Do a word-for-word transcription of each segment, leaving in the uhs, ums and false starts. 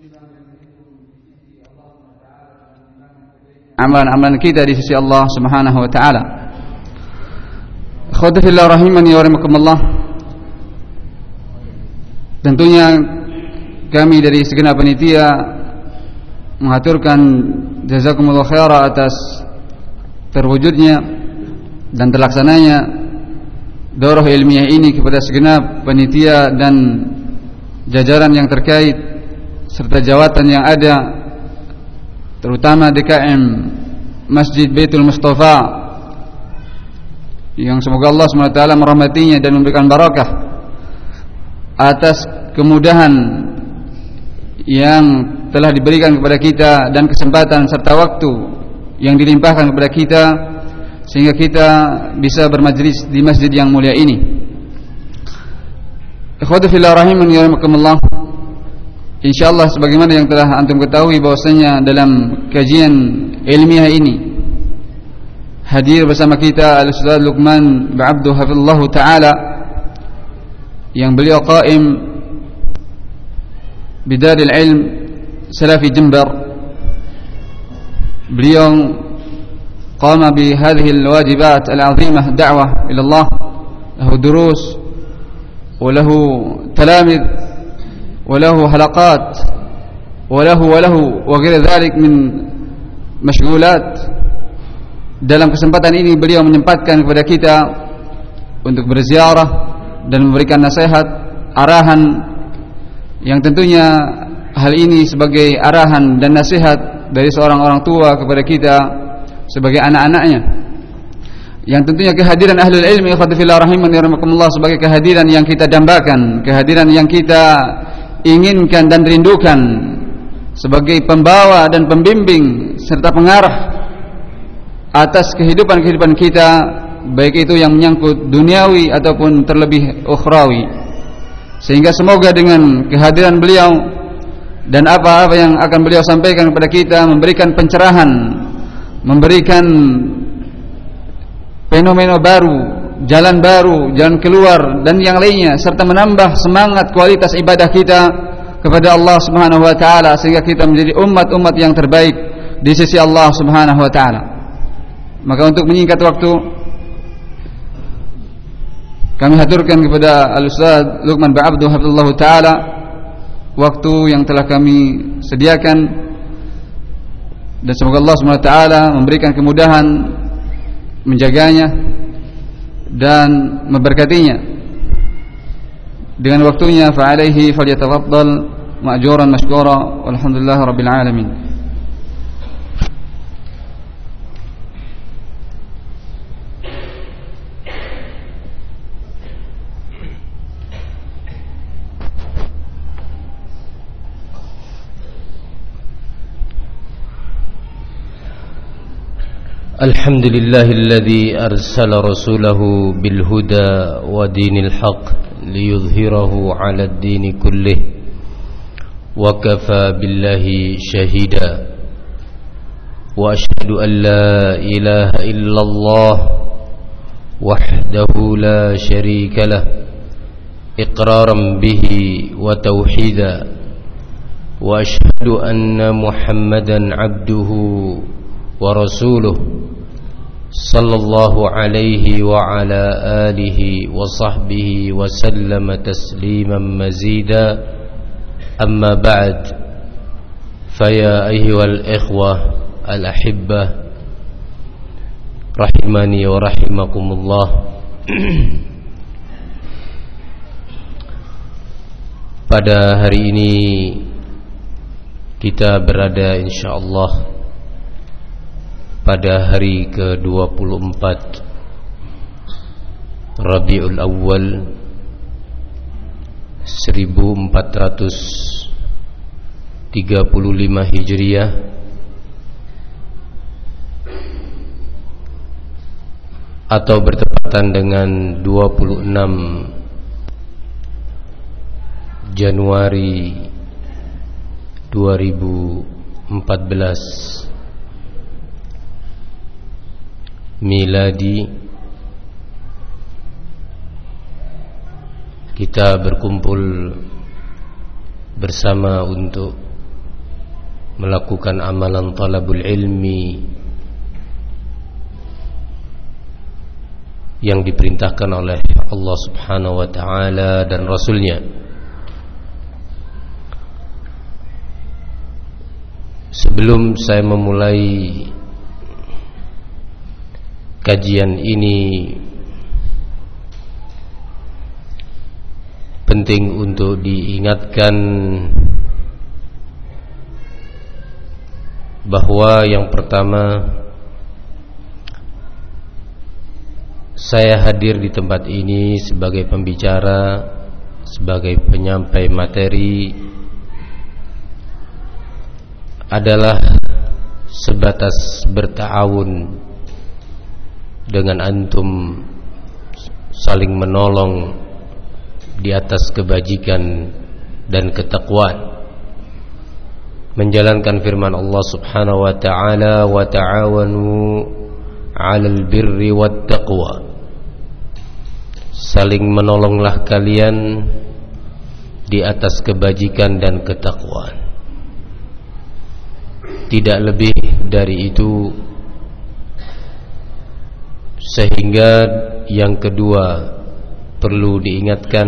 amalan-amalan kita di sisi Allah Subhanahu wa taala. Ikhwati fillah rahimani wa rahimakumullah. Tentunya kami dari segenap panitia mengaturkan jazakumullah khaira atas terwujudnya dan terlaksananya daurah ilmiah ini kepada segenap panitia dan jajaran yang terkait serta jawatan yang ada, terutama D K M Masjid Baitul Mustafa, yang semoga Allah subhanahu wa taala merahmatinya dan memberikan barakah atas kemudahan yang telah diberikan kepada kita dan kesempatan serta waktu yang dilimpahkan kepada kita sehingga kita bisa bermajlis di masjid yang mulia ini. Ikhwati fillah rahimani wa rahimakumullah. Insyaallah sebagaimana yang telah antum ketahui bahwasanya dalam kajian ilmiah ini hadir bersama kita Al-Ustaz Luqman bin Abdul Hafizullah taala yang beliau qaim Bidaril Ilm Salafi Jember. Beliau qama bi hadhihi al-wajibat al-'azimah da'wah ila Allah, lahu durus wa lahu talamid wa lahu halaqat wa lahu wa lahu wa ghayr dhalik min mashghulat. Dalam kesempatan ini beliau menyempatkan kepada kita untuk berziarah dan memberikan nasihat, arahan, yang tentunya hal ini sebagai arahan dan nasihat dari seorang orang tua kepada kita sebagai anak-anaknya, yang tentunya kehadiran ahlul ilmi ikhwati fillah rahimani wa rahimakumullah sebagai kehadiran yang kita dambakan, kehadiran yang kita inginkan dan rindukan sebagai pembawa dan pembimbing serta pengarah atas kehidupan-kehidupan kita, baik itu yang menyangkut duniawi ataupun terlebih ukhrawi. Sehingga semoga dengan kehadiran beliau dan apa-apa yang akan beliau sampaikan kepada kita memberikan pencerahan, memberikan fenomena baru, jalan baru, jalan keluar dan yang lainnya, serta menambah semangat kualitas ibadah kita kepada Allah Subhanahu wa taala sehingga kita menjadi umat-umat yang terbaik di sisi Allah Subhanahu wa taala. Maka untuk menyingkat waktu, kami haturkan kepada Al-Ustaz Luqman bin Abdul Hafizullah taala waktu yang telah kami sediakan, dan semoga Allah Subhanahu wa taala memberikan kemudahan menjaganya dan memberkatinya dengan waktunya. Fa alaihi falyatafaddal ma'juran mashkura walhamdulillahi rabbil alamin. الحمد لله الذي أرسل رسوله بالهدى ودين الحق ليظهره على الدين كله وكفى بالله شهيدا وأشهد أن لا إله إلا الله وحده لا شريك له إقرارا به وتوحيدا وأشهد أن محمدا عبده ورسوله صلى الله عليه وعلى آله وصحبه وسلم تسليما مزيدا. أما بعد، فيا أيها الإخوة الأحبة rahimani wa rahimakumullah. Pada hari ini kita berada insyaallah pada hari ke dua puluh empat Rabiul Awal seribu empat ratus tiga puluh lima Hijriah, atau bertepatan dengan dua puluh enam Januari dua ribu empat belas Miladi. Kita berkumpul bersama untuk melakukan amalan talabul ilmi yang diperintahkan oleh Allah Subhanahu wa taala dan Rasul-Nya. Sebelum saya memulai kajian ini, penting untuk diingatkan bahwa yang pertama, saya hadir di tempat ini sebagai pembicara, sebagai penyampai materi adalah sebatas berta'awun dengan antum, saling menolong di atas kebajikan dan ketakwaan, menjalankan firman Allah Subhanahu wa taala, wa ta'awanu 'alal birri wat taqwa. Saling menolonglah kalian di atas kebajikan dan ketakwaan. Tidak lebih dari itu. Sehingga yang kedua, perlu diingatkan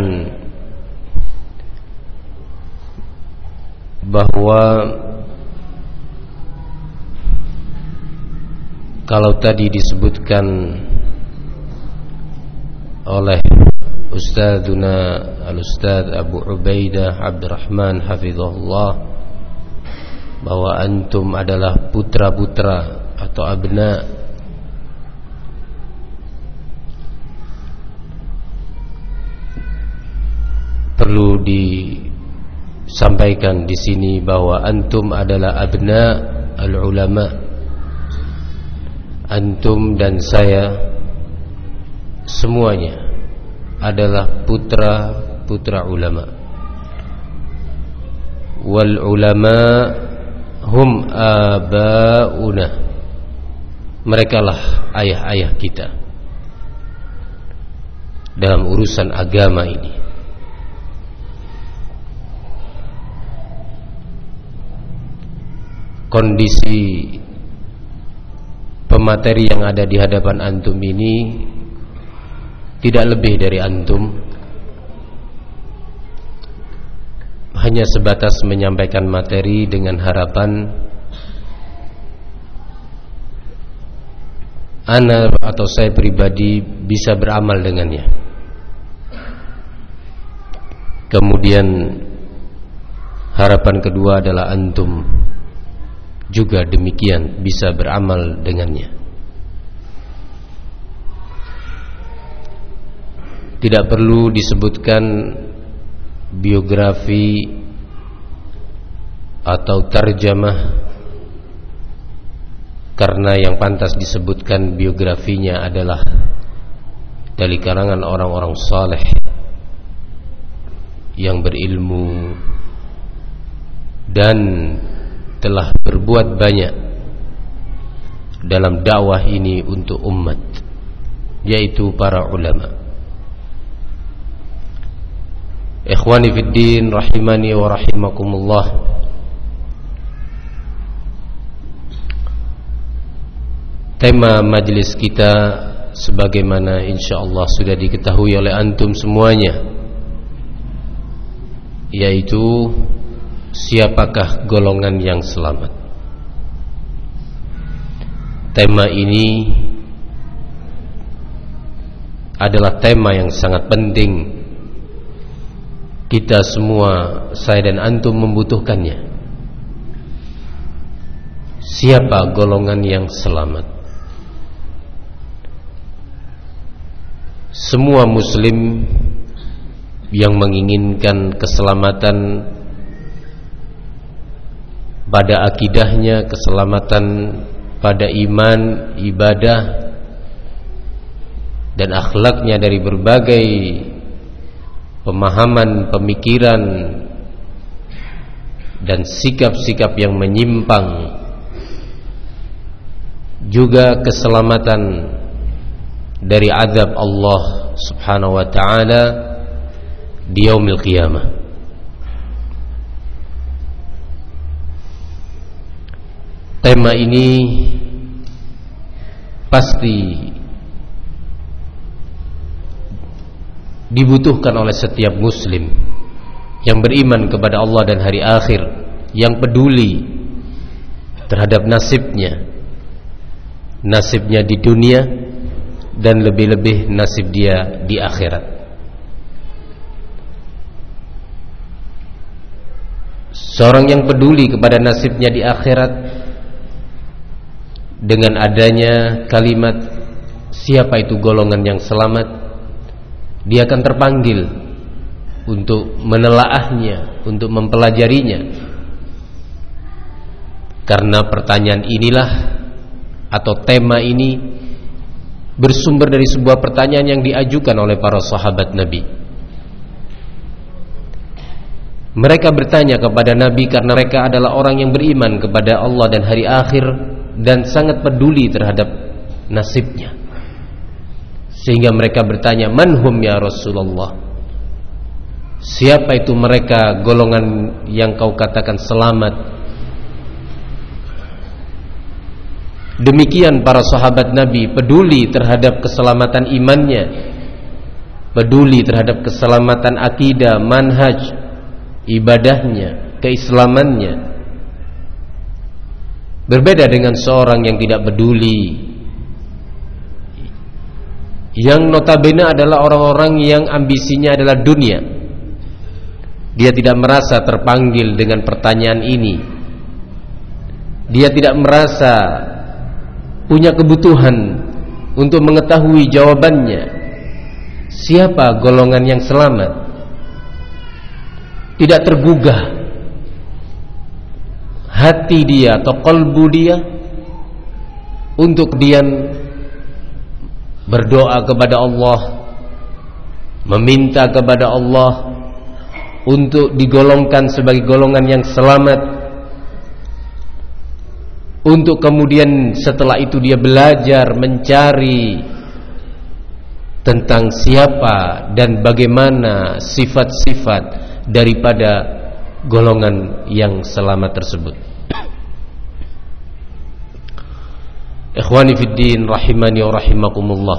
bahwa kalau tadi disebutkan oleh Ustadzuna Al-Ustadz Abu Ubaidah Abdurrahman hafizahullah bahwa antum adalah putra-putra atau abna, perlu disampaikan di sini bahwa antum adalah abna al-ulama. Antum dan saya semuanya adalah putra-putra ulama. Wal ulama hum abauna. Mereka lah ayah-ayah kita dalam urusan agama ini. Kondisi pemateri yang ada di hadapan antum ini tidak lebih dari antum, hanya sebatas menyampaikan materi dengan harapan ana atau saya pribadi bisa beramal dengannya. Kemudian harapan kedua adalah antum juga demikian bisa beramal dengannya. Tidak perlu disebutkan biografi atau tarjamah, karena yang pantas disebutkan biografinya adalah dari kalangan orang-orang saleh yang berilmu dan telah berbuat banyak dalam dakwah ini untuk umat, yaitu para ulama. Ikhwani fid din rahimani wa rahimakumullah. Tema majlis kita sebagaimana insyaallah sudah diketahui oleh antum semuanya, yaitu siapakah golongan yang selamat. Tema ini adalah tema yang sangat penting. Kita semua, saya dan antum membutuhkannya. Siapa golongan yang selamat? Semua muslim yang menginginkan keselamatan pada akidahnya, keselamatan pada iman, ibadah dan akhlaknya dari berbagai pemahaman, pemikiran dan sikap-sikap yang menyimpang, juga keselamatan dari azab Allah Subhanahu wa taala di yaumil qiyamah. tema ini pasti dibutuhkan oleh setiap muslim yang beriman kepada Allah dan hari akhir, yang peduli terhadap nasibnya, nasibnya di dunia dan lebih-lebih nasib dia di akhirat. Seorang yang peduli kepada nasibnya di akhirat, dengan adanya kalimat siapa itu golongan yang selamat, dia akan terpanggil untuk menelaahnya, untuk mempelajarinya. Karena pertanyaan inilah atau tema ini bersumber dari sebuah pertanyaan yang diajukan oleh para sahabat Nabi. Mereka bertanya kepada Nabi karena mereka adalah orang yang beriman kepada Allah dan hari akhir dan sangat peduli terhadap nasibnya. Sehingga mereka bertanya, "Manhum ya Rasulullah?" Siapa itu mereka golongan yang kau katakan selamat? Demikian para sahabat Nabi peduli terhadap keselamatan imannya, peduli terhadap keselamatan akidah, manhaj, ibadahnya, keislamannya. Berbeda dengan seorang yang tidak peduli, yang notabene adalah orang-orang yang ambisinya adalah dunia. Dia tidak merasa terpanggil dengan pertanyaan ini. Dia tidak merasa punya kebutuhan untuk mengetahui jawabannya. Siapa golongan yang selamat? Tidak tergugah hati dia atau kalbu dia untuk kemudian berdoa kepada Allah, meminta kepada Allah untuk digolongkan sebagai golongan yang selamat, untuk kemudian setelah itu dia belajar mencari tentang siapa dan bagaimana sifat-sifat daripada golongan yang selamat tersebut. Ikhwani fid din rahimani wa rahimakumullah.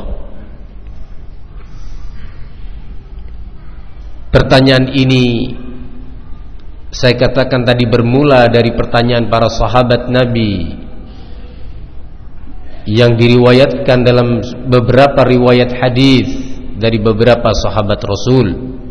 Pertanyaan ini saya katakan tadi bermula dari pertanyaan para sahabat Nabi yang diriwayatkan dalam beberapa riwayat hadis dari beberapa sahabat Rasul.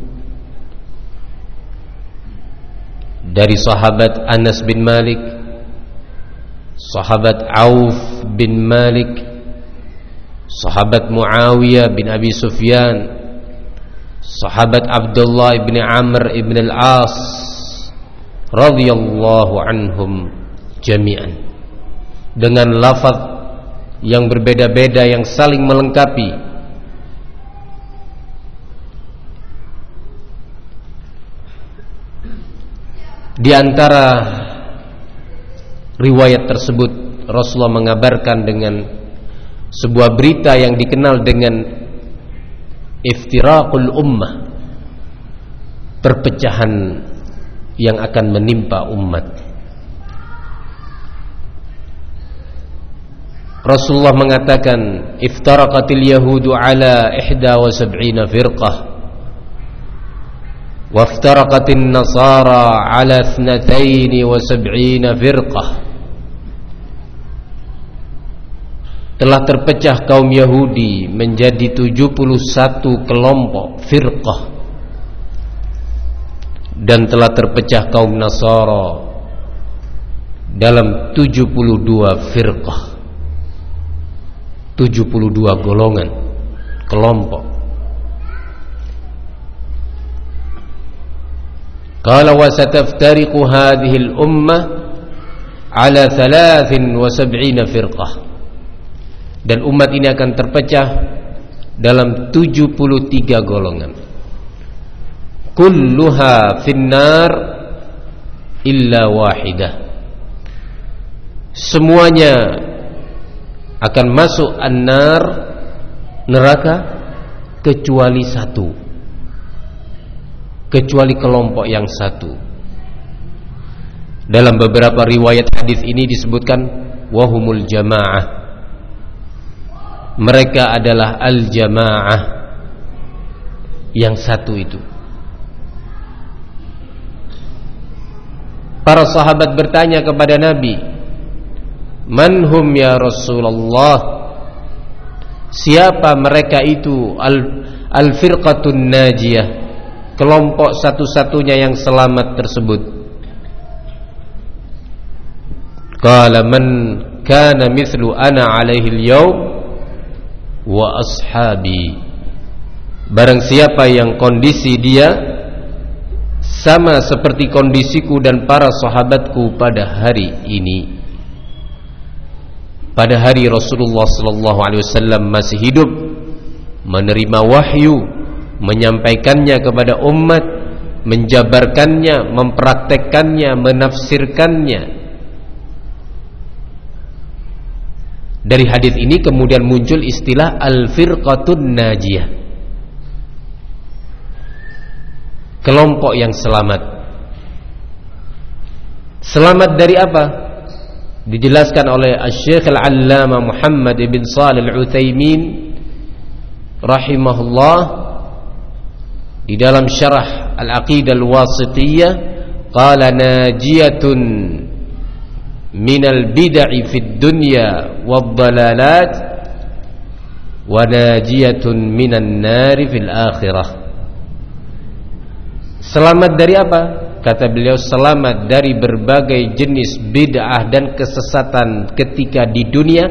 Dari sahabat Anas bin Malik, sahabat Auf bin Malik, sahabat Muawiyah bin Abi Sufyan, sahabat Abdullah bin Amr bin Al-As radhiyallahu anhum jami'an, dengan lafaz yang berbeda-beda yang saling melengkapi. Di antara riwayat tersebut Rasulullah mengabarkan dengan sebuah berita yang dikenal dengan iftiraqul ummah, perpecahan yang akan menimpa umat. Rasulullah mengatakan, iftaraqatil yahudu ala ihda wa sab'ina firqah, waftaraqatin nasara ala ithnataini wa sab'ina firqah. Telah terpecah kaum Yahudi menjadi tujuh puluh satu kelompok firqah, dan telah terpecah kaum Nasara dalam tujuh puluh dua firqah, tujuh puluh dua golongan, kelompok. Qala wa sataftariqu hadhihi al-ummah ala thalathin wa sab'ina firqah, dan umat ini akan terpecah dalam tujuh puluh tiga golongan. Kulluha finnar illa wahidah, semuanya akan masuk an-nar, neraka, kecuali satu, kecuali kelompok yang satu. Dalam beberapa riwayat hadis ini disebutkan wa humul jamaah. Mereka adalah al-jamaah, yang satu itu. Para sahabat bertanya kepada Nabi, "Man hum ya Rasulullah?" Siapa mereka itu? Al al-firqatun najiyah, kelompok satu-satunya yang selamat tersebut. Qala man kana mithlu ana alaihi al-yawm wa ashabi. Barang siapa yang kondisi dia sama seperti kondisiku dan para sahabatku pada hari ini. Pada hari Rasulullah sallallahu alaihi wasallam masih hidup, menerima wahyu, menyampaikannya kepada umat, menjabarkannya, mempraktekkannya, menafsirkannya. Dari hadis ini kemudian muncul istilah al-firqatun najiyah, kelompok yang selamat. Selamat dari apa? Dijelaskan oleh Asy-Syaikh Al-Allamah Muhammad ibn Shalih Al-Utsaimin rahimahullah di dalam syarah Al-Aqidah Al-Wasithiyah, qala najiyatun minal bid'i fid dunya wad-dhalalat wa najiyatun minan nari fil akhirah. Selamat dari apa? Kata beliau, selamat dari berbagai jenis bid'ah dan kesesatan ketika di dunia,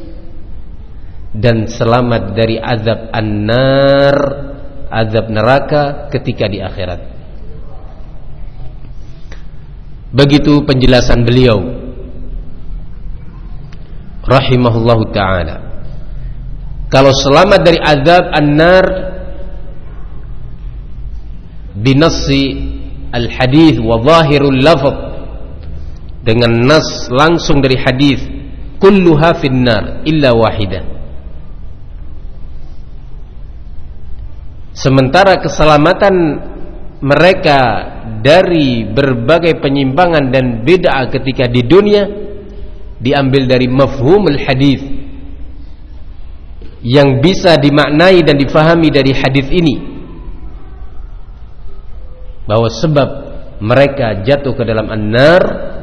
dan selamat dari azab an-nar, azab neraka ketika di akhirat. Begitu penjelasan beliau rahimahullahu ta'ala. Kalau selamat dari azab an-nar binassi al-hadith wa zahirul lafz, dengan nas langsung dari hadis, kulluha finnar illa wahidah. Sementara keselamatan mereka dari berbagai penyimpangan dan bid'ah ketika di dunia diambil dari mafhumul hadis, yang bisa dimaknai dan difahami dari hadis ini, bahwa sebab mereka jatuh ke dalam an-nar,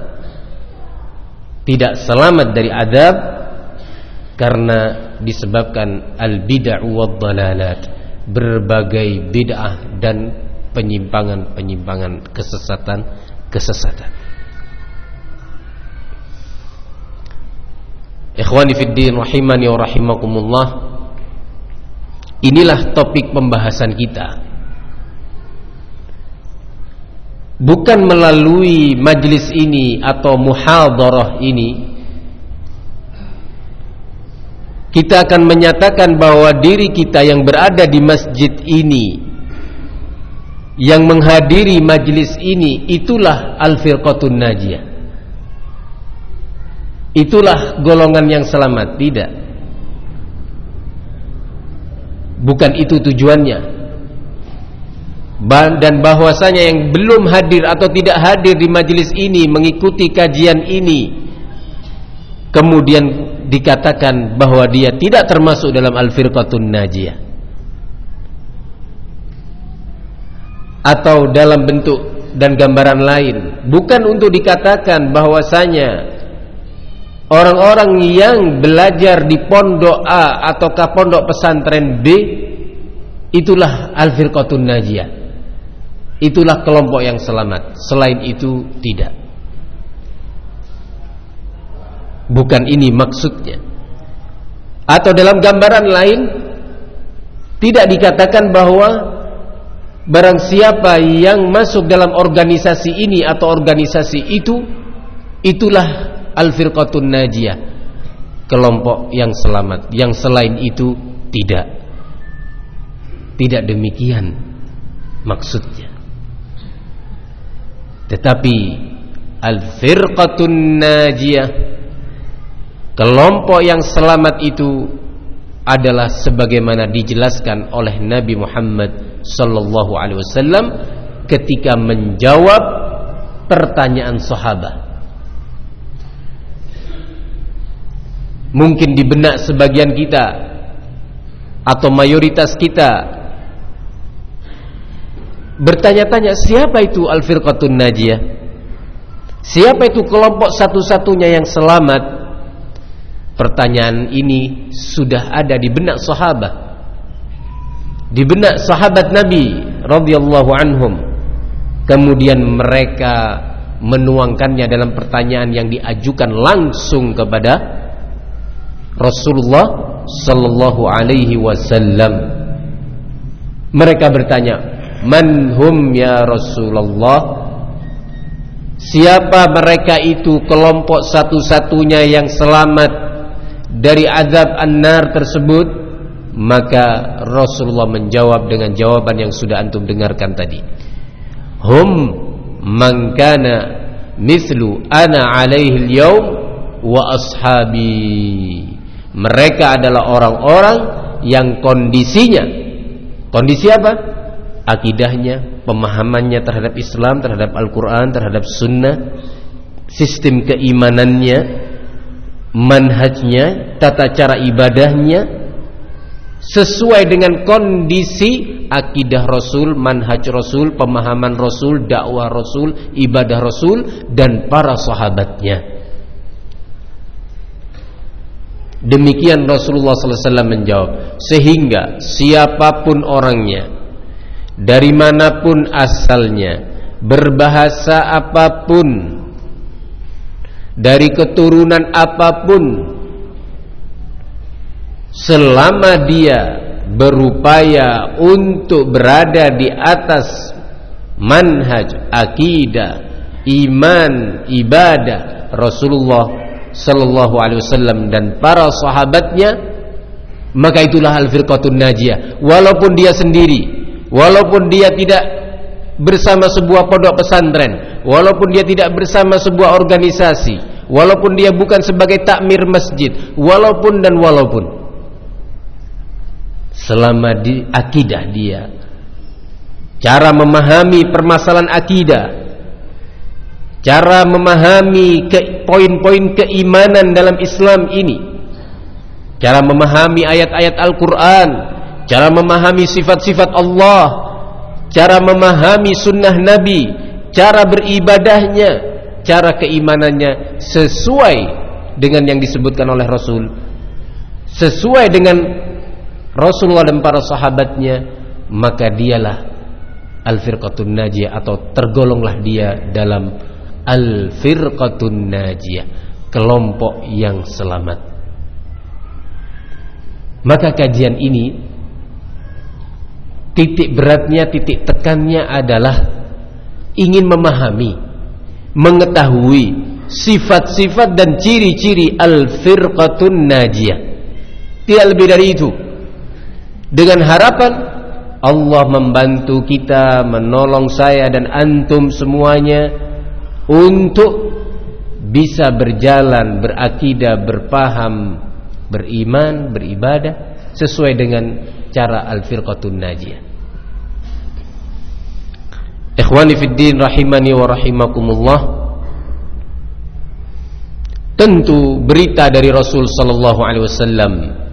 tidak selamat dari adab, karena disebabkan al-bid'ah wad-dhalalat, berbagai bid'ah dan penyimpangan-penyimpangan, kesesatan-kesesatan. Ikhwani fid din rahimani wa rahimakumullah, inilah topik pembahasan kita. Bukan melalui majlis ini atau muhadharah ini kita akan menyatakan bahwa diri kita yang berada di masjid ini, yang menghadiri majlis ini, itulah al-firqatun najiyah, itulah golongan yang selamat. Tidak, bukan itu tujuannya. Dan bahwasanya yang belum hadir atau tidak hadir di majelis ini, mengikuti kajian ini, kemudian dikatakan bahwa dia tidak termasuk dalam al-firqatun najiyah, atau dalam bentuk dan gambaran lain, bukan untuk dikatakan bahwasanya orang-orang yang belajar di pondok A ataukah pondok pesantren B itulah al-firqatun najiyah, itulah kelompok yang selamat. Selain itu tidak. Bukan ini maksudnya. Atau dalam gambaran lain, tidak dikatakan bahwa barang siapa yang masuk dalam organisasi ini atau organisasi itu, itulah al-firqatun najiyah, kelompok yang selamat. Yang selain itu tidak. Tidak demikian maksudnya. Tetapi al-firqatun najiyah, kelompok yang selamat itu adalah sebagaimana dijelaskan oleh Nabi Muhammad sallallahu alaihi wasallam ketika menjawab pertanyaan sahabat. mungkin di benak sebagian kita atau mayoritas kita bertanya-tanya, siapa itu al-firqatun najiyah? Siapa itu kelompok satu-satunya yang selamat? Pertanyaan ini sudah ada di benak sahabat, di benak sahabat Nabi radhiyallahu anhum. Kemudian mereka menuangkannya dalam pertanyaan yang diajukan langsung kepada Rasulullah sallallahu alaihi wasallam. Mereka bertanya, "Man hum ya Rasulullah?" Siapa mereka itu kelompok satu-satunya yang selamat dari azab an-nar tersebut? Maka Rasulullah menjawab dengan jawaban yang sudah antum dengarkan tadi. Hum man kana mithlu ana alaihi al-yawm wa ashabi. Mereka adalah orang-orang yang kondisinya, kondisi apa? Akidahnya, pemahamannya terhadap Islam, terhadap Al-Quran, terhadap Sunnah, sistem keimanannya, manhajnya, tata cara ibadahnya sesuai dengan kondisi akidah Rasul, manhaj Rasul, pemahaman Rasul, dakwah Rasul, ibadah Rasul dan para sahabatnya. Demikian Rasulullah sallallahu alaihi wasallam menjawab. Sehingga siapapun orangnya, dari manapun asalnya, berbahasa apapun, dari keturunan apapun, selama dia berupaya untuk berada di atas manhaj, akidah, iman, ibadah Rasulullah sallallahu alaihi wasallam dan para sahabatnya, maka itulah al-firqatun najiyah. Walaupun dia sendiri, walaupun dia tidak bersama sebuah pondok pesantren, walaupun dia tidak bersama sebuah organisasi, walaupun dia bukan sebagai takmir masjid, walaupun dan walaupun, selama di akidah dia, cara memahami permasalahan akidah, cara memahami ke, poin-poin keimanan dalam Islam ini, cara memahami ayat-ayat Al-Quran, cara memahami sifat-sifat Allah, cara memahami sunnah Nabi, cara beribadahnya, cara keimanannya sesuai dengan yang disebutkan oleh Rasul, sesuai dengan Rasulullah dan para sahabatnya, maka dialah al-firqatun najiyah, atau tergolonglah dia dalam al-firqatun najiyah, kelompok yang selamat. Maka kajian ini titik beratnya, titik tekannya adalah ingin memahami, mengetahui sifat-sifat dan ciri-ciri al-firqatun najiyah. Tidak lebih dari itu. Dengan harapan Allah membantu kita, menolong saya dan antum semuanya untuk bisa berjalan, berakidah, berpaham, beriman, beribadah sesuai dengan cara al-firqatun najiyah. Ikhwani fiddin rahimani wa rahimakumullah. Tentu berita dari Rasul sallallahu alaihi wasallam,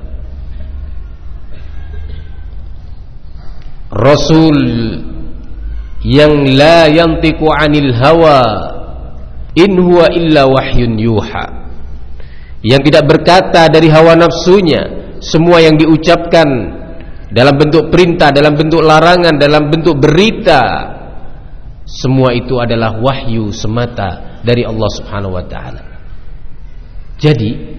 Rasul yang la yantiqu anil hawa in huwa illa wahyun yuha, yang tidak berkata dari hawa nafsunya, semua yang diucapkan dalam bentuk perintah, dalam bentuk larangan, dalam bentuk berita, semua itu adalah wahyu semata dari Allah Subhanahu wa taala. Jadi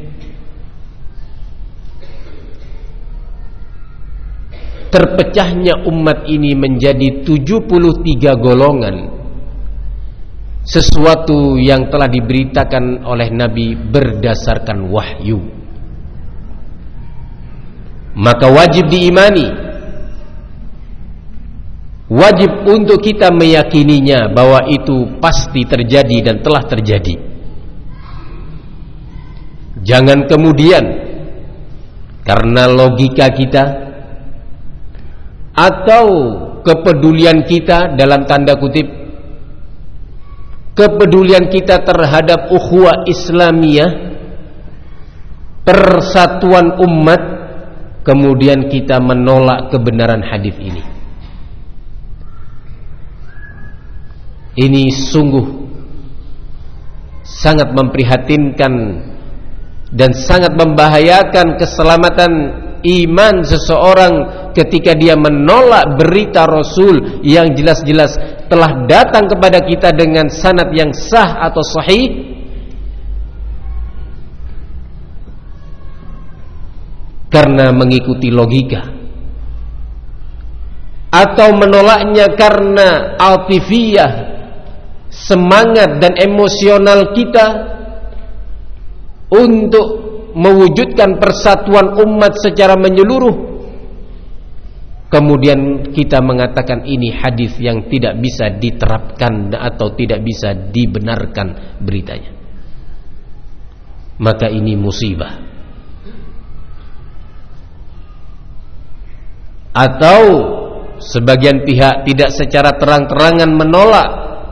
terpecahnya umat ini menjadi tujuh puluh tiga golongan, sesuatu yang telah diberitakan oleh Nabi berdasarkan wahyu, maka wajib diimani, wajib untuk kita meyakininya bahwa itu pasti terjadi dan telah terjadi. Jangan kemudian karena logika kita atau kepedulian kita, dalam tanda kutip kepedulian kita terhadap ukhuwah Islamiyah, persatuan umat, kemudian kita menolak kebenaran hadis ini. Ini sungguh sangat memprihatinkan dan sangat membahayakan keselamatan iman seseorang ketika dia menolak berita Rasul yang jelas-jelas telah datang kepada kita dengan sanad yang sah atau sahih, karena mengikuti logika, atau menolaknya karena altifiyah, semangat dan emosional kita untuk mewujudkan persatuan umat secara menyeluruh. Kemudian kita mengatakan ini hadis yang tidak bisa diterapkan atau tidak bisa dibenarkan beritanya. Maka ini musibah. Atau sebagian pihak tidak secara terang-terangan menolak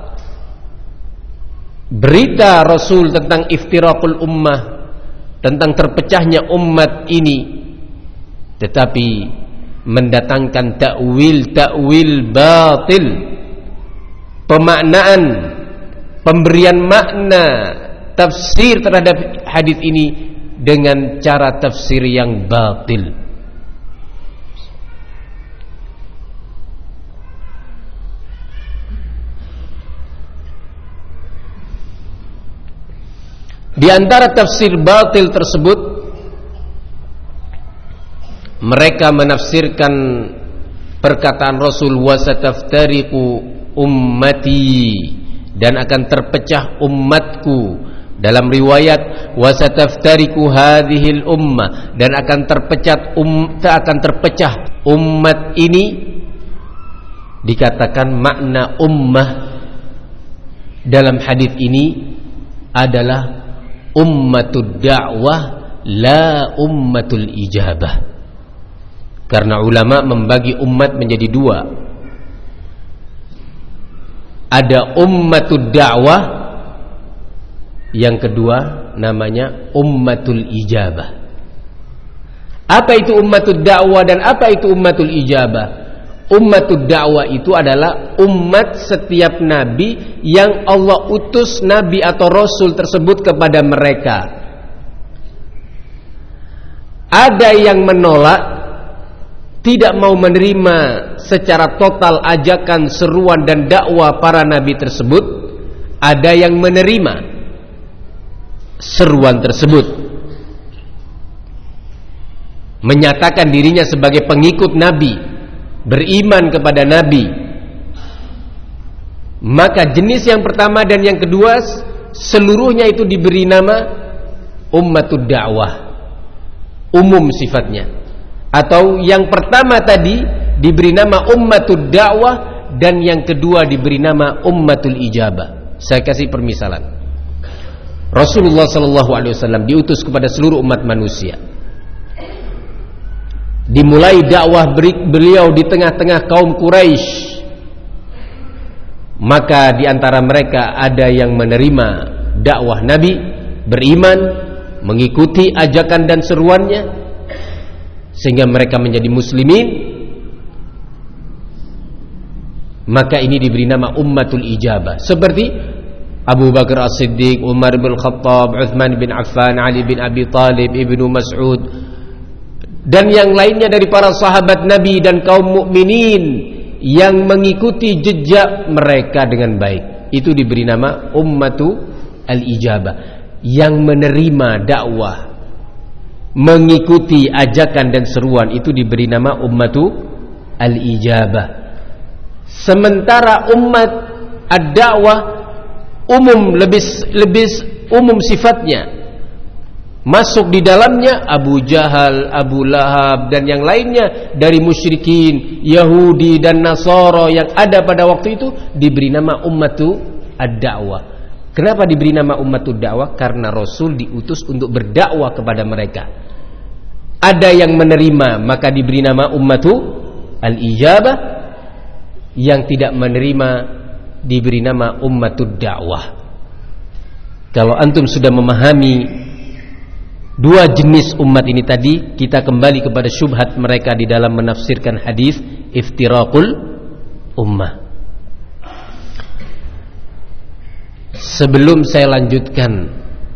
berita Rasul tentang iftiraqul ummah, tentang terpecahnya umat ini, tetapi mendatangkan takwil-takwil batil, pemaknaan, pemberian makna, tafsir terhadap hadis ini dengan cara tafsir yang batil. Di antara tafsir batil tersebut, mereka menafsirkan perkataan Rasul, wasataftariqu ummati, dan akan terpecah umatku. Dalam riwayat wasataftariqu hadhil ummah, dan akan terpecah um, akan terpecah umat ini. Dikatakan makna ummah dalam hadis ini adalah ummatud da'wah, la ummatul ijabah. Karena ulama membagi umat menjadi dua. Ada ummatud da'wah, yang kedua namanya ummatul ijabah. Apa itu ummatud da'wah dan apa itu ummatul ijabah? Ummatud da'wah itu adalah umat setiap nabi yang Allah utus nabi atau rasul tersebut kepada mereka. Ada yang menolak, tidak mau menerima secara total ajakan, seruan dan dakwah para nabi tersebut. Ada yang menerima seruan tersebut, menyatakan dirinya sebagai pengikut nabi, beriman kepada nabi. Maka jenis yang pertama dan yang kedua seluruhnya itu diberi nama ummatud da'wah, umum sifatnya. Atau yang pertama tadi diberi nama ummatud da'wah dan yang kedua diberi nama ummatul ijabah. Saya kasih permisalan. Rasulullah sallallahu alaihi wasallam diutus kepada seluruh umat manusia. Dimulai dakwah beliau di tengah-tengah kaum Quraisy. Maka di antara mereka ada yang menerima dakwah Nabi, beriman, mengikuti ajakan dan seruannya, sehingga mereka menjadi muslimin. Maka ini diberi nama ummatul ijabah. Seperti Abu Bakar As-Siddiq, Umar bin Khattab, Uthman bin Affan, Ali bin Abi Talib, Ibnu Mas'ud, dan yang lainnya dari para sahabat Nabi dan kaum mukminin yang mengikuti jejak mereka dengan baik. Itu diberi nama ummatu al-ijabah, yang menerima dakwah, mengikuti ajakan dan seruan, itu diberi nama ummatu al-ijabah. Sementara umat ad-da'wah umum, lebih lebih umum sifatnya, masuk di dalamnya Abu Jahal, Abu Lahab dan yang lainnya dari musyrikin Yahudi dan Nasara yang ada pada waktu itu, diberi nama ummatu ad-da'wah. Kenapa diberi nama ummatu ad-da'wah? Karena Rasul diutus untuk berdakwah kepada mereka. Ada yang menerima maka diberi nama ummatu al-ijabah, yang tidak menerima diberi nama ummatud da'wah. Kalau antum sudah memahami dua jenis umat ini tadi, kita kembali kepada syubhat mereka di dalam menafsirkan hadis iftiraqul ummah. Sebelum saya lanjutkan,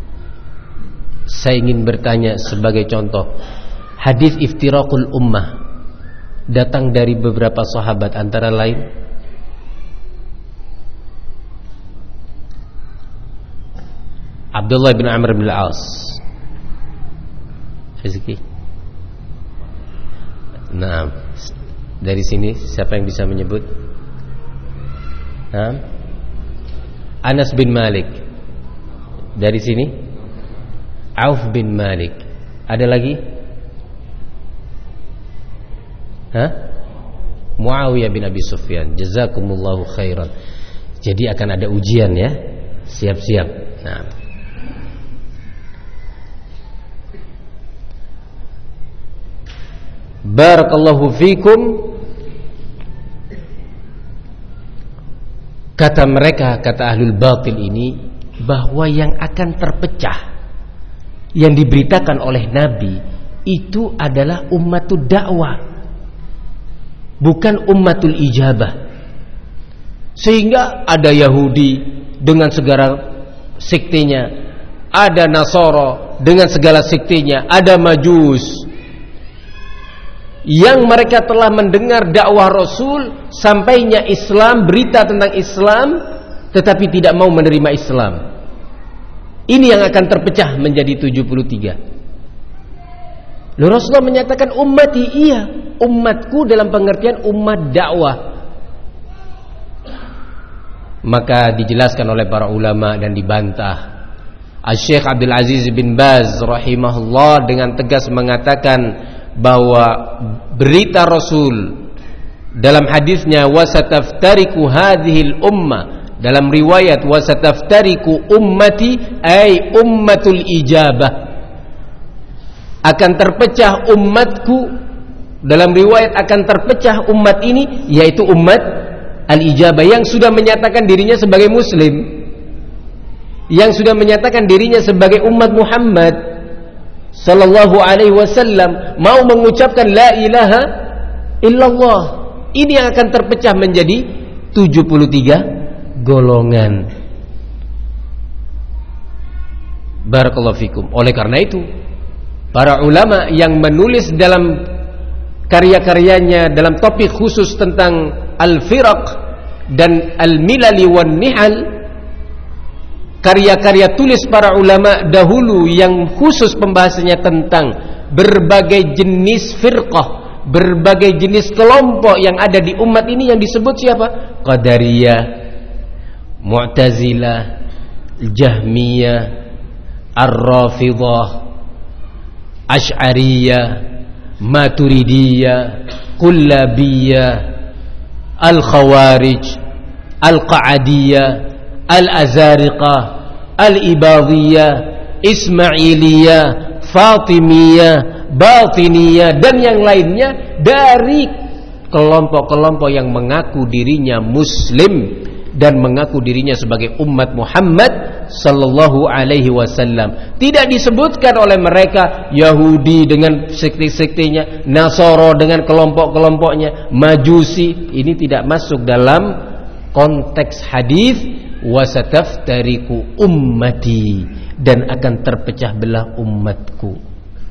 saya ingin bertanya sebagai contoh. Hadis iftiraqul ummah datang dari beberapa sahabat, antara lain Abdullah bin Amr bin Al-As. Rizki. Nah, dari sini siapa yang bisa menyebut? Nah, Anas bin Malik. Dari sini Auf bin Malik. Ada lagi? Hah? Muawiyah bin Abi Sufyan. Jazakumullahu khairan. Jadi akan ada ujian ya. Siap-siap. Nah, barakallahu fikum. Kata mereka, kata ahlul batil ini, bahwa yang akan terpecah, yang diberitakan oleh Nabi, itu adalah ummatul dakwah, bukan ummatul ijabah. Sehingga ada Yahudi dengan segala sektenya, ada Nasara dengan segala sektenya, ada Majus, yang mereka telah mendengar dakwah Rasul, sampainya Islam, berita tentang Islam, tetapi tidak mau menerima Islam. Ini yang akan terpecah menjadi tujuh puluh tiga. Lalu Rasulullah menyatakan ummati, iya, umatku dalam pengertian umat dakwah. Maka dijelaskan oleh para ulama dan dibantah. Asy-Syaikh Abdul Aziz bin Baz rahimahullah dengan tegas mengatakan bahwa berita Rasul dalam hadisnya wasataftariku hadhil ummah, dalam riwayat wasataftariku ummati ay ummatul ijabah, akan terpecah umatku, dalam riwayat akan terpecah umat ini, yaitu umat al-ijabah, yang sudah menyatakan dirinya sebagai muslim, yang sudah menyatakan dirinya sebagai umat Muhammad sallallahu alaihi wasallam, mau mengucapkan la ilaha illallah. Ini yang akan terpecah menjadi tujuh puluh tiga golongan. Barakallahu fikum. Oleh karena itu, para ulama yang menulis dalam karya-karyanya dalam topik khusus tentang al-firaq dan al-milali wan nihal, karya-karya tulis para ulama dahulu yang khusus pembahasannya tentang berbagai jenis firqah, berbagai jenis kelompok yang ada di umat ini, yang disebut siapa? Qadariyah, Mu'tazilah, Jahmiyah, Ar-Rafidhah, Asy'ariyah, Maturidiyah, Kullabiyah, Al-Khawarij, Al-Qa'adiyah, Al-Azariqah, Al-Ibadiyah, Ismailiyah, Fatimiyah, Batiniyah, dan yang lainnya dari kelompok-kelompok yang mengaku dirinya muslim dan mengaku dirinya sebagai umat Muhammad sallallahu alaihi wasallam. Tidak disebutkan oleh mereka Yahudi dengan sekte-sektenya, Nasara dengan kelompok-kelompoknya, Majusi. Ini tidak masuk dalam konteks hadis wasataftariku ummati, dan akan terpecah belah umatku.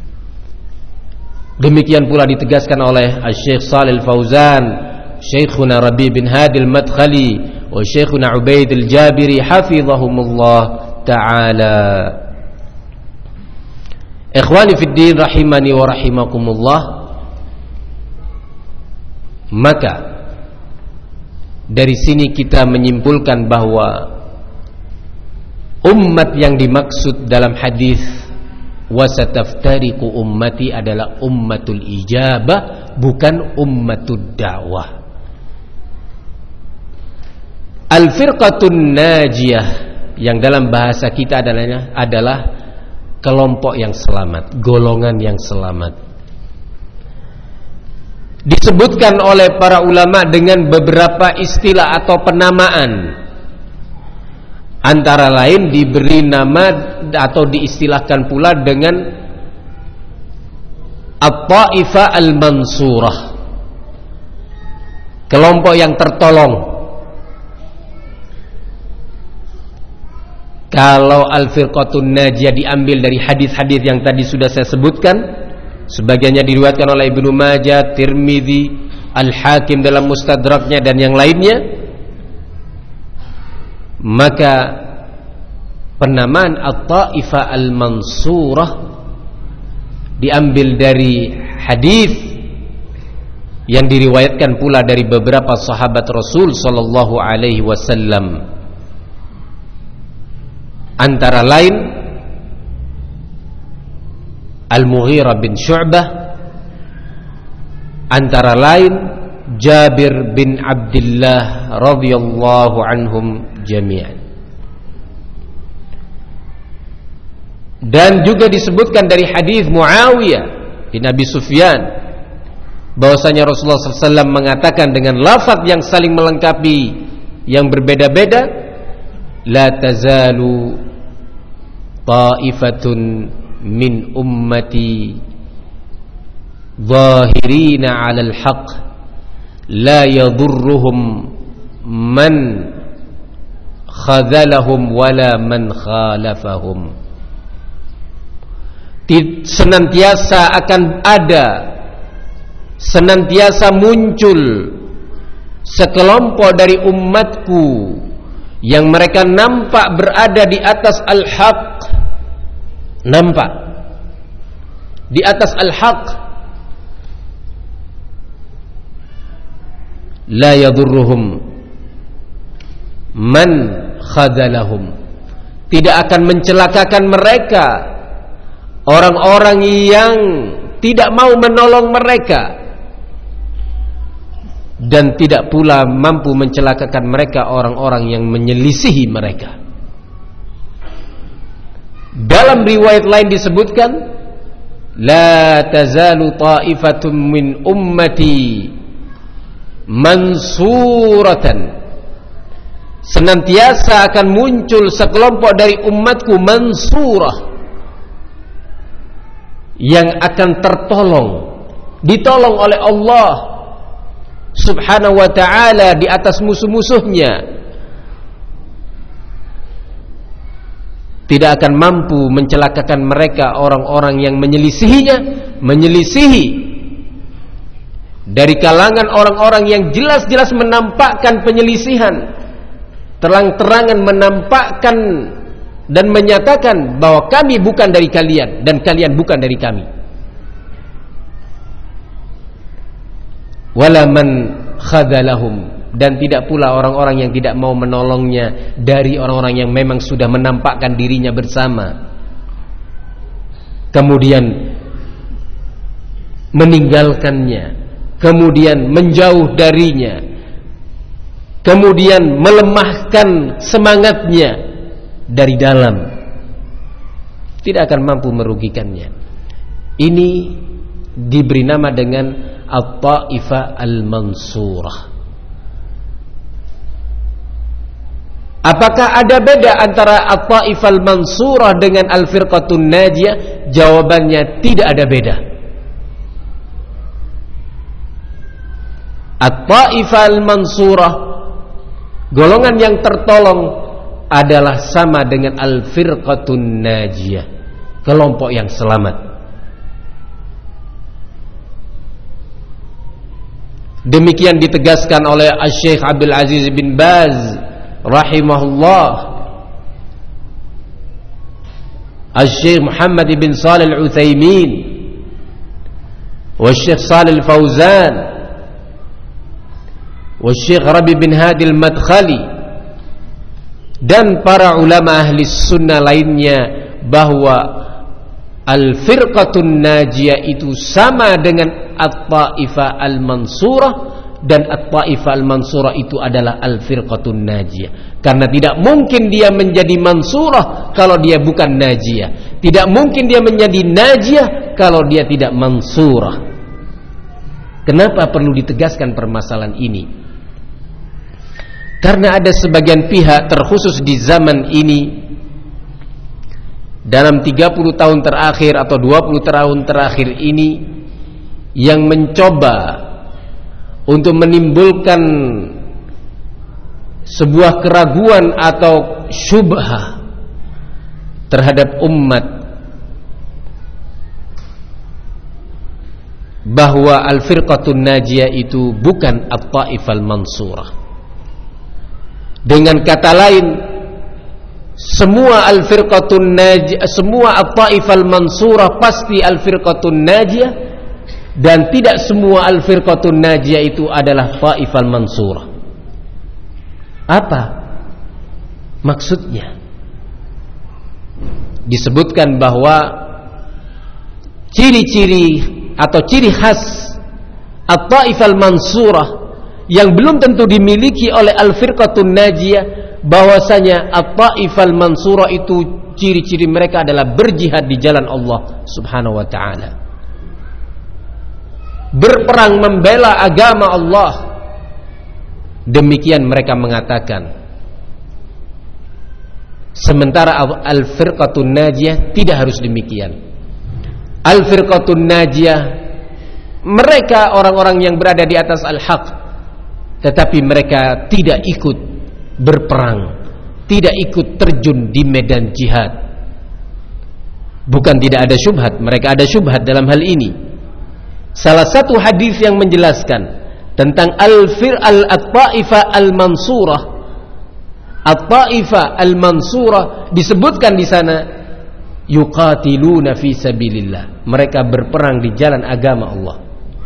Demikian pula ditegaskan oleh Syekh Shalih Al-Fauzan, Syekhuna Rabi bin Hadi Al-Madkhali, wa Syekhuna Ubaid Al-Jabiri hafizahumullah ta'ala. Ikhwani fid din rahimani wa rahimakumullah. Maka dari sini kita menyimpulkan bahwa umat yang dimaksud dalam hadis wasataftariku ummati adalah ummatul ijabah, bukan ummatud dakwah. Al-firqatun najiyah, yang dalam bahasa kita adalah adalah kelompok yang selamat, golongan yang selamat. Disebutkan oleh para ulama dengan beberapa istilah atau penamaan. Antara lain diberi nama atau diistilahkan pula dengan At-Taifah Al-Mansurah, kelompok yang tertolong. Kalau Al-Firqatun Najiyah diambil dari hadis-hadis yang tadi sudah saya sebutkan, sebagiannya diriwayatkan oleh Ibnu Majah, Tirmidzi, Al-Hakim dalam Mustadraknya dan yang lainnya, maka penamaan At-Taifah Al-Mansurah diambil dari hadis yang diriwayatkan pula dari beberapa sahabat Rasul sallallahu alaihi wasallam, antara lain Al-Mughirah bin Syu'bah, antara lain Jabir bin Abdullah radhiyallahu anhum jami'an. Dan juga disebutkan dari hadis Muawiyah bin Abi Sufyan bahwasanya Rasulullah sallallahu alaihi wasallam mengatakan dengan lafaz yang saling melengkapi yang berbeda-beda, la tazalu ta'ifatun min ummati zahirina 'alal haqq la yadurruhum man khadhalahum wala man khalafahum. Senantiasa akan ada, senantiasa muncul sekelompok dari umatku yang mereka nampak berada di atas al-haq, nampak di atas al-haq, la yadurruhum man khadalahum, tidak akan mencelakakan mereka orang-orang yang tidak mau menolong mereka, dan tidak pula mampu mencelakakan mereka orang-orang yang menyelisihi mereka. Dalam riwayat lain disebutkan, la tazalu ta'ifatun min ummati mansuratan, senantiasa akan muncul sekelompok dari umatku mansurah, yang akan tertolong, ditolong oleh Allah Subhanahu wa ta'ala di atas musuh-musuhnya, tidak akan mampu mencelakakan mereka orang-orang yang menyelisihinya, menyelisihi dari kalangan orang-orang yang jelas-jelas menampakkan penyelisihan, terang-terangan menampakkan dan menyatakan bahwa kami bukan dari kalian dan kalian bukan dari kami. Wala man khadalahum, dan tidak pula orang-orang yang tidak mau menolongnya dari orang-orang yang memang sudah menampakkan dirinya bersama, kemudian meninggalkannya, kemudian menjauh darinya, kemudian melemahkan semangatnya dari dalam, tidak akan mampu merugikannya. Ini diberi nama dengan At-Taifah Al-Mansurah. Apakah ada beda antara At-Taifah Al-Mansurah dengan Al-Firqatun Najiyah? Jawabannya tidak ada beda. At-Taifah Al-Mansurah, golongan yang tertolong, adalah sama dengan Al-Firqatun Najiyah, kelompok yang selamat. Demikian ditegaskan oleh Syekh Abdul Aziz bin Baz rahimahullah, Syekh Muhammad bin Shalih Al-Utsaimin, wa Syekh Shalih Al-Fauzan, wa Syekh Rabi bin Hadi Al-Madkhali, dan para ulama ahli sunnah lainnya, bahwa Al-Firqatun Najiyah itu sama dengan At-Taifah Al-Mansurah, dan At-Taifah Al-Mansurah itu adalah Al-Firqatun Najiyah. Karena tidak mungkin dia menjadi Mansurah kalau dia bukan Najiyah, tidak mungkin dia menjadi Najiyah kalau dia tidak Mansurah. Kenapa perlu ditegaskan permasalahan ini? Karena ada sebagian pihak, terkhusus di zaman ini, dalam tiga puluh tahun terakhir atau dua puluh tahun terakhir ini, yang mencoba untuk menimbulkan sebuah keraguan atau syubhah terhadap umat bahwa al-firqatun najiyah itu bukan at-taifah al-mansurah. Dengan kata lain, semua al-firqatun najiyah, semua at-taifah al-mansurah pasti al-firqatun najiyah, dan tidak semua al-firqatun najiyah itu adalah taifah al-mansurah. Apa maksudnya? Disebutkan bahwa ciri-ciri atau ciri khas at-taifah al-mansurah yang belum tentu dimiliki oleh al-firqatun najiyah, bahwasanya at-taifah al-mansurah itu ciri-ciri mereka adalah berjihad di jalan Allah Subhanahu wa taala, berperang membela agama Allah. Demikian mereka mengatakan. Sementara al-firqatun najiyah tidak harus demikian. Al-firqatun najiyah, mereka orang-orang yang berada di atas al-haq, tetapi mereka tidak ikut berperang, tidak ikut terjun di medan jihad. Bukan tidak ada syubhat, mereka ada syubhat dalam hal ini. Salah satu hadis yang menjelaskan tentang al-fir al-taifah al-mansurah, at-taifah al-mansurah, disebutkan di sana yuqatiluna fi sabilillah, mereka berperang di jalan agama Allah.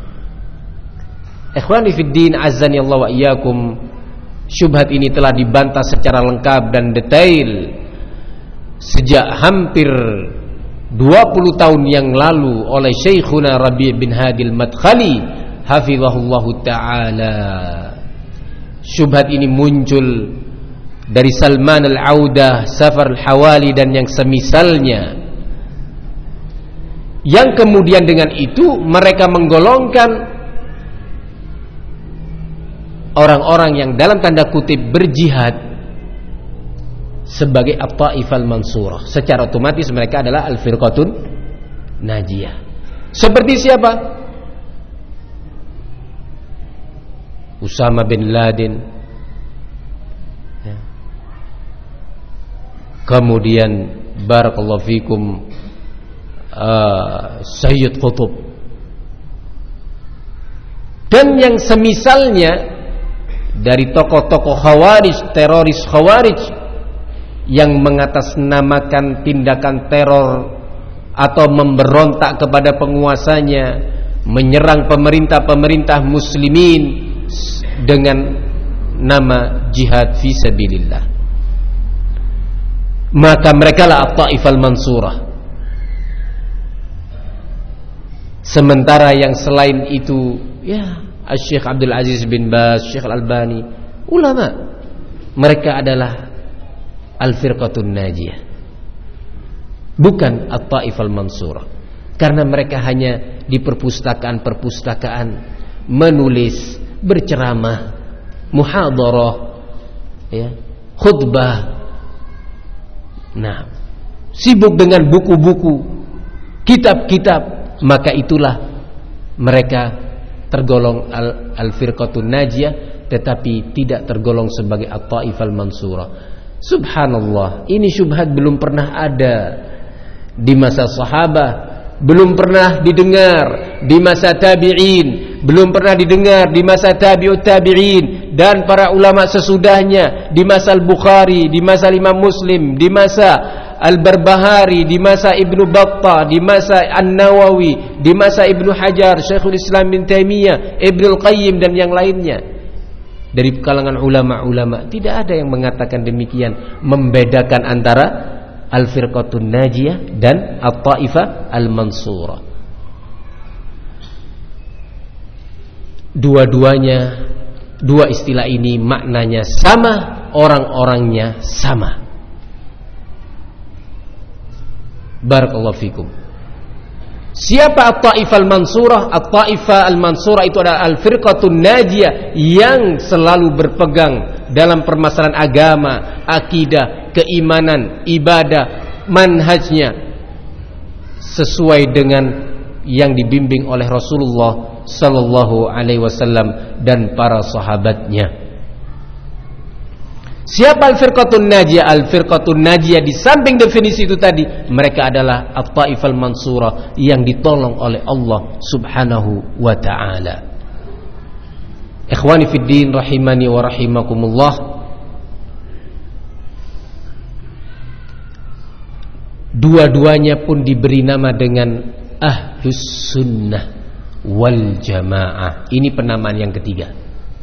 Ikhwani fid din, azani Allah wa iyyakum, syubhat ini telah dibantah secara lengkap dan detail sejak hampir dua puluh tahun yang lalu oleh Syekhuna Rabi' bin Hadil Madkhali hafizahullahu ta'ala. Syubhat ini muncul dari Salman al-Audah, Safar al-Hawali dan yang semisalnya, yang kemudian dengan itu mereka menggolongkan orang-orang yang dalam tanda kutip berjihad sebagai at-taifah al-mansurah. Secara otomatis mereka adalah al-firqatun najiyah. Seperti siapa? Usama bin Laden, ya. Kemudian barakallahu fikum uh, Sayyid Qutb dan yang semisalnya dari tokoh-tokoh khawarij, teroris khawarij yang mengatasnamakan tindakan teror atau memberontak kepada penguasanya, menyerang pemerintah-pemerintah muslimin dengan nama jihad fi sabilillah. Maka mereka lah at-taifah al-mansurah. Sementara yang selain itu, ya, Syekh Abdul Aziz bin Baz, Syekh Al-Albani, ulama, mereka adalah al-firqatun najiyah, bukan at-taifah al-mansurah. Karena mereka hanya di perpustakaan-perpustakaan menulis, berceramah, muhadarah, ya, khutbah. Nah, sibuk dengan buku-buku, kitab-kitab, maka itulah mereka tergolong al- al-firqatun najiyah, tetapi tidak tergolong sebagai at-taifah al-mansurah. Subhanallah, ini syubhat belum pernah ada di masa sahabat, belum pernah didengar di masa tabi'in, belum pernah didengar di masa tabi'ut tabi'in dan para ulama sesudahnya, di masa Al-Bukhari, di masa Imam Muslim, di masa Al-Barbahari, di masa Ibnu Battah, di masa An-Nawawi, di masa Ibnu Hajar, Syekhul Islam bin Taimiyah, Ibnu Al-Qayyim dan yang lainnya. Dari kalangan ulama-ulama tidak ada yang mengatakan demikian, membedakan antara al-firqatun najiyah dan at-taifah al-mansurah. Dua-duanya, dua istilah ini maknanya sama, orang-orangnya sama. Barakallahu fikum. Siapa at-taifah al-mansurah? At-taifah al-mansurah itu adalah al-firqatun najiyah yang selalu berpegang dalam permasalahan agama, akidah, keimanan, ibadah, manhajnya sesuai dengan yang dibimbing oleh Rasulullah sallallahu alaihi wasallam dan para sahabatnya. Siapa al-firqatun najiyah? Al-firqatun najiyah di samping definisi itu tadi, mereka adalah at-taifal mansurah yang ditolong oleh Allah Subhanahu wa taala. Ikhwani fid din rahimani wa rahimakumullah. Dua-duanya pun diberi nama dengan Ahlus Sunnah wal Jamaah. Ini penamaan yang ketiga.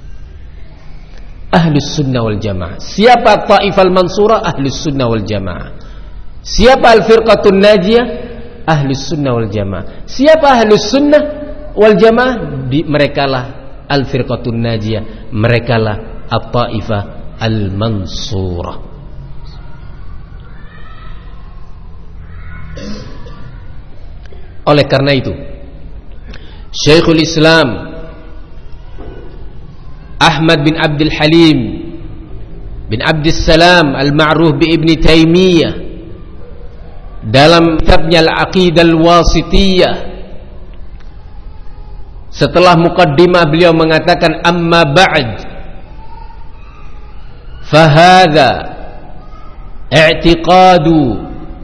Ahlus Sunnah wal Jamaah. Siapa Taifal Mansurah? Ahlus Sunnah wal Jamaah. Siapa Al-Firqatun Najiyah? Ahlus Sunnah wal Jamaah. Siapa Ahlus Sunnah wal Jamaah? Di, merekalah Al-Firqatun Najiyah. Merekalah At-Taifah Al-Mansurah. Oleh karena itu, Syekhul Islam Ahmad bin Abdul Halim bin Abdul Salam Al-Ma'ruf bi Ibn Taymiyah dalam kitabnya Al-Aqidah Al-Wasitiyah, setelah muqaddimah beliau mengatakan, amma ba'd fahadha i'tiqadu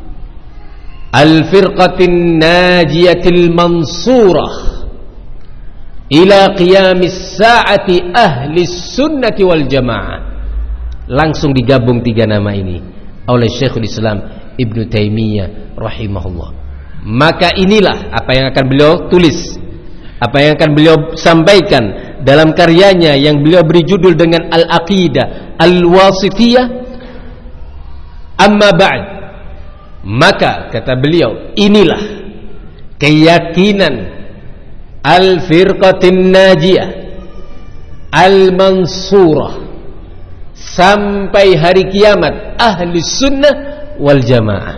al-firqatin najiyatil mansurah ila qiyamis sa'ati ahli sunnati wal jamaah. Langsung digabung tiga nama ini oleh Syekhul Islam Ibn Taymiyah rahimahullah. Maka inilah apa yang akan beliau tulis, apa yang akan beliau sampaikan dalam karyanya yang beliau beri judul dengan Al-Aqidah Al-Wasitiyah. Amma ba'd, maka kata beliau, inilah keyakinan Al-Firqatin Najiyah Al-Mansurah sampai hari kiamat ahli sunnah wal jamaah.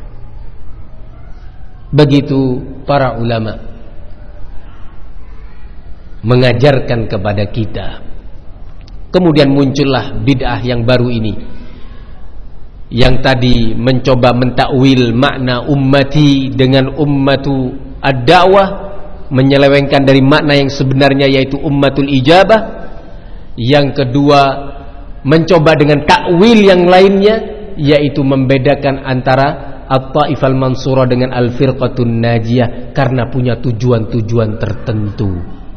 Begitu para ulama mengajarkan kepada kita. Kemudian muncullah bid'ah yang baru ini, yang tadi mencoba mentakwil makna ummati dengan ummatu ad-da'wah, menyelewengkan dari makna yang sebenarnya yaitu ummatul ijabah. Yang kedua, mencoba dengan takwil yang lainnya, yaitu membedakan antara at-taifal mansurah dengan al-firqatun najiyah karena punya tujuan-tujuan tertentu.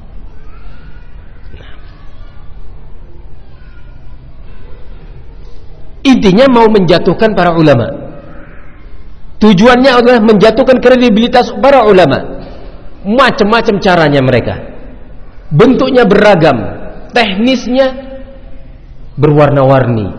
Intinya mau menjatuhkan para ulama. Tujuannya adalah menjatuhkan kredibilitas para ulama. Macam-macam caranya mereka. Bentuknya beragam, teknisnya berwarna-warni.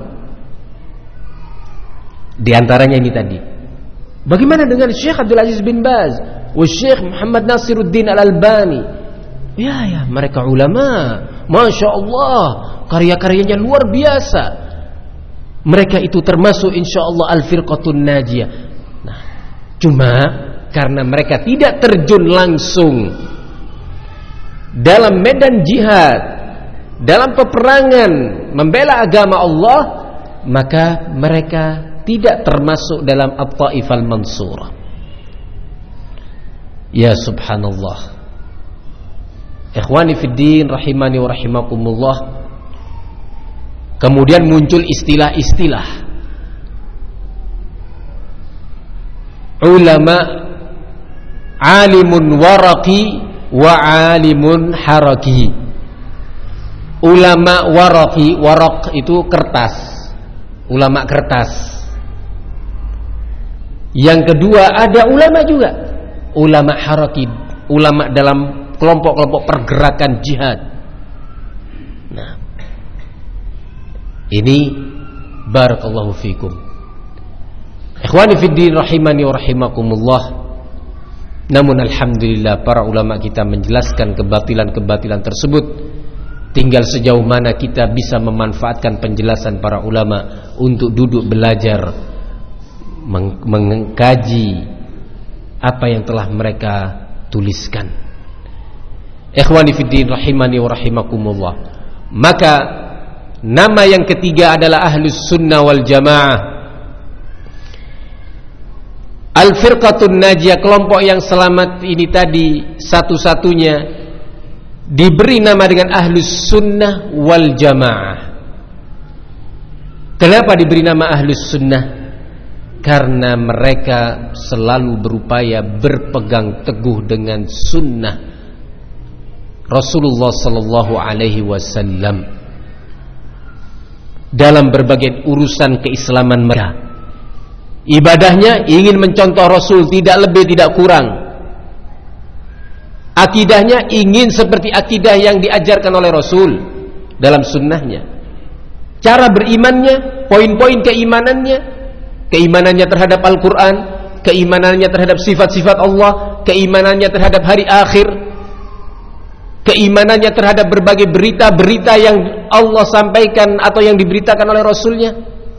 Di antaranya ini tadi. Bagaimana dengan Syekh Abdul Aziz bin Baz, wa Syekh Muhammad Nasiruddin Al-Albani? Ya ya, mereka ulama. Masya Allah, karya-karyanya luar biasa. Mereka itu termasuk insyaallah al-firqatun najiyah. Nah, cuma karena mereka tidak terjun langsung dalam medan jihad, dalam peperangan membela agama Allah, maka mereka tidak termasuk dalam at-taifal mansurah. Ya subhanallah. Ikhwani fid din rahimani wa rahimakumullah. Kemudian muncul istilah-istilah ulama alimun waraqi wa alimun haraki. Ulama waraqi, waraq itu kertas, ulama kertas. Yang kedua ada ulama juga, ulama haraki, ulama dalam kelompok-kelompok pergerakan jihad. Nah, ini barakallahu fikum. Ikhwani fid din rahimani wa rahimakumullah. Namun alhamdulillah para ulama kita menjelaskan kebatilan-kebatilan tersebut. Tinggal sejauh mana kita bisa memanfaatkan penjelasan para ulama untuk duduk belajar, meng- mengkaji apa yang telah mereka tuliskan. Ikhwani fid din rahimani wa rahimakumullah. Maka nama yang ketiga adalah Ahlus Sunnah wal Jamaah. Al-Firqatun Najiyah, kelompok yang selamat ini tadi satu-satunya diberi nama dengan Ahlus Sunnah wal Jamaah. Kenapa diberi nama Ahlus Sunnah? Karena mereka selalu berupaya berpegang teguh dengan sunnah Rasulullah sallallahu alaihi wasallam dalam berbagai urusan keislaman mereka. Ibadahnya ingin mencontoh Rasul, tidak lebih tidak kurang. Akidahnya ingin seperti akidah yang diajarkan oleh Rasul dalam sunnahnya. Cara berimannya, poin-poin keimanannya, keimanannya terhadap Al-Quran, keimanannya terhadap sifat-sifat Allah, keimanannya terhadap hari akhir, keimanannya terhadap berbagai berita-berita yang Allah sampaikan atau yang diberitakan oleh Rasulnya,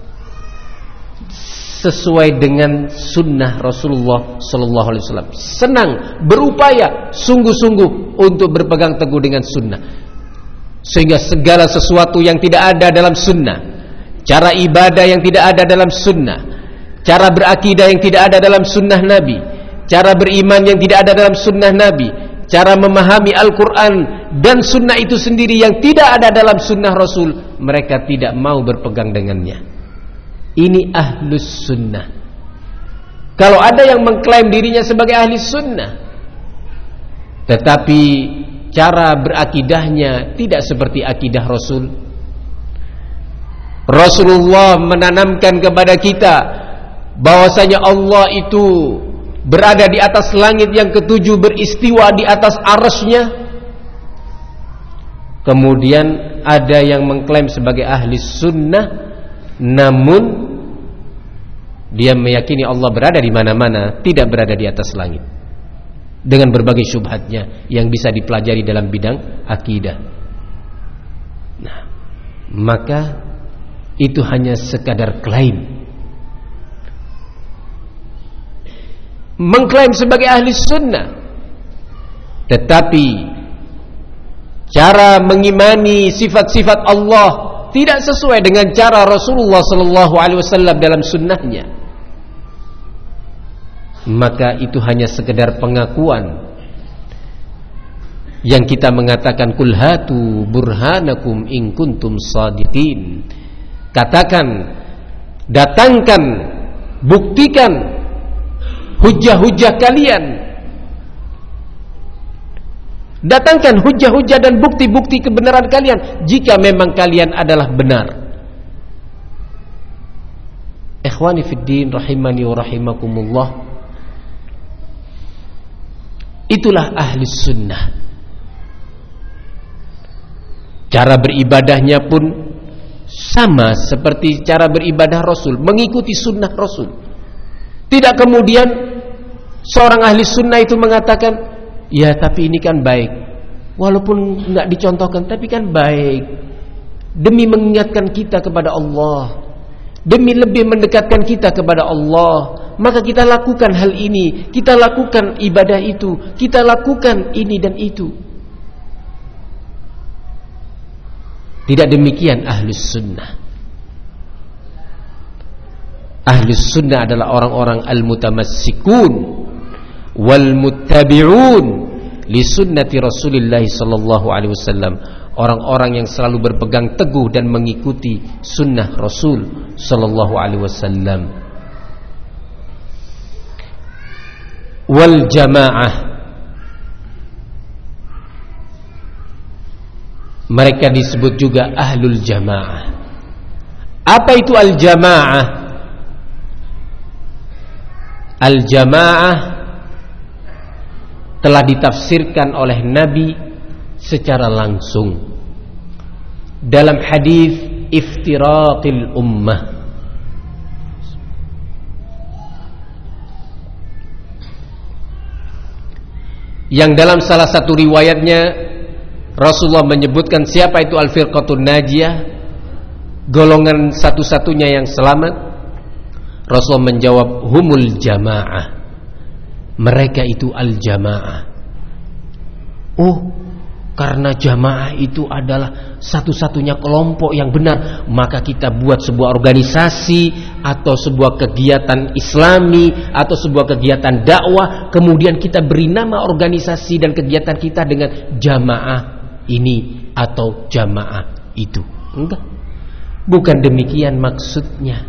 sesuai dengan sunnah Rasulullah Sallallahu Alaihi Wasallam. Senang, berupaya sungguh-sungguh untuk berpegang teguh dengan sunnah, sehingga segala sesuatu yang tidak ada dalam sunnah, cara ibadah yang tidak ada dalam sunnah, cara berakidah yang tidak ada dalam sunnah Nabi, cara beriman yang tidak ada dalam sunnah Nabi, cara memahami Al-Quran dan sunnah itu sendiri yang tidak ada dalam sunnah Rasul, mereka tidak mau berpegang dengannya. Ini Ahlus Sunnah. Kalau ada yang mengklaim dirinya sebagai ahli sunnah, tetapi cara berakidahnya tidak seperti akidah Rasul, Rasulullah menanamkan kepada kita bahwasanya Allah itu berada di atas langit yang ketujuh, beristiwa di atas arasy-Nya. Kemudian ada yang mengklaim sebagai ahli sunnah, namun dia meyakini Allah berada di mana-mana, tidak berada di atas langit, dengan berbagai syubhatnya yang bisa dipelajari dalam bidang akidah. Nah, maka itu hanya sekadar klaim, mengklaim sebagai ahli sunnah, tetapi cara mengimani sifat-sifat Allah tidak sesuai dengan cara Rasulullah sallallahu alaihi wasallam dalam sunnahnya, maka itu hanya sekedar pengakuan yang kita mengatakan kul hatu burhanakum in kuntum shadiqin. Katakan, datangkan, buktikan hujah-hujah kalian, datangkan hujah-hujah dan bukti-bukti kebenaran kalian jika memang kalian adalah benar. Ikhwani fid din rahimani wa rahimakumullah, itulah ahli sunnah. Cara beribadahnya pun sama seperti cara beribadah Rasul, mengikuti sunnah Rasul. Tidak kemudian seorang ahli sunnah itu mengatakan, ya tapi ini kan baik, walaupun nggak dicontohkan tapi kan baik, demi mengingatkan kita kepada Allah, demi lebih mendekatkan kita kepada Allah, maka kita lakukan hal ini, kita lakukan ibadah itu, kita lakukan ini dan itu. Tidak demikian ahlus sunnah. Ahlus sunnah adalah orang-orang al-mutamassikun wal muttabi'un li sunnati Rasulillah sallallahu alaihi wasallam, orang-orang yang selalu berpegang teguh dan mengikuti sunnah Rasul sallallahu alaihi wasallam. Wal jamaah, mereka disebut juga ahlul jamaah. Apa itu al jamaah? Al jamaah telah ditafsirkan oleh Nabi secara langsung dalam hadis iftiraqil ummah. Yang dalam salah satu riwayatnya Rasulullah menyebutkan siapa itu al-firqatun najiyah, golongan satu-satunya yang selamat. Rasulullah menjawab humul jamaah, mereka itu al-jamaah. Oh, karena jamaah itu adalah satu-satunya kelompok yang benar, maka kita buat sebuah organisasi atau sebuah kegiatan Islami atau sebuah kegiatan dakwah, kemudian kita beri nama organisasi dan kegiatan kita dengan jamaah ini atau jamaah itu. Enggak, bukan demikian maksudnya.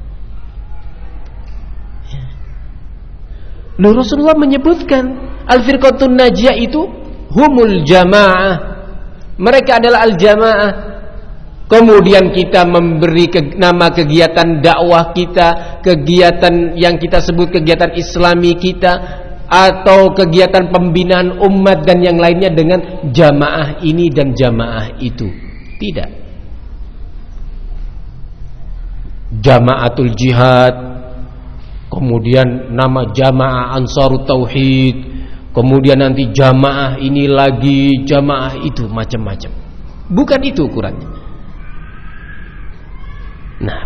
Loh, Rasulullah menyebutkan al-firqatun najiyah itu humul jamaah, mereka adalah al-jamaah. Kemudian kita memberi ke, nama kegiatan dakwah kita, kegiatan yang kita sebut kegiatan Islami kita, atau kegiatan pembinaan umat dan yang lainnya dengan jamaah ini dan jamaah itu. Tidak. Jamaatul jihad, kemudian nama jamaah Ansarut Tauhid, kemudian nanti jamaah ini lagi, jamaah itu, macam-macam. Bukan itu ukurannya. Nah,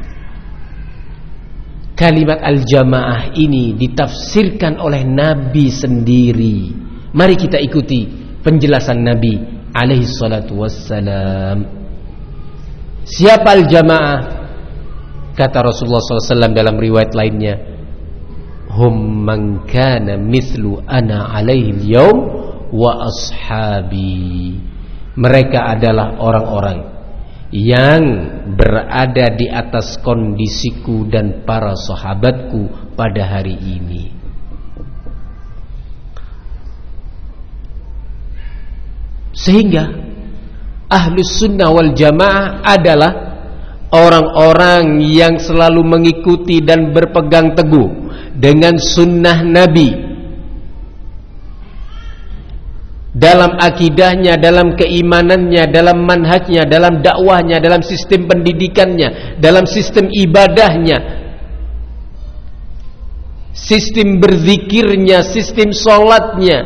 kalimat al-jamaah ini ditafsirkan oleh Nabi sendiri. Mari kita ikuti penjelasan Nabi alaihi salatu wassalam. Siapa al-jamaah? Kata Rasulullah shallallahu alaihi wasallam dalam riwayat lainnya, hum man kana mithlu ana alaihi al-yawm wa ashabi. Mereka adalah orang-orang yang berada di atas kondisiku dan para sahabatku pada hari ini. Sehingga Ahlus Sunnah wal Jamaah adalah orang-orang yang selalu mengikuti dan berpegang teguh dengan sunnah Nabi dalam akidahnya, dalam keimanannya, dalam manhajnya, dalam dakwahnya, dalam sistem pendidikannya, dalam sistem ibadahnya, sistem berzikirnya, sistem sholatnya,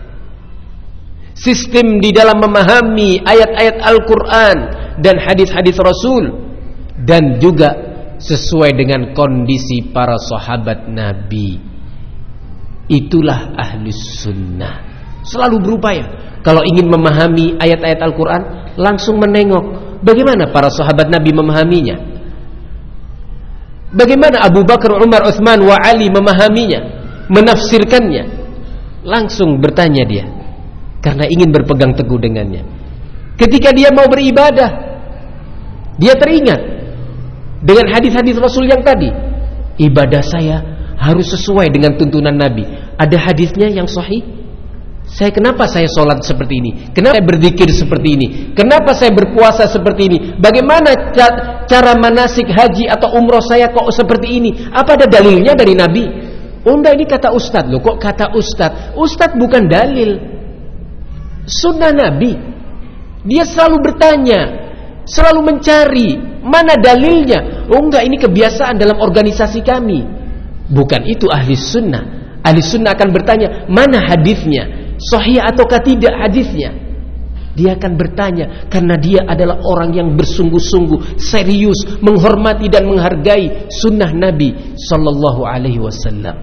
sistem di dalam memahami ayat-ayat Al-Quran dan hadis-hadis Rasul, dan juga sesuai dengan kondisi para sahabat Nabi. Itulah Ahlus Sunnah. Selalu berupaya kalau ingin memahami ayat-ayat Al-Quran, langsung menengok bagaimana para sahabat Nabi memahaminya, bagaimana Abu Bakar, Umar, Utsman wa Ali memahaminya, menafsirkannya. Langsung bertanya dia, karena ingin berpegang teguh dengannya. Ketika dia mau beribadah, dia teringat dengan hadis-hadis Rasul yang tadi, ibadah saya harus sesuai dengan tuntunan Nabi. Ada hadisnya yang sahih. Saya kenapa saya sholat seperti ini? Kenapa saya berzikir seperti ini? Kenapa saya berpuasa seperti ini? Bagaimana cara manasik haji atau umroh saya kok seperti ini? Apa ada dalilnya dari Nabi? Oh enggak, ini kata Ustadz. Loh, kok kata Ustadz? Ustadz bukan dalil. Sunnah Nabi. Dia selalu bertanya, selalu mencari mana dalilnya. Oh enggak, ini kebiasaan dalam organisasi kami. Bukan itu ahli sunnah. Ahli sunnah akan bertanya, mana hadisnya? Sahih ataukah tidak hadisnya? Dia akan bertanya karena dia adalah orang yang bersungguh-sungguh serius menghormati dan menghargai sunnah Nabi sallallahu alaihi wasallam.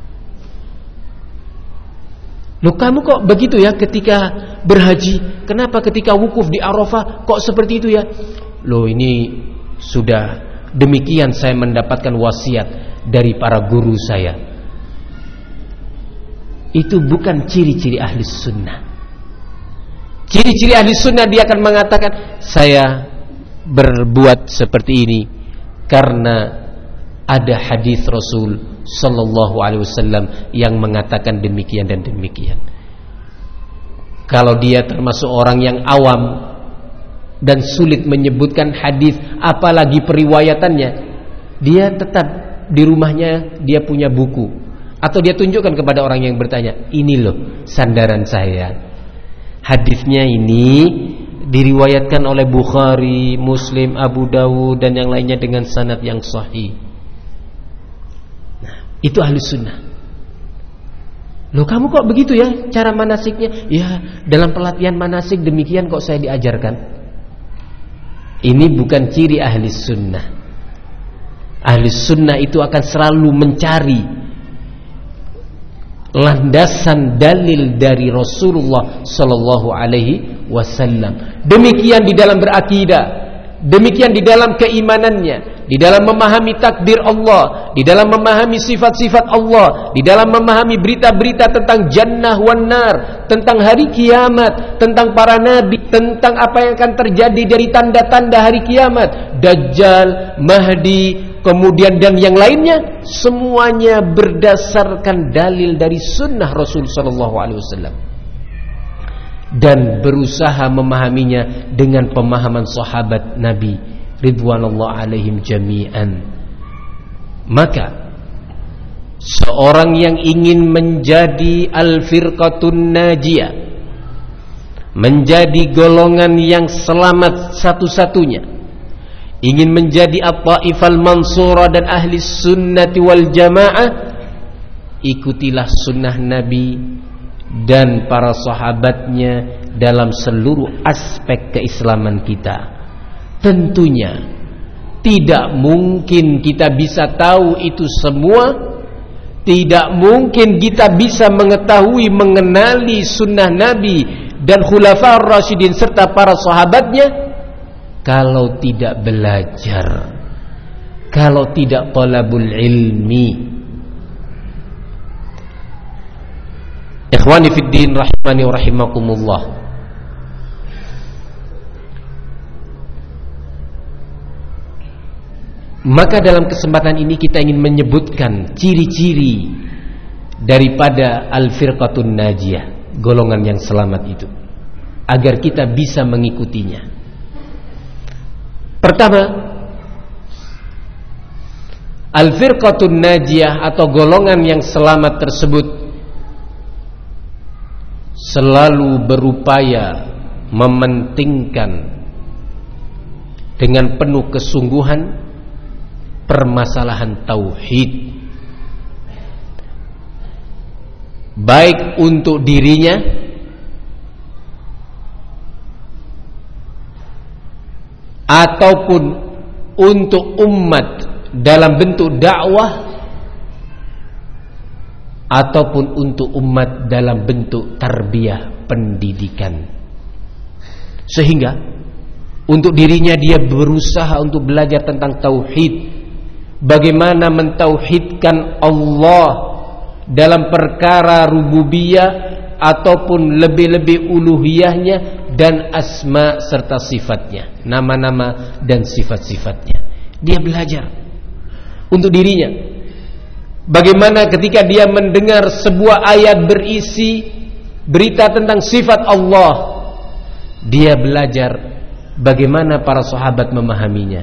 Loh, kamu kok begitu ya ketika berhaji? Kenapa ketika wukuf di Arafah kok seperti itu ya? Loh, ini sudah demikian saya mendapatkan wasiat dari para guru saya. Itu bukan ciri-ciri ahli sunnah. Ciri-ciri ahli sunnah, dia akan mengatakan, saya berbuat seperti ini karena ada hadis Rasul sallallahu alaihi wasallam yang mengatakan demikian dan demikian. Kalau dia termasuk orang yang awam dan sulit menyebutkan hadis, apalagi periwayatannya, dia tetap di rumahnya dia punya buku, atau dia tunjukkan kepada orang yang bertanya, ini loh sandaran saya. Hadisnya ini diriwayatkan oleh Bukhari, Muslim, Abu Dawud dan yang lainnya dengan sanad yang sahih. Nah, itu ahli sunnah. Loh, kamu kok begitu ya cara manasiknya? Ya, dalam pelatihan manasik demikian kok saya diajarkan. Ini bukan ciri ahli sunnah. Ahli sunnah itu akan selalu mencari landasan dalil dari Rasulullah sallallahu alaihi wasallam. Demikian di dalam berakidah, Demikian di dalam keimanannya, di dalam memahami takdir Allah, di dalam memahami sifat-sifat Allah, di dalam memahami berita-berita tentang jannah wan nar, tentang hari kiamat, tentang para nabi, tentang apa yang akan terjadi dari tanda-tanda hari kiamat, Dajjal, Mahdi, kemudian dan yang lainnya, semuanya berdasarkan dalil dari sunnah Rasul sallallahu alaihi wasallam, dan berusaha memahaminya dengan pemahaman sahabat Nabi ridwanullah alaihim jami'an. Maka seorang yang ingin menjadi al-firqatun najiyah, menjadi golongan yang selamat satu-satunya, ingin menjadi at-taifal mansura dan ahli sunnati wal jamaah, ikutilah sunnah Nabi dan para sahabatnya dalam seluruh aspek keislaman kita. Tentunya tidak mungkin kita bisa tahu itu semua, tidak mungkin kita bisa mengetahui, mengenali sunnah Nabi dan khulafa'ur rasyidin serta para sahabatnya kalau tidak belajar, kalau tidak talabul ilmi. Ikhwani fid din rahimani wa rahimakumullah. Maka dalam kesempatan ini kita ingin menyebutkan ciri-ciri daripada al-firqatun najiyah, golongan yang selamat itu, agar kita bisa mengikutinya. Pertama, al-firqatun najiyah atau golongan yang selamat tersebut selalu berupaya mementingkan dengan penuh kesungguhan permasalahan tauhid, baik untuk dirinya ataupun untuk umat dalam bentuk dakwah, ataupun untuk umat dalam bentuk tarbiyah, pendidikan. Sehingga untuk dirinya dia berusaha untuk belajar tentang tauhid, bagaimana mentauhidkan Allah dalam perkara rububiyah ataupun lebih-lebih uluhiyahnya dan asma serta sifatnya, nama-nama dan sifat-sifatnya. Dia belajar untuk dirinya. Bagaimana ketika dia mendengar sebuah ayat berisi berita tentang sifat Allah, dia belajar bagaimana para sahabat memahaminya.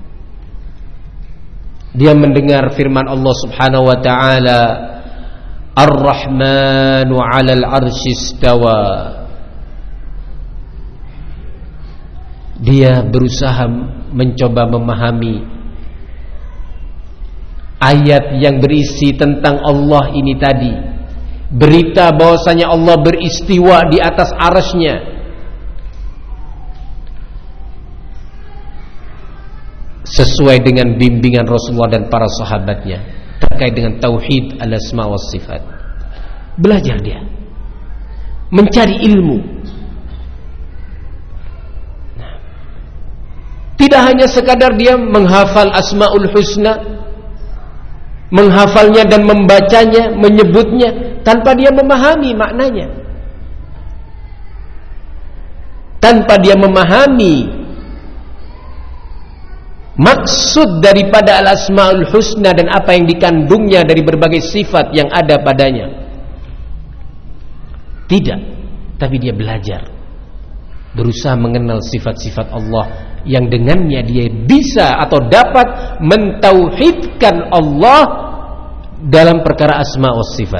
Dia mendengar firman Allah Subhanahu wa taala, Ar-Rahmanu 'alal 'arsy istawa. Dia berusaha mencoba memahami ayat yang berisi tentang Allah ini tadi, berita bahwasanya Allah beristiwa di atas arasy-Nya, sesuai dengan bimbingan Rasulullah dan para sahabatnya terkait dengan tauhid al-asma was sifat. Belajar dia, mencari ilmu. Nah, tidak hanya sekadar dia menghafal asmaul husna, menghafalnya dan membacanya, menyebutnya tanpa dia memahami maknanya, tanpa dia memahami maksud daripada al-asmaul husna dan apa yang dikandungnya dari berbagai sifat yang ada padanya. Tidak, tapi dia belajar, berusaha mengenal sifat-sifat Allah yang dengannya dia bisa atau dapat mentauhidkan Allah dalam perkara asma wa sifat.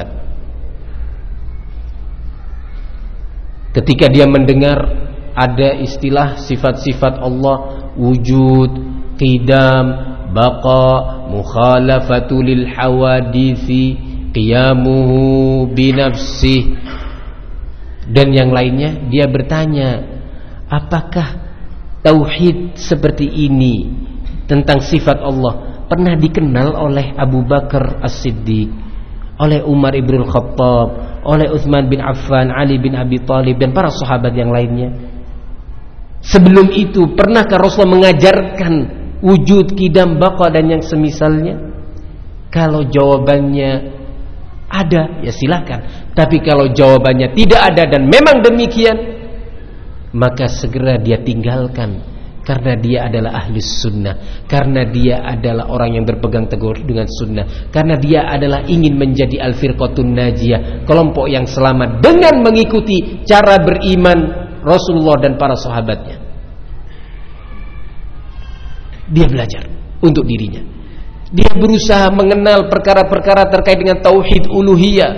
Ketika dia mendengar ada istilah sifat-sifat Allah, wujud, qidam, baqa, mukhalafatu lil hawadisi, qiyamuhu binafsih dan yang lainnya, dia bertanya, apakah tauhid seperti ini tentang sifat Allah pernah dikenal oleh Abu Bakar As-Siddiq, oleh Umar ibn Khattab, oleh Utsman bin Affan, Ali bin Abi Thalib dan para sahabat yang lainnya? Sebelum itu pernahkah Rasulullah mengajarkan wujud, qidam, baqa dan yang semisalnya? Kalau jawabannya ada, ya silakan. Tapi kalau jawabannya tidak ada dan memang demikian, maka segera dia tinggalkan, karena dia adalah ahli sunnah, karena dia adalah orang yang berpegang teguh dengan sunnah, karena dia adalah ingin menjadi al-firqatun najiyah, kelompok yang selamat dengan mengikuti cara beriman Rasulullah dan para sahabatnya. Dia belajar untuk dirinya. Dia berusaha mengenal perkara-perkara terkait dengan tauhid uluhiyah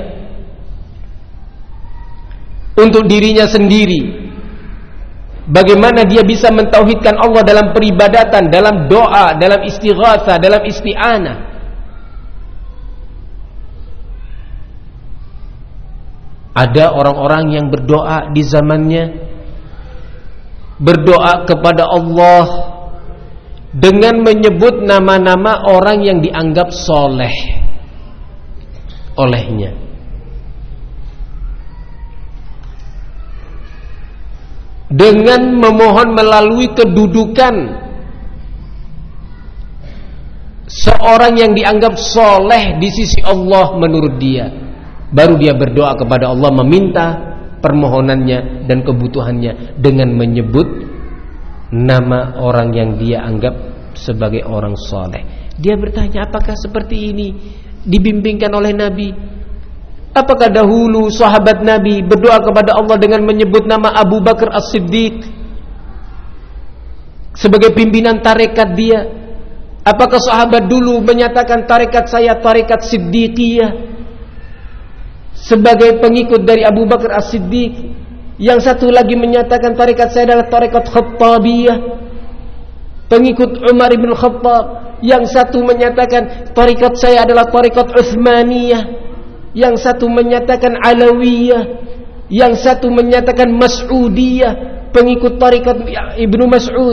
untuk dirinya sendiri. Bagaimana dia bisa mentauhidkan Allah dalam peribadatan, dalam doa, dalam istighatsah, dalam isti'anah. Ada orang-orang yang berdoa di zamannya, berdoa kepada Allah dengan menyebut nama-nama orang yang dianggap soleh olehnya. Dengan memohon melalui kedudukan seorang yang dianggap soleh di sisi Allah menurut dia, baru dia berdoa kepada Allah, meminta permohonannya dan kebutuhannya dengan menyebut nama orang yang dia anggap sebagai orang soleh. Dia bertanya, apakah seperti ini dibimbingkan oleh Nabi? Apakah dahulu sahabat Nabi berdoa kepada Allah dengan menyebut nama Abu Bakar As-Siddiq sebagai pimpinan tarekat dia? Apakah sahabat dulu menyatakan tarekat saya tarekat Siddiqiyah sebagai pengikut dari Abu Bakar As-Siddiq? Yang satu lagi menyatakan tarekat saya adalah tarekat Khattabiyah, pengikut Umar ibn Khattab. Yang satu menyatakan tarekat saya adalah tarekat Utsmaniyah. Yang satu menyatakan Alawiyah. Yang satu menyatakan Mas'udiyah, pengikut tarekat Ibnu Mas'ud.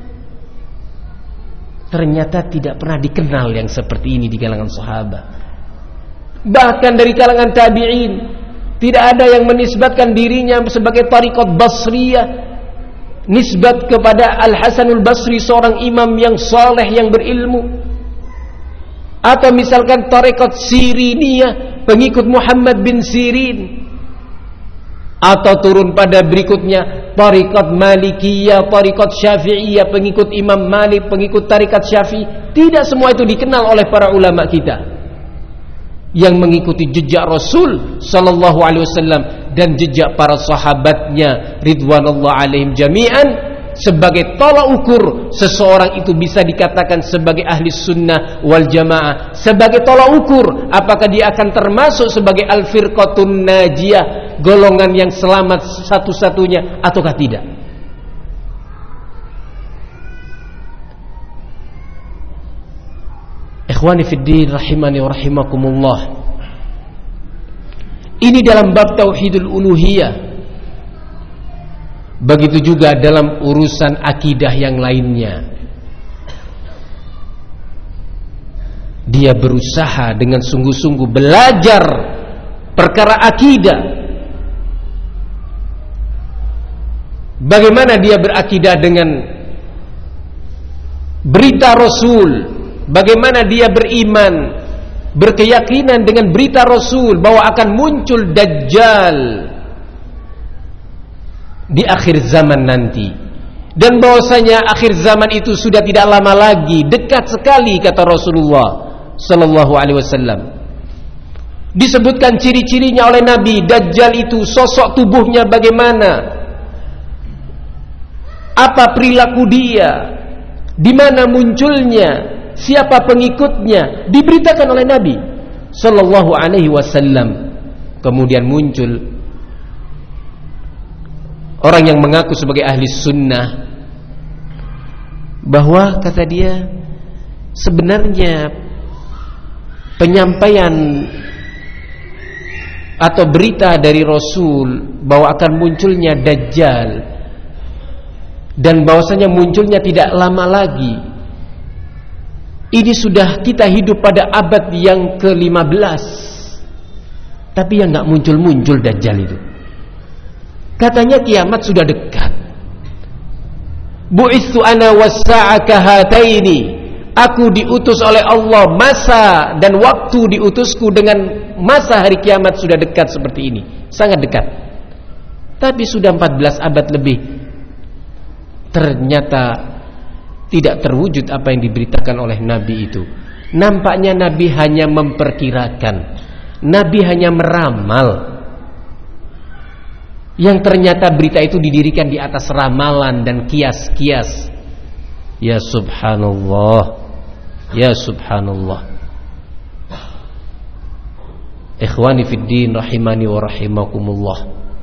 Ternyata tidak pernah dikenal yang seperti ini di kalangan sahabat. Bahkan dari kalangan tabi'in tidak ada yang menisbatkan dirinya sebagai tariqat Basriyah, nisbat kepada Al-Hasanul Basri, seorang imam yang saleh yang berilmu. Atau misalkan tariqat Siriniyah, pengikut Muhammad bin Sirin. Atau turun pada berikutnya tariqat Malikiyah, tariqat Syafi'iyah, pengikut Imam Malik, pengikut tariqat Syafi'i. Tidak semua itu dikenal oleh para ulama kita yang mengikuti jejak Rasul sallallahu alaihi wasallam dan jejak para sahabatnya ridwanullah alaihim jami'an sebagai tolak ukur seseorang itu bisa dikatakan sebagai ahli sunnah wal jamaah, sebagai tolak ukur apakah dia akan termasuk sebagai al-firqatun najiyah, golongan yang selamat satu-satunya ataukah tidak. Ikhwani fiddin rahimani wa rahimakumullah. Ini dalam bab tauhidul uluhiyah. Begitu juga dalam urusan akidah yang lainnya. Dia berusaha dengan sungguh-sungguh belajar perkara akidah. Bagaimana dia berakidah dengan berita Rasul, bagaimana dia beriman, berkeyakinan dengan berita Rasul bahwa akan muncul Dajjal di akhir zaman nanti, dan bahwasanya akhir zaman itu sudah tidak lama lagi, dekat sekali kata Rasulullah sallallahu alaihi wasallam. Disebutkan ciri-cirinya oleh Nabi. Dajjal itu sosok tubuhnya bagaimana, apa perilaku dia, di mana munculnya, siapa pengikutnya, diberitakan oleh Nabi sallallahu alaihi wasallam. Kemudian muncul orang yang mengaku sebagai ahli sunnah, bahwa kata dia sebenarnya penyampaian atau berita dari Rasul bahwa akan munculnya Dajjal dan bahwasanya munculnya tidak lama lagi, ini sudah kita hidup pada abad yang ke lima belas, tapi yang gak muncul-muncul Dajjal itu. Katanya kiamat sudah dekat. bu'itsu ana was-sa'a kahataini. Aku diutus oleh Allah, masa dan waktu diutusku dengan masa hari kiamat sudah dekat seperti ini, sangat dekat. Tapi sudah empat belas abad lebih, ternyata tidak terwujud apa yang diberitakan oleh Nabi itu. Nampaknya Nabi hanya memperkirakan, Nabi hanya meramal, yang ternyata berita itu didirikan di atas ramalan dan kias-kias. Ya subhanallah, ya subhanallah. Ikhwani fid din rahimani wa rahimakumullah.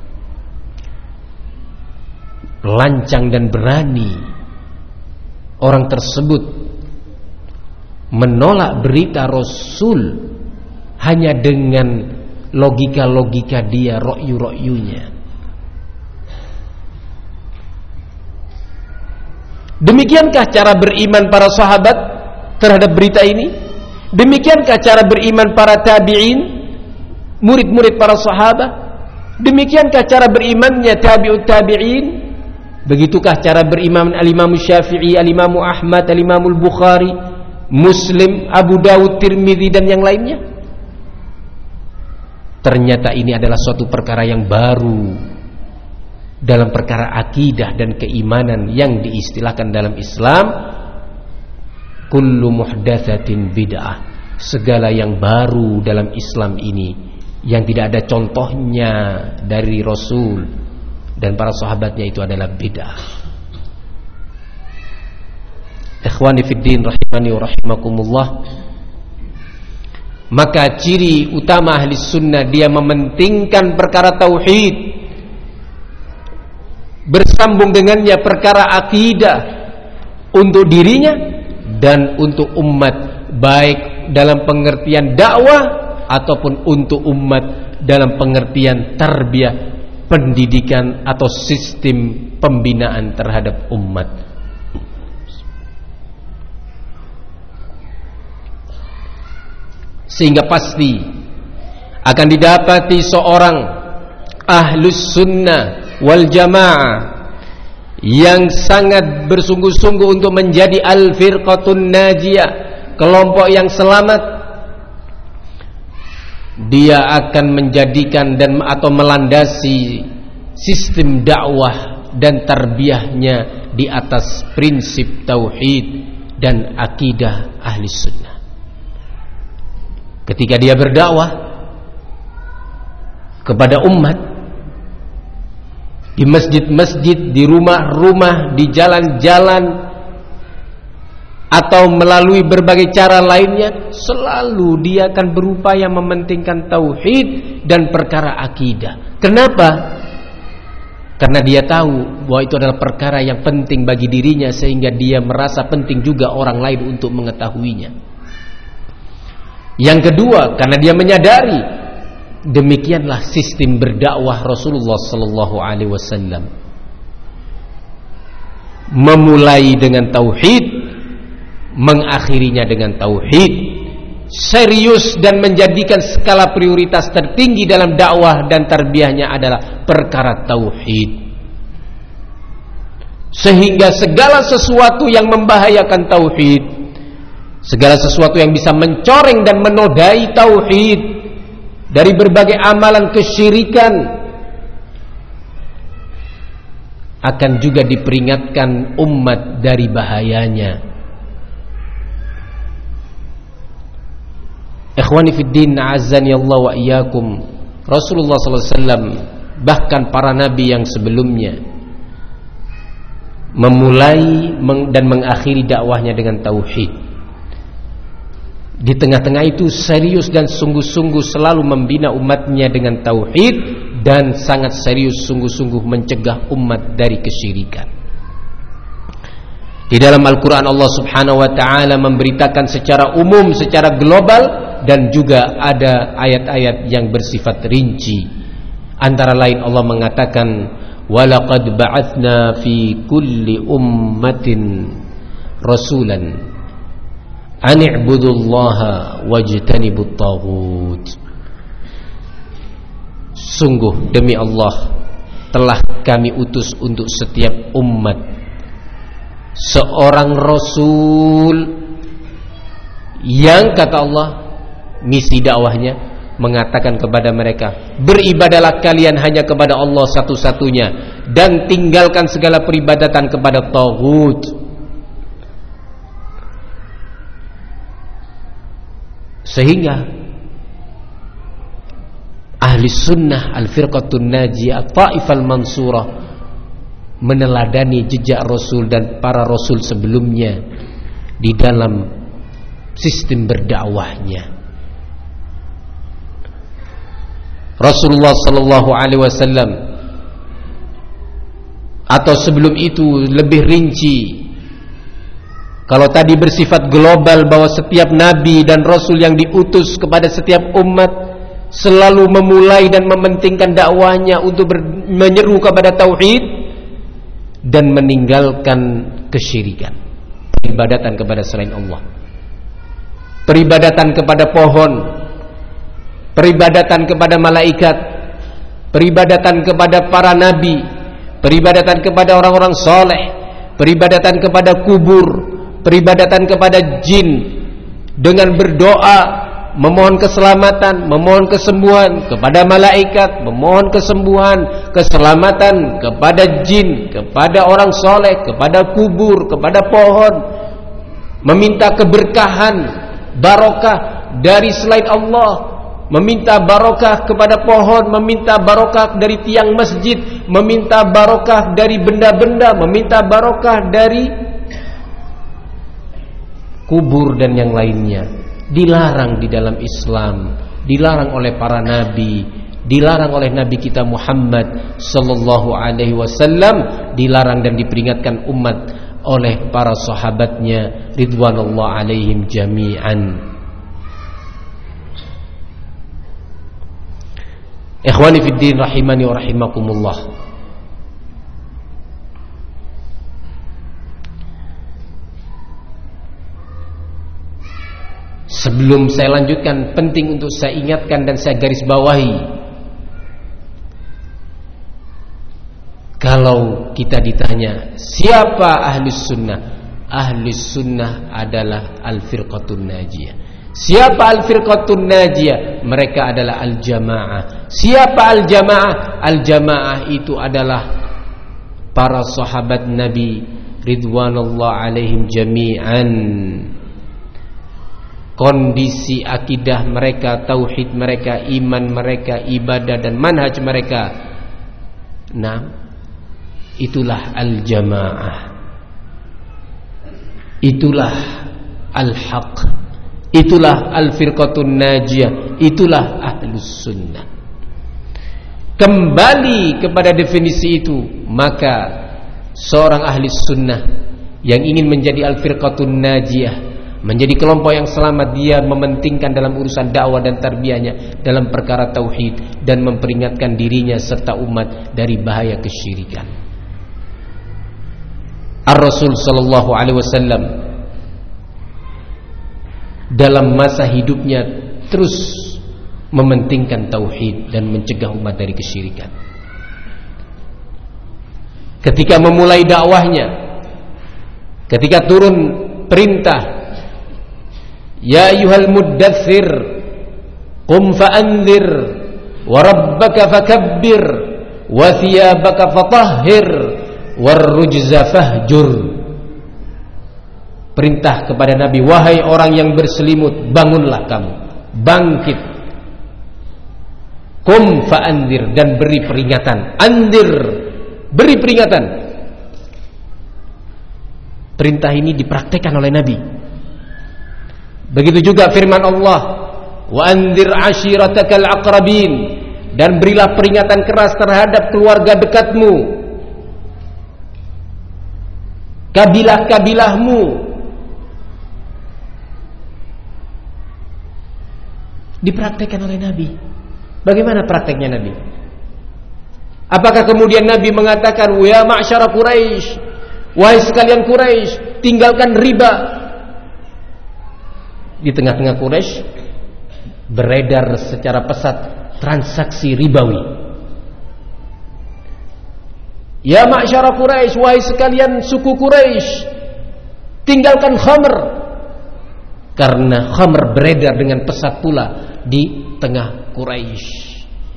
Lancang dan berani orang tersebut menolak berita Rasul hanya dengan logika-logika dia, rokyu-rokyunya. Demikiankah cara beriman para sahabat terhadap berita ini? Demikiankah cara beriman para tabi'in, murid-murid para sahabat? Demikiankah cara berimannya tabi'ut tabi'in? Begitukah cara beriman al-Imam Syafi'i, al-Imam Ahmad, al-Imam Al-Bukhari, Muslim, Abu Dawud, Tirmidzi dan yang lainnya? Ternyata ini adalah suatu perkara yang baru dalam perkara akidah dan keimanan yang diistilahkan dalam Islam kullu muhdatsatin bid'ah. Segala yang baru dalam Islam ini yang tidak ada contohnya dari Rasul dan para sahabatnya itu adalah bid'ah. Ikhwani fid din rahimani wa rahimakumullah. Maka ciri utama ahli sunnah, dia mementingkan perkara tauhid, bersambung dengannya perkara akidah untuk dirinya dan untuk umat, baik dalam pengertian dakwah ataupun untuk umat dalam pengertian tarbiyah, pendidikan atau sistem pembinaan terhadap umat. Sehingga pasti akan didapati seorang ahlus sunnah wal jamaah yang sangat bersungguh-sungguh untuk menjadi al-firqatun najiyah, kelompok yang selamat. Dia akan menjadikan dan atau melandasi sistem dakwah dan tarbiyahnya di atas prinsip tauhid dan akidah ahli sunnah. Ketika dia berdakwah kepada umat di masjid-masjid, di rumah-rumah, di jalan-jalan, atau melalui berbagai cara lainnya, selalu dia akan berupaya mementingkan tauhid dan perkara akidah. Kenapa? Karena dia tahu bahwa itu adalah perkara yang penting bagi dirinya, sehingga dia merasa penting juga orang lain untuk mengetahuinya. Yang kedua, karena dia menyadari demikianlah sistem berdakwah Rasulullah sallallahu alaihi wasallam. Memulai dengan tauhid, mengakhirinya dengan tauhid, serius dan menjadikan skala prioritas tertinggi dalam dakwah dan tarbiyahnya adalah perkara tauhid. Sehingga segala sesuatu yang membahayakan tauhid, segala sesuatu yang bisa mencoreng dan menodai tauhid dari berbagai amalan kesyirikan, akan juga diperingatkan umat dari bahayanya. Ikhwani fid din, a'azzani Allah wa iyyakum. Rasulullah sallallahu alaihi wasallam, bahkan para nabi yang sebelumnya, memulai dan mengakhiri dakwahnya dengan tauhid. Di tengah-tengah itu serius dan sungguh-sungguh selalu membina umatnya dengan tauhid, dan sangat serius sungguh-sungguh mencegah umat dari kesyirikan. Di dalam Al-Quran Allah subhanahu wa ta'ala memberitakan secara umum, secara global, dan juga ada ayat-ayat yang bersifat rinci. Antara lain Allah mengatakan, وَلَقَدْ بَعَثْنَا فِي كُلِّ أُمَّةٍ رَسُولًا أَنِ اعْبُدُوا اللَّهَ وَاجْتَنِبُوا الطَّاغُوتَ. Sungguh demi Allah, telah kami utus untuk setiap umat seorang rasul yang kata Allah misi dakwahnya mengatakan kepada mereka, beribadalah kalian hanya kepada Allah satu-satunya dan tinggalkan segala peribadatan kepada taghut. Sehingga ahli sunnah al-firqatun najiyah, ta'ifal mansurah meneladani jejak Rasul dan para Rasul sebelumnya di dalam sistem berdakwahnya. Rasulullah sallallahu alaihi wasallam atau sebelum itu lebih rinci. Kalau tadi bersifat global bahwa setiap nabi dan rasul yang diutus kepada setiap umat selalu memulai dan mementingkan dakwahnya untuk ber- menyeru kepada tauhid dan meninggalkan kesyirikan, peribadatan kepada selain Allah, peribadatan kepada pohon, peribadatan kepada malaikat, peribadatan kepada para nabi, peribadatan kepada orang-orang soleh, peribadatan kepada kubur, peribadatan kepada jin, dengan berdoa, memohon keselamatan, memohon kesembuhan kepada malaikat, memohon kesembuhan, keselamatan kepada jin, kepada orang soleh, kepada kubur, kepada pohon, meminta keberkahan, barokah dari selain Allah, meminta barokah kepada pohon, meminta barokah dari tiang masjid, meminta barokah dari benda-benda, meminta barokah dari kubur dan yang lainnya. Dilarang di dalam Islam, dilarang oleh para nabi, dilarang oleh Nabi kita Muhammad sallallahu alaihi wasallam, dilarang dan diperingatkan umat oleh para sahabatnya ridwanullah alaihim jami'an. Ikhwani fid din rahimani wa rahimakumullah. Sebelum saya lanjutkan, penting untuk saya ingatkan dan saya garis bawahi, kalau kita ditanya siapa ahlus sunnah, ahlus sunnah adalah al-firqatun najiyah. Siapa al-firqatun najiyah? Mereka adalah al-jamaah. Siapa al-jamaah? Al-jamaah itu adalah para sahabat Nabi ridwanullah alaihim jami'an. Kondisi akidah mereka, tauhid mereka, iman mereka, ibadah dan manhaj mereka, nah, itulah al-jamaah, itulah al-haq, itulah al-firqatun najiyah, itulah ahlus sunnah. Kembali kepada definisi itu, maka seorang ahli sunnah yang ingin menjadi al-firqatun najiyah, menjadi kelompok yang selamat, dia mementingkan dalam urusan dakwah dan tarbiyahnya dalam perkara tauhid dan memperingatkan dirinya serta umat dari bahaya kesyirikan. Ar-Rasul sallallahu alaihi wasallam dalam masa hidupnya terus mementingkan tauhid dan mencegah umat dari kesyirikan. Ketika memulai dakwahnya, ketika turun perintah, ya ayyuhal muddaththir qum fa'anzir wa rabbaka fakabbir wa thiyabaka fatahhir warrujza fahjur. Perintah kepada Nabi, wahai orang yang berselimut, bangunlah kamu, bangkit. Qum fa'anzir, dan beri peringatan. Anzir, beri peringatan. Perintah ini dipraktekkan oleh Nabi. Begitu juga firman Allah, wa anzir ashiratakal aqrabin, dan berilah peringatan keras terhadap keluarga dekatmu, kabilah-kabilahmu. Dipraktekkan oleh Nabi. Bagaimana prakteknya Nabi? Apakah kemudian Nabi mengatakan, ya ma'syara Quraisy, wahai sekalian Quraisy, tinggalkan riba? Di tengah-tengah Quraisy beredar secara pesat transaksi ribawi. Ya ma'syara Quraisy, wahai sekalian suku Quraisy, tinggalkan khamr, karena khamr beredar dengan pesat pula di tengah Quraisy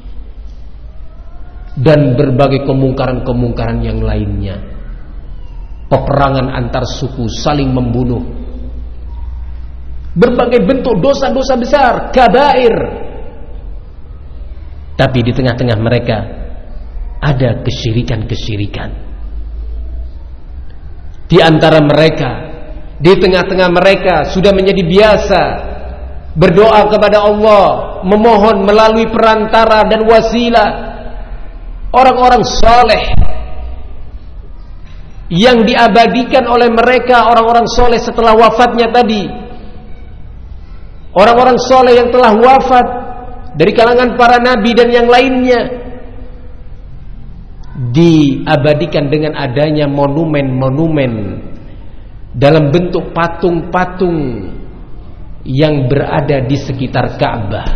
dan berbagai kemungkaran-kemungkaran yang lainnya. Peperangan antar suku, saling membunuh, berbagai bentuk dosa-dosa besar, kabair. Tapi di tengah-tengah mereka ada kesyirikan-kesyirikan. Di antara mereka, di tengah-tengah mereka sudah menjadi biasa berdoa kepada Allah, memohon melalui perantara dan wasilah orang-orang saleh yang diabadikan oleh mereka, orang-orang soleh setelah wafatnya tadi. Orang-orang soleh yang telah wafat dari kalangan para nabi dan yang lainnya, diabadikan dengan adanya monumen-monumen dalam bentuk patung-patung yang berada di sekitar Ka'bah.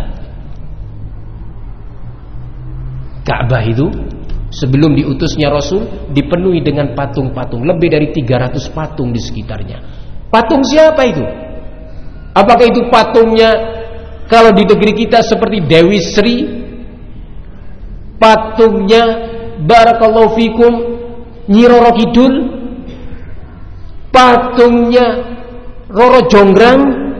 Ka'bah itu sebelum diutusnya Rasul dipenuhi dengan patung-patung, lebih dari tiga ratus patung di sekitarnya. Patung siapa itu? Apakah itu patungnya kalau di negeri kita seperti Dewi Sri? Patungnya Barakallahu Fikum Nyi Roro Kidul? Patungnya Roro Jonggrang?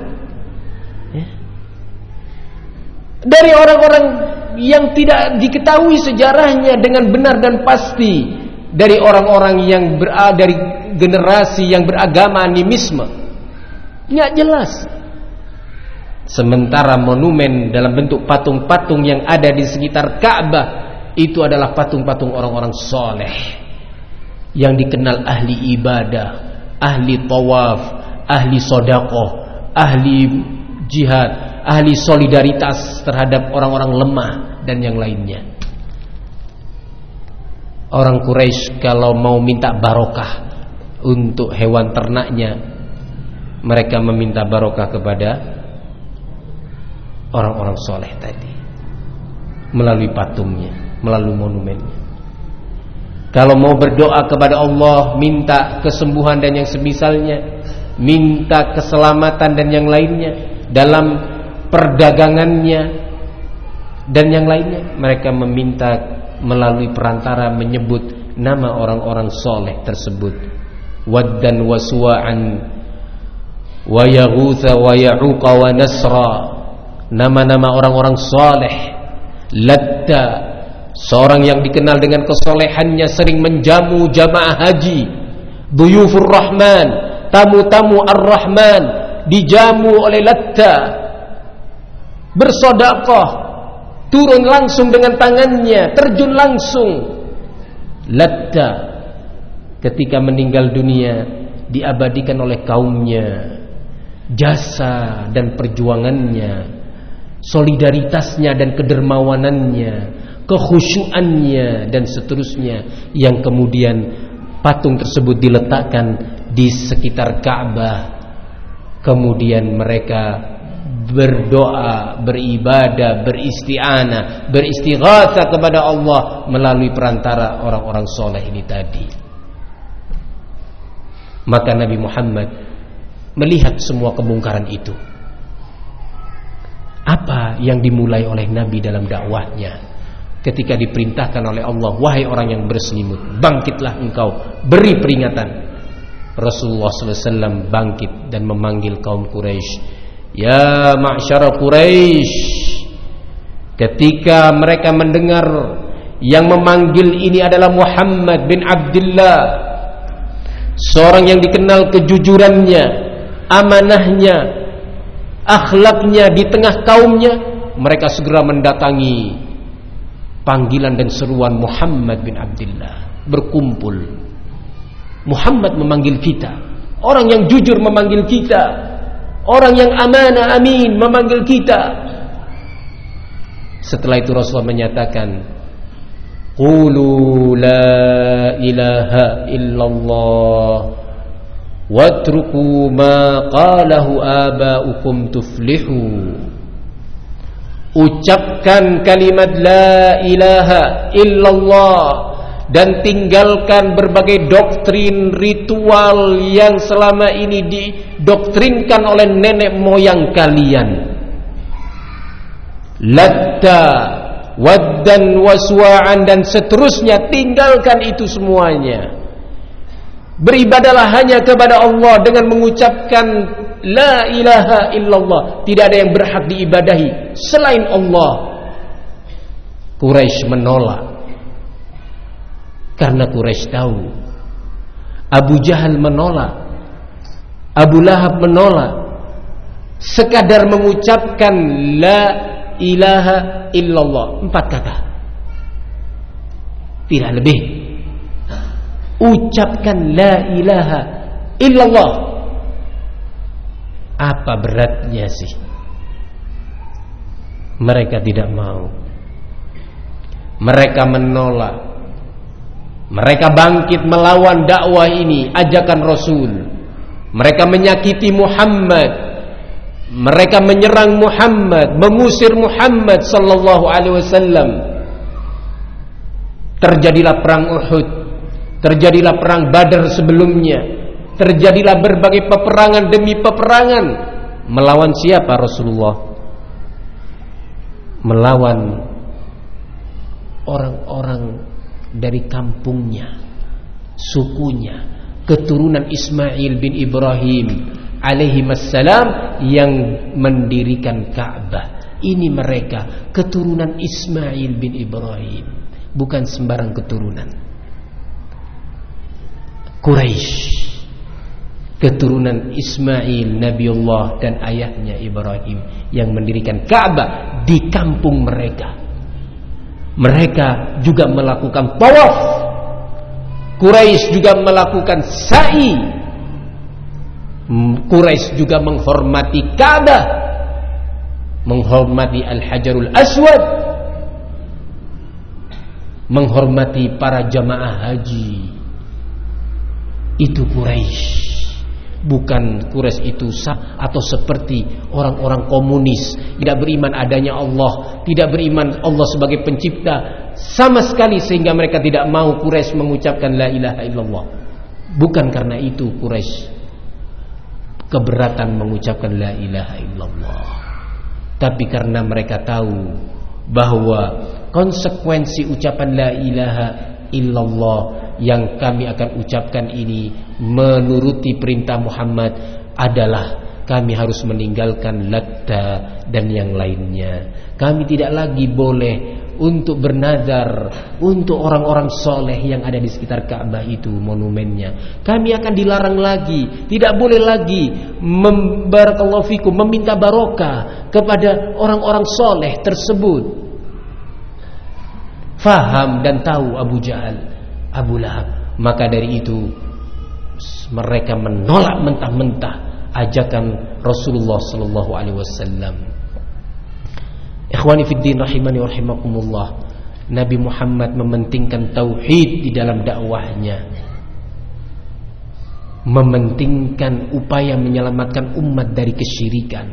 Dari orang-orang yang tidak diketahui sejarahnya dengan benar dan pasti, dari orang-orang yang berada dari generasi yang beragama animisme, nggak jelas. Sementara monumen dalam bentuk patung-patung yang ada di sekitar Ka'bah itu adalah patung-patung orang-orang soleh yang dikenal ahli ibadah, ahli tawaf, ahli sodakoh, ahli jihad, ahli solidaritas terhadap orang-orang lemah dan yang lainnya. Orang Quraisy kalau mau minta barokah untuk hewan ternaknya, mereka meminta barokah kepada orang-orang soleh tadi melalui patungnya, melalui monumennya. Kalau mau berdoa kepada Allah, minta kesembuhan dan yang semisalnya, minta keselamatan dan yang lainnya dalam perdagangannya dan yang lainnya, mereka meminta melalui perantara menyebut nama orang-orang soleh tersebut. Waddan wa suwa'an wa yaghutha wa ya'uqa wa nasra, nama-nama orang-orang soleh. Latta, seorang yang dikenal dengan kesolehannya, sering menjamu jamaah haji. Duyufur Rahman, tamu-tamu Ar-Rahman dijamu oleh Latta. Bersedekah, turun langsung dengan tangannya, terjun langsung. Latta ketika meninggal dunia diabadikan oleh kaumnya jasa dan perjuangannya, solidaritasnya dan kedermawanannya, kekhusyuannya dan seterusnya, yang kemudian patung tersebut diletakkan di sekitar Ka'bah. Kemudian mereka berdoa, beribadah, beristi'anah, beristighatsah kepada Allah melalui perantara orang-orang soleh ini tadi. Maka Nabi Muhammad melihat semua kemungkaran itu. Apa yang dimulai oleh Nabi dalam dakwahnya ketika diperintahkan oleh Allah, wahai orang yang berselimut, bangkitlah engkau, beri peringatan. Rasulullah sallallahu alaihi wasallam bangkit dan memanggil kaum Quraisy, ya ma'syara Quraisy. Ketika mereka mendengar yang memanggil ini adalah Muhammad bin Abdullah, seorang yang dikenal kejujurannya, amanahnya, akhlaknya di tengah kaumnya, mereka segera mendatangi panggilan dan seruan Muhammad bin Abdullah. Berkumpul. Muhammad memanggil kita, orang yang jujur memanggil kita, orang yang amanah amin memanggil kita. Setelah itu Rasulullah menyatakan, qulu la ilaha illallah watruku ma qalahu aba'ukum tuflihu. Ucapkan kalimat la ilaha illallah, dan tinggalkan berbagai doktrin ritual yang selama ini didoktrinkan oleh nenek moyang kalian. Latta, waddan, waswa'an dan seterusnya, tinggalkan itu semuanya. Beribadalah hanya kepada Allah dengan mengucapkan la ilaha illallah. Tidak ada yang berhak diibadahi selain Allah. Quraisy menolak karena Quraisy tahu. Abu Jahal menolak, Abu Lahab menolak. Sekadar mengucapkan la ilaha illallah, empat kata, tidak lebih. Ucapkan la ilaha illallah. Apa beratnya sih? Mereka tidak mau. Mereka menolak. Mereka bangkit melawan dakwah ini, ajakan Rasul. Mereka menyakiti Muhammad. Mereka menyerang Muhammad, mengusir Muhammad sallallahu alaihi wasallam. Terjadilah perang Uhud, terjadilah perang Badar sebelumnya, terjadilah berbagai peperangan demi peperangan. Melawan siapa Rasulullah? Melawan orang-orang dari kampungnya, sukunya, keturunan Ismail bin Ibrahim alaihi wassalam yang mendirikan Ka'bah. Ini mereka keturunan Ismail bin Ibrahim, bukan sembarang keturunan. Quraisy, keturunan Ismail Nabiullah dan ayahnya Ibrahim yang mendirikan Ka'bah di kampung mereka. Mereka juga melakukan tawaf. Quraisy juga melakukan sa'i. Quraisy juga menghormati Ka'bah, menghormati Al-Hajarul Aswad, menghormati para jamaah haji. Itu Quraisy. Bukan Quraisy itu sah atau seperti orang-orang komunis, tidak beriman adanya Allah, tidak beriman Allah sebagai pencipta sama sekali, sehingga mereka tidak mau Quraisy mengucapkan la ilaha illallah. Bukan karena itu Quraisy keberatan mengucapkan la ilaha illallah, tapi karena mereka tahu bahwa konsekuensi ucapan la ilaha illallah yang kami akan ucapkan ini menuruti perintah Muhammad adalah kami harus meninggalkan Latta dan yang lainnya. Kami tidak lagi boleh untuk bernazar untuk orang-orang soleh yang ada di sekitar Ka'bah itu, monumennya. Kami akan dilarang lagi, tidak boleh lagi membarakallahu fikum, meminta barokah kepada orang-orang soleh tersebut. Faham dan tahu Abu Jahal, Abu Lahab. Maka dari itu mereka menolak mentah-mentah ajakan Rasulullah sallallahu alaihi wasallam. Ikhwani fiddin rahimani wa rahimakumullah. Nabi Muhammad mementingkan tauhid di dalam dakwahnya, mementingkan upaya menyelamatkan umat dari kesyirikan.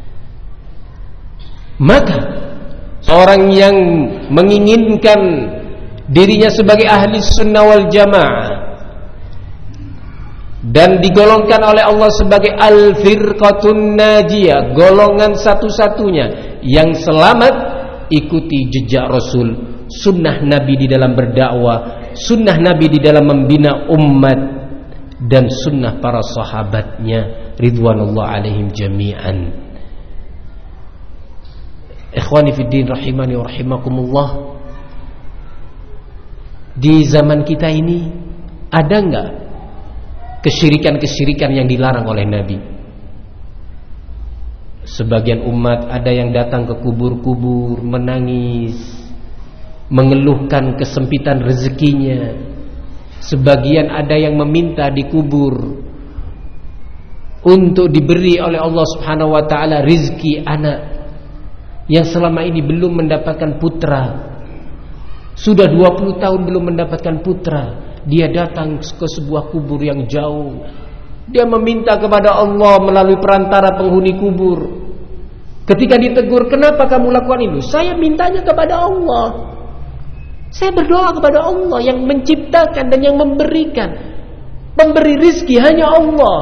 Maka seorang yang menginginkan dirinya sebagai ahli sunnah wal jamaah dan digolongkan oleh Allah sebagai al-firqatun najiyah, golongan satu-satunya yang selamat, ikuti jejak Rasul, sunnah Nabi di dalam berdakwah, sunnah Nabi di dalam membina umat, dan sunnah para sahabatnya ridwanullah alaihim jami'an. Ikhwani fiddin rahimani wa rahimakumullah. Di zaman kita ini ada enggak kesyirikan-kesyirikan yang dilarang oleh Nabi? Sebagian umat ada yang datang ke kubur-kubur menangis, mengeluhkan kesempitan rezekinya. Sebagian ada yang meminta di kubur untuk diberi oleh Allah Subhanahu wa taala rizki anak yang selama ini belum mendapatkan putra. Sudah dua puluh tahun belum mendapatkan putra. Dia datang ke sebuah kubur yang jauh. Dia meminta kepada Allah melalui perantara penghuni kubur. Ketika ditegur, kenapa kamu lakukan itu? Saya mintanya kepada Allah. Saya berdoa kepada Allah yang menciptakan dan yang memberikan. Pemberi rizki hanya Allah.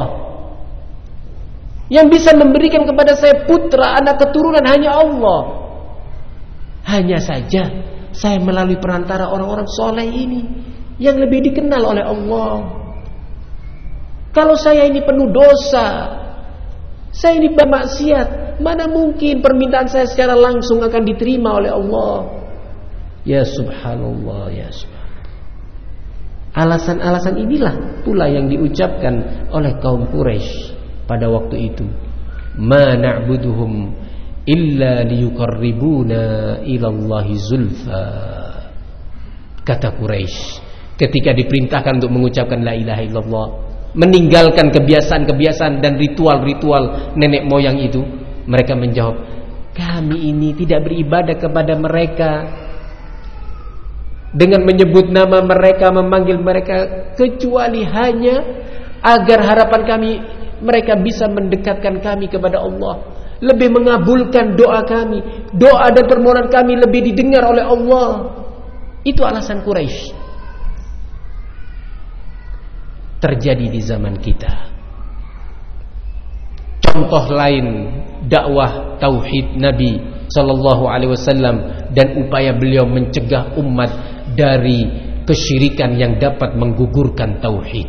Yang bisa memberikan kepada saya putra, anak keturunan hanya Allah. Hanya saja saya melalui perantara orang-orang soleh ini yang lebih dikenal oleh Allah. Kalau saya ini penuh dosa, saya ini bermaksiat, mana mungkin permintaan saya secara langsung akan diterima oleh Allah. Ya subhanallah, ya subhanallah. Alasan-alasan inilah pula yang diucapkan oleh kaum Quraisy pada waktu itu. Ma na'buduhum illa liyuqarribuna ilallahi zulfa. Kata Quraisy ketika diperintahkan untuk mengucapkan la ilaha illallah, meninggalkan kebiasaan-kebiasaan dan ritual-ritual nenek moyang itu, mereka menjawab, kami ini tidak beribadah kepada mereka dengan menyebut nama mereka, memanggil mereka, kecuali hanya agar harapan kami mereka bisa mendekatkan kami kepada Allah, lebih mengabulkan doa kami, doa dan permohonan kami lebih didengar oleh Allah. Itu alasan Quraisy. Terjadi di zaman kita. Contoh lain dakwah tauhid Nabi sallallahu alaihi wasallam dan upaya beliau mencegah umat dari kesyirikan yang dapat menggugurkan tauhid.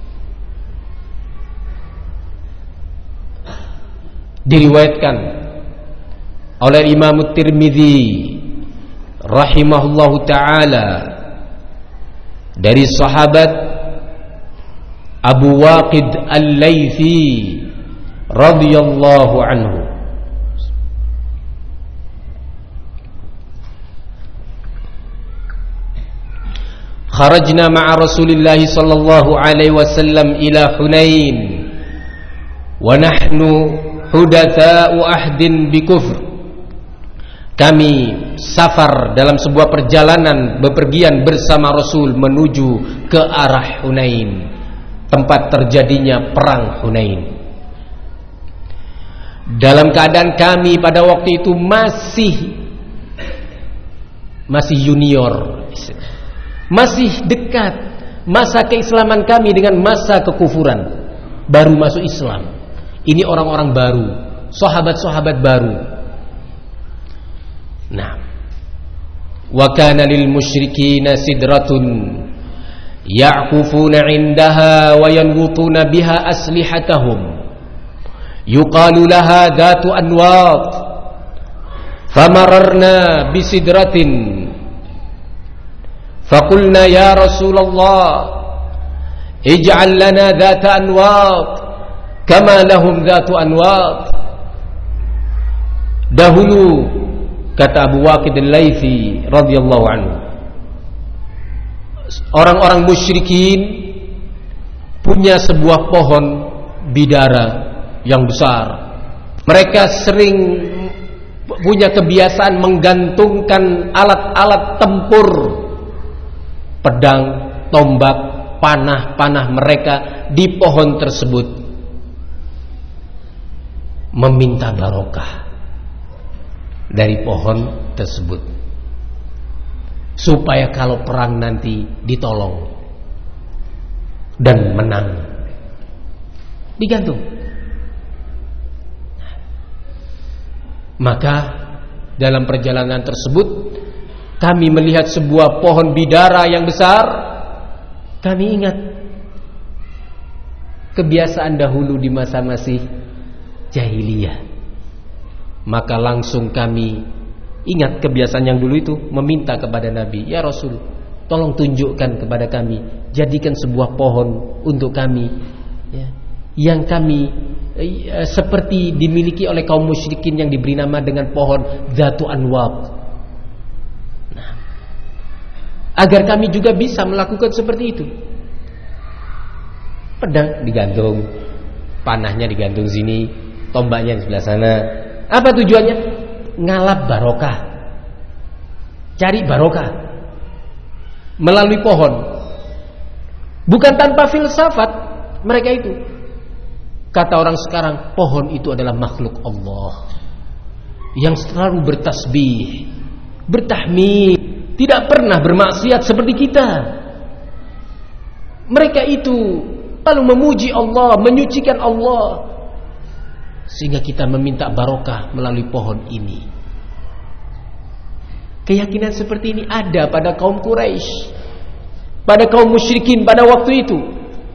Diriwayatkan oleh Imam Tirmidzi rahimahullahu taala dari sahabat Abu Waqid Al-Laythi radhiyallahu anhu, kharajna ma'a Rasulillah sallallahu alaihi wasallam ila Hunain wa nahnu hudatsa'u ahdin bi kufr. Kami safar dalam sebuah perjalanan bepergian bersama Rasul menuju ke arah Hunain, tempat terjadinya perang Hunain. Dalam keadaan kami pada waktu itu masih masih junior, masih dekat masa keislaman kami dengan masa kekufuran, baru masuk Islam. Ini orang-orang baru, sahabat-sahabat baru. Nah, wa kana lil musyrikina sidratun ya'kufuna 'indaha wa yanwutuna biha aslihatahum yuqalu laha dhatu anwat famararna bisidratin faqulna ya Rasulullah ij'al lana dhata anwat kama lahum dhatu anwat. Dahulu, kata Abu Waqid Al-Laythi radhiyallahu anhu, orang-orang musyrikin punya sebuah pohon bidara yang besar. Mereka sering punya kebiasaan menggantungkan alat-alat tempur, pedang, tombak, panah-panah mereka di pohon tersebut, meminta barokah dari pohon tersebut supaya kalau perang nanti ditolong dan menang. Digantung. Maka dalam perjalanan tersebut kami melihat sebuah pohon bidara yang besar. Kami ingat kebiasaan dahulu di masa masih jahiliyah. Maka langsung kami ingat kebiasaan yang dulu itu, meminta kepada Nabi, ya Rasul, tolong tunjukkan kepada kami, jadikan sebuah pohon untuk kami, ya, yang kami eh, seperti dimiliki oleh kaum musyrikin yang diberi nama dengan pohon Dhatu Anwab. Nah, agar kami juga bisa melakukan seperti itu. Pedang digantung, panahnya digantung sini, tombaknya di sebelah sana. Apa tujuannya? Ngalap barokah, cari barokah melalui pohon. Bukan tanpa filsafat mereka itu. Kata orang sekarang, pohon itu adalah makhluk Allah yang selalu bertasbih, bertahmid, tidak pernah bermaksiat seperti kita. Mereka itu lalu memuji Allah, menyucikan Allah, sehingga kita meminta barokah melalui pohon ini. Keyakinan seperti ini ada pada kaum Quraisy, pada kaum musyrikin pada waktu itu.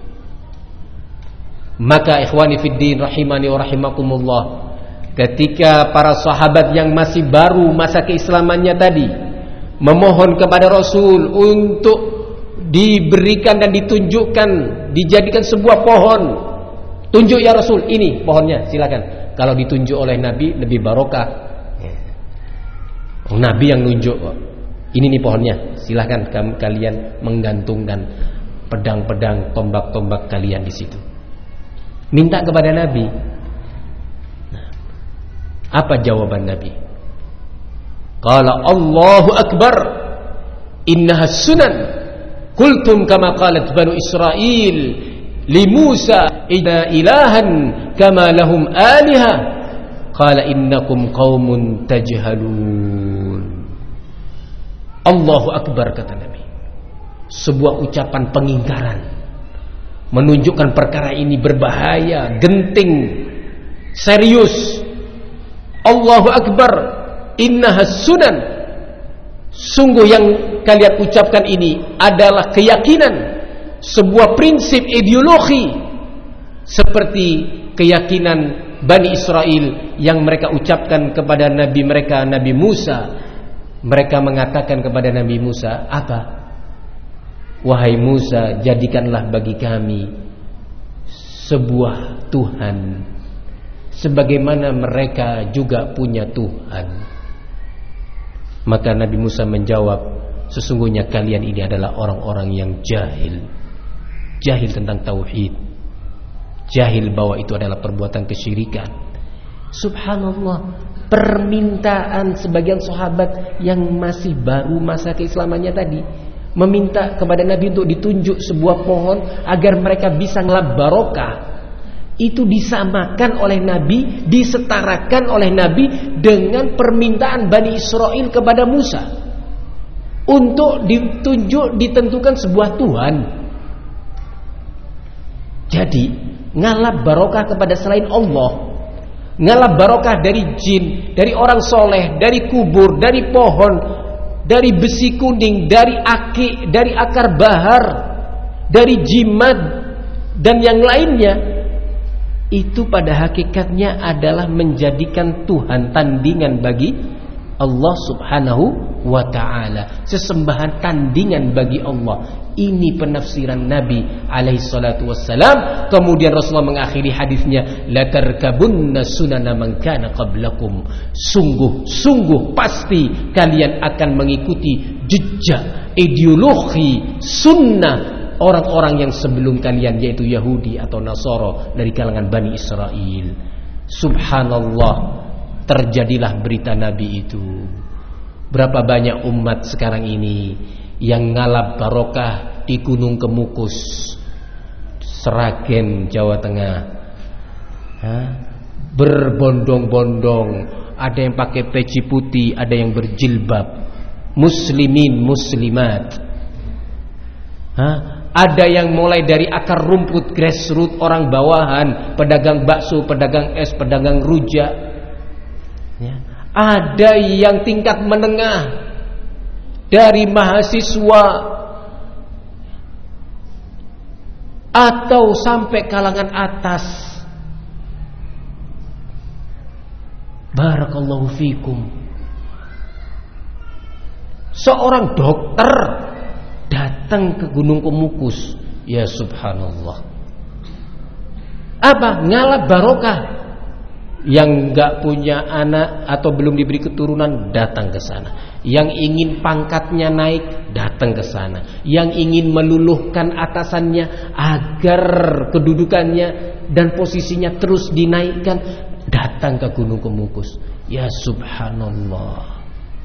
Maka ikhwani fiddin rahimani wa rahimakumullah, ketika para sahabat yang masih baru masa keislamannya tadi memohon kepada Rasul untuk diberikan dan ditunjukkan, dijadikan sebuah pohon, tunjuk ya Rasul, ini pohonnya, silakan. Kalau ditunjuk oleh Nabi lebih barokah. Nabi yang nunjuk, ini nih pohonnya, silahkan kalian menggantungkan pedang-pedang, tombak-tombak kalian di situ. Minta kepada Nabi. Nah, apa jawaban Nabi? Qala Allahu Akbar, innaha sunan. Qultum kama qalat Banu Israil li Musa inna ilahan kama lahum aliha. Qala innakum qaumun tajhalun. Allahu Akbar, kata Nabi. Sebuah ucapan pengingkaran, menunjukkan perkara ini berbahaya, genting, serius. Allahu Akbar, innahas sunan. Sungguh yang kalian ucapkan ini adalah keyakinan, sebuah prinsip ideologi, seperti keyakinan Bani Israel yang mereka ucapkan kepada Nabi mereka, Nabi Musa. Mereka mengatakan kepada Nabi Musa, apa? Wahai Musa, jadikanlah bagi kami sebuah Tuhan, sebagaimana mereka juga punya Tuhan. Maka Nabi Musa menjawab, sesungguhnya kalian ini adalah orang-orang yang jahil. Jahil tentang tauhid, jahil bahwa itu adalah perbuatan kesyirikan. Subhanallah, permintaan sebagian sahabat yang masih baru masa keislamannya tadi, meminta kepada Nabi untuk ditunjuk sebuah pohon agar mereka bisa ngelap barokah, itu disamakan oleh Nabi, disetarakan oleh Nabi dengan permintaan Bani Israel kepada Musa untuk ditunjuk, ditentukan sebuah Tuhan. Jadi ngalap barokah kepada selain Allah, ngalap barokah dari jin, dari orang soleh, dari kubur, dari pohon, dari besi kuning, dari aki, dari akar bahar, dari jimat dan yang lainnya, itu pada hakikatnya adalah menjadikan Tuhan tandingan bagi Allah subhanahu wa ta'ala, sesembahan tandingan bagi Allah. Ini penafsiran Nabi alaihi salatu wassalam. Kemudian Rasulullah mengakhiri hadisnya, la tarkabunna sunana man kana qablakum. Sungguh sungguh pasti kalian akan mengikuti jejak, ideologi, sunnah orang-orang yang sebelum kalian, yaitu Yahudi atau Nasara dari kalangan Bani Israel. Subhanallah, terjadilah berita Nabi itu. Berapa banyak umat sekarang ini yang ngalap barokah di Gunung Kemukus, Sragen, Jawa Tengah. Hah? Berbondong-bondong, ada yang pakai peci putih, ada yang berjilbab, muslimin, muslimat. Hah? Ada yang mulai dari akar rumput, grassroots, orang bawahan, pedagang bakso, pedagang es, pedagang rujak, ya. Ada yang tingkat menengah, dari mahasiswa atau sampai kalangan atas. Barakallahu fikum. Seorang dokter datang ke Gunung Kemukus. Ya subhanallah. Apa? Ngalap barokah. Yang gak punya anak atau belum diberi keturunan datang ke sana. Yang ingin pangkatnya naik datang ke sana. Yang ingin meluluhkan atasannya agar kedudukannya dan posisinya terus dinaikkan datang ke Gunung Kemukus. Ya subhanallah.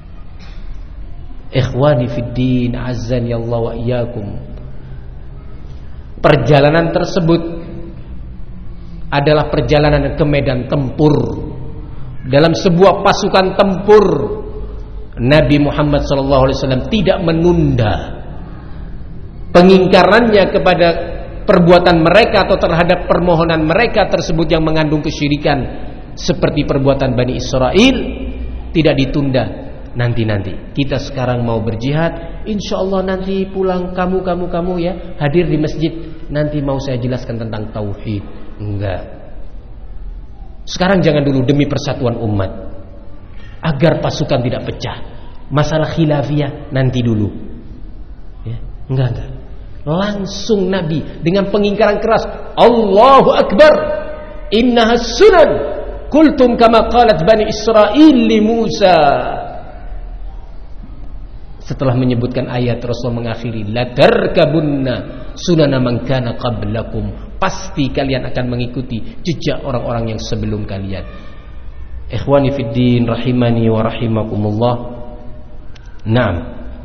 Ikhwani fiddin, azzani Allah wa iyyakum. Perjalanan tersebut adalah perjalanan ke medan tempur. Dalam sebuah pasukan tempur Nabi Muhammad sallallahu alaihi wasallam tidak menunda pengingkarannya kepada perbuatan mereka atau terhadap permohonan mereka tersebut yang mengandung kesyirikan seperti perbuatan Bani Israel, tidak ditunda. Nanti-nanti kita sekarang mau berjihad, insya Allah nanti pulang kamu kamu kamu ya hadir di masjid, nanti mau saya jelaskan tentang tauhid. Enggak. Sekarang jangan dulu, demi persatuan umat, agar pasukan tidak pecah. Masalah khilafiyah nanti dulu ya. Enggak enggak langsung Nabi dengan pengingkaran keras, Allahu Akbar, innaha sunan, kultum kama qalat Bani Israel li Musa. Setelah menyebutkan ayat, Rasul mengakhiri, la tarkabunna sunana man kana qablakum, pasti kalian akan mengikuti jejak orang-orang yang sebelum kalian. Ikhwani fid din rahimani wa rahimakumullah. Naam.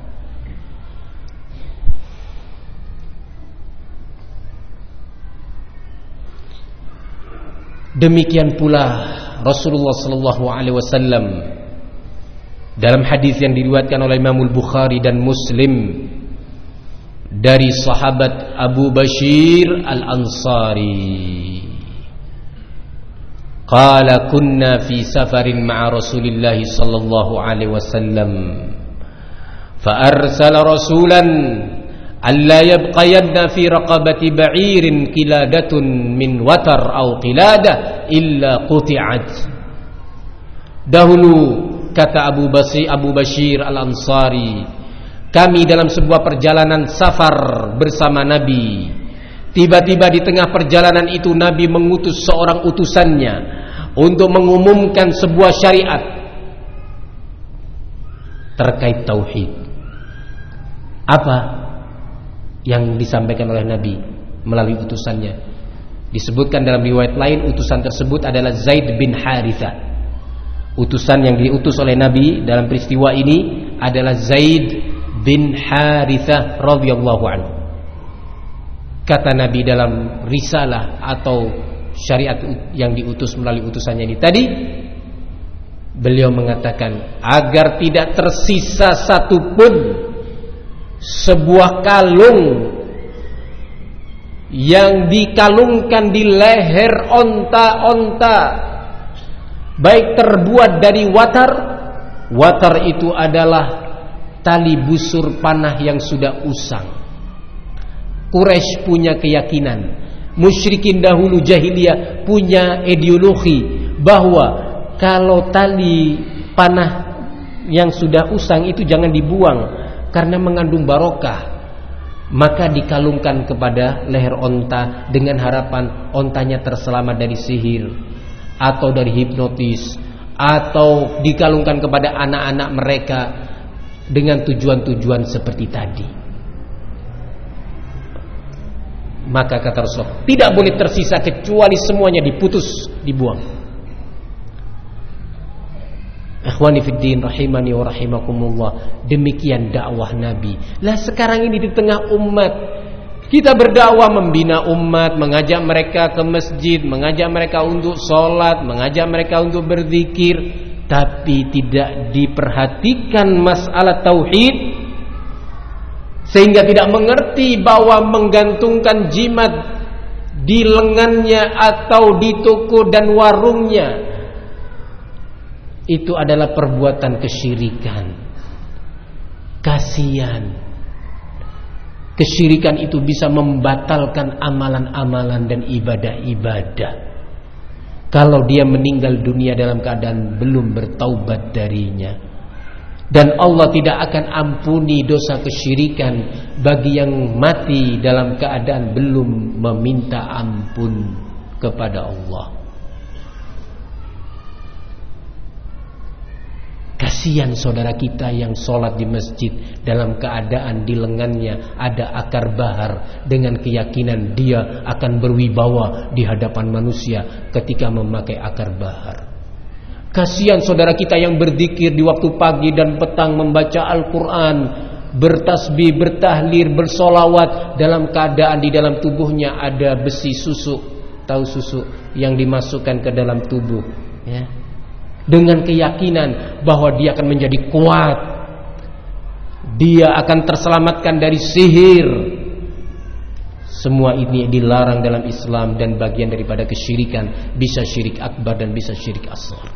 Demikian pula Rasulullah sallallahu alaihi wasallam dalam hadis yang diriwayatkan oleh Imam Al-Bukhari dan Muslim dari sahabat Abu Bashir Al-Ansari, qala kunna fi safarin ma'a Rasulillah sallallahu alaihi wasallam fa arsala rasulan alla yabqayanna fi raqabati ba'irin qiladatun min watar aw qiladah illa quti'at. Dahulu, kata Abu Bashir, Abu Bashir Al-Ansari, kami dalam sebuah perjalanan safar bersama Nabi. Tiba-tiba di tengah perjalanan itu Nabi mengutus seorang utusannya untuk mengumumkan sebuah syariat terkait tauhid. Apa yang disampaikan oleh Nabi melalui utusannya? Disebutkan dalam riwayat lain, utusan tersebut adalah Zaid bin Harithah. Utusan yang diutus oleh Nabi dalam peristiwa ini adalah Zaid bin Harithah radhiyallahu anhu. Kata Nabi dalam risalah atau syariat yang diutus melalui utusannya ini tadi, beliau mengatakan agar tidak tersisa satupun sebuah kalung yang dikalungkan di leher onta-onta, baik terbuat dari watar. Watar itu adalah tali busur panah yang sudah usang. Quraisy punya keyakinan, musyrikin dahulu jahiliyah punya ideologi bahwa kalau tali panah yang sudah usang itu jangan dibuang karena mengandung barokah. Maka dikalungkan kepada leher onta dengan harapan ontanya terselamat dari sihir atau dari hipnotis, atau dikalungkan kepada anak-anak mereka dengan tujuan-tujuan seperti tadi. Maka kata Rasul, tidak boleh tersisa kecuali semuanya diputus, dibuang. Ikhwani fiddin rahimani wa rahimakumullah. Demikian dakwah Nabi. Lah sekarang ini di tengah umat, kita berdakwah membina umat, mengajak mereka ke masjid, mengajak mereka untuk sholat, mengajak mereka untuk berzikir, tapi tidak diperhatikan masalah tauhid, sehingga tidak mengerti bahwa menggantungkan jimat di lengannya atau di toko dan warungnya itu adalah perbuatan kesyirikan. Kasihan. Kesyirikan itu bisa membatalkan amalan-amalan dan ibadah-ibadah kalau dia meninggal dunia dalam keadaan belum bertaubat darinya. Dan Allah tidak akan ampuni dosa kesyirikan bagi yang mati dalam keadaan belum meminta ampun kepada Allah. Kasihan saudara kita yang sholat di masjid dalam keadaan di lengannya ada akar bahar, dengan keyakinan dia akan berwibawa di hadapan manusia ketika memakai akar bahar. Kasihan saudara kita yang berzikir di waktu pagi dan petang, membaca Al-Quran, bertasbih, bertahlir, bersolawat, dalam keadaan di dalam tubuhnya ada besi susuk. Tahu susuk yang dimasukkan ke dalam tubuh, ya? dengan keyakinan bahwa dia akan menjadi kuat, dia akan terselamatkan dari sihir. Semua ini dilarang dalam Islam dan bagian daripada kesyirikan, bisa syirik akbar dan bisa syirik asghar.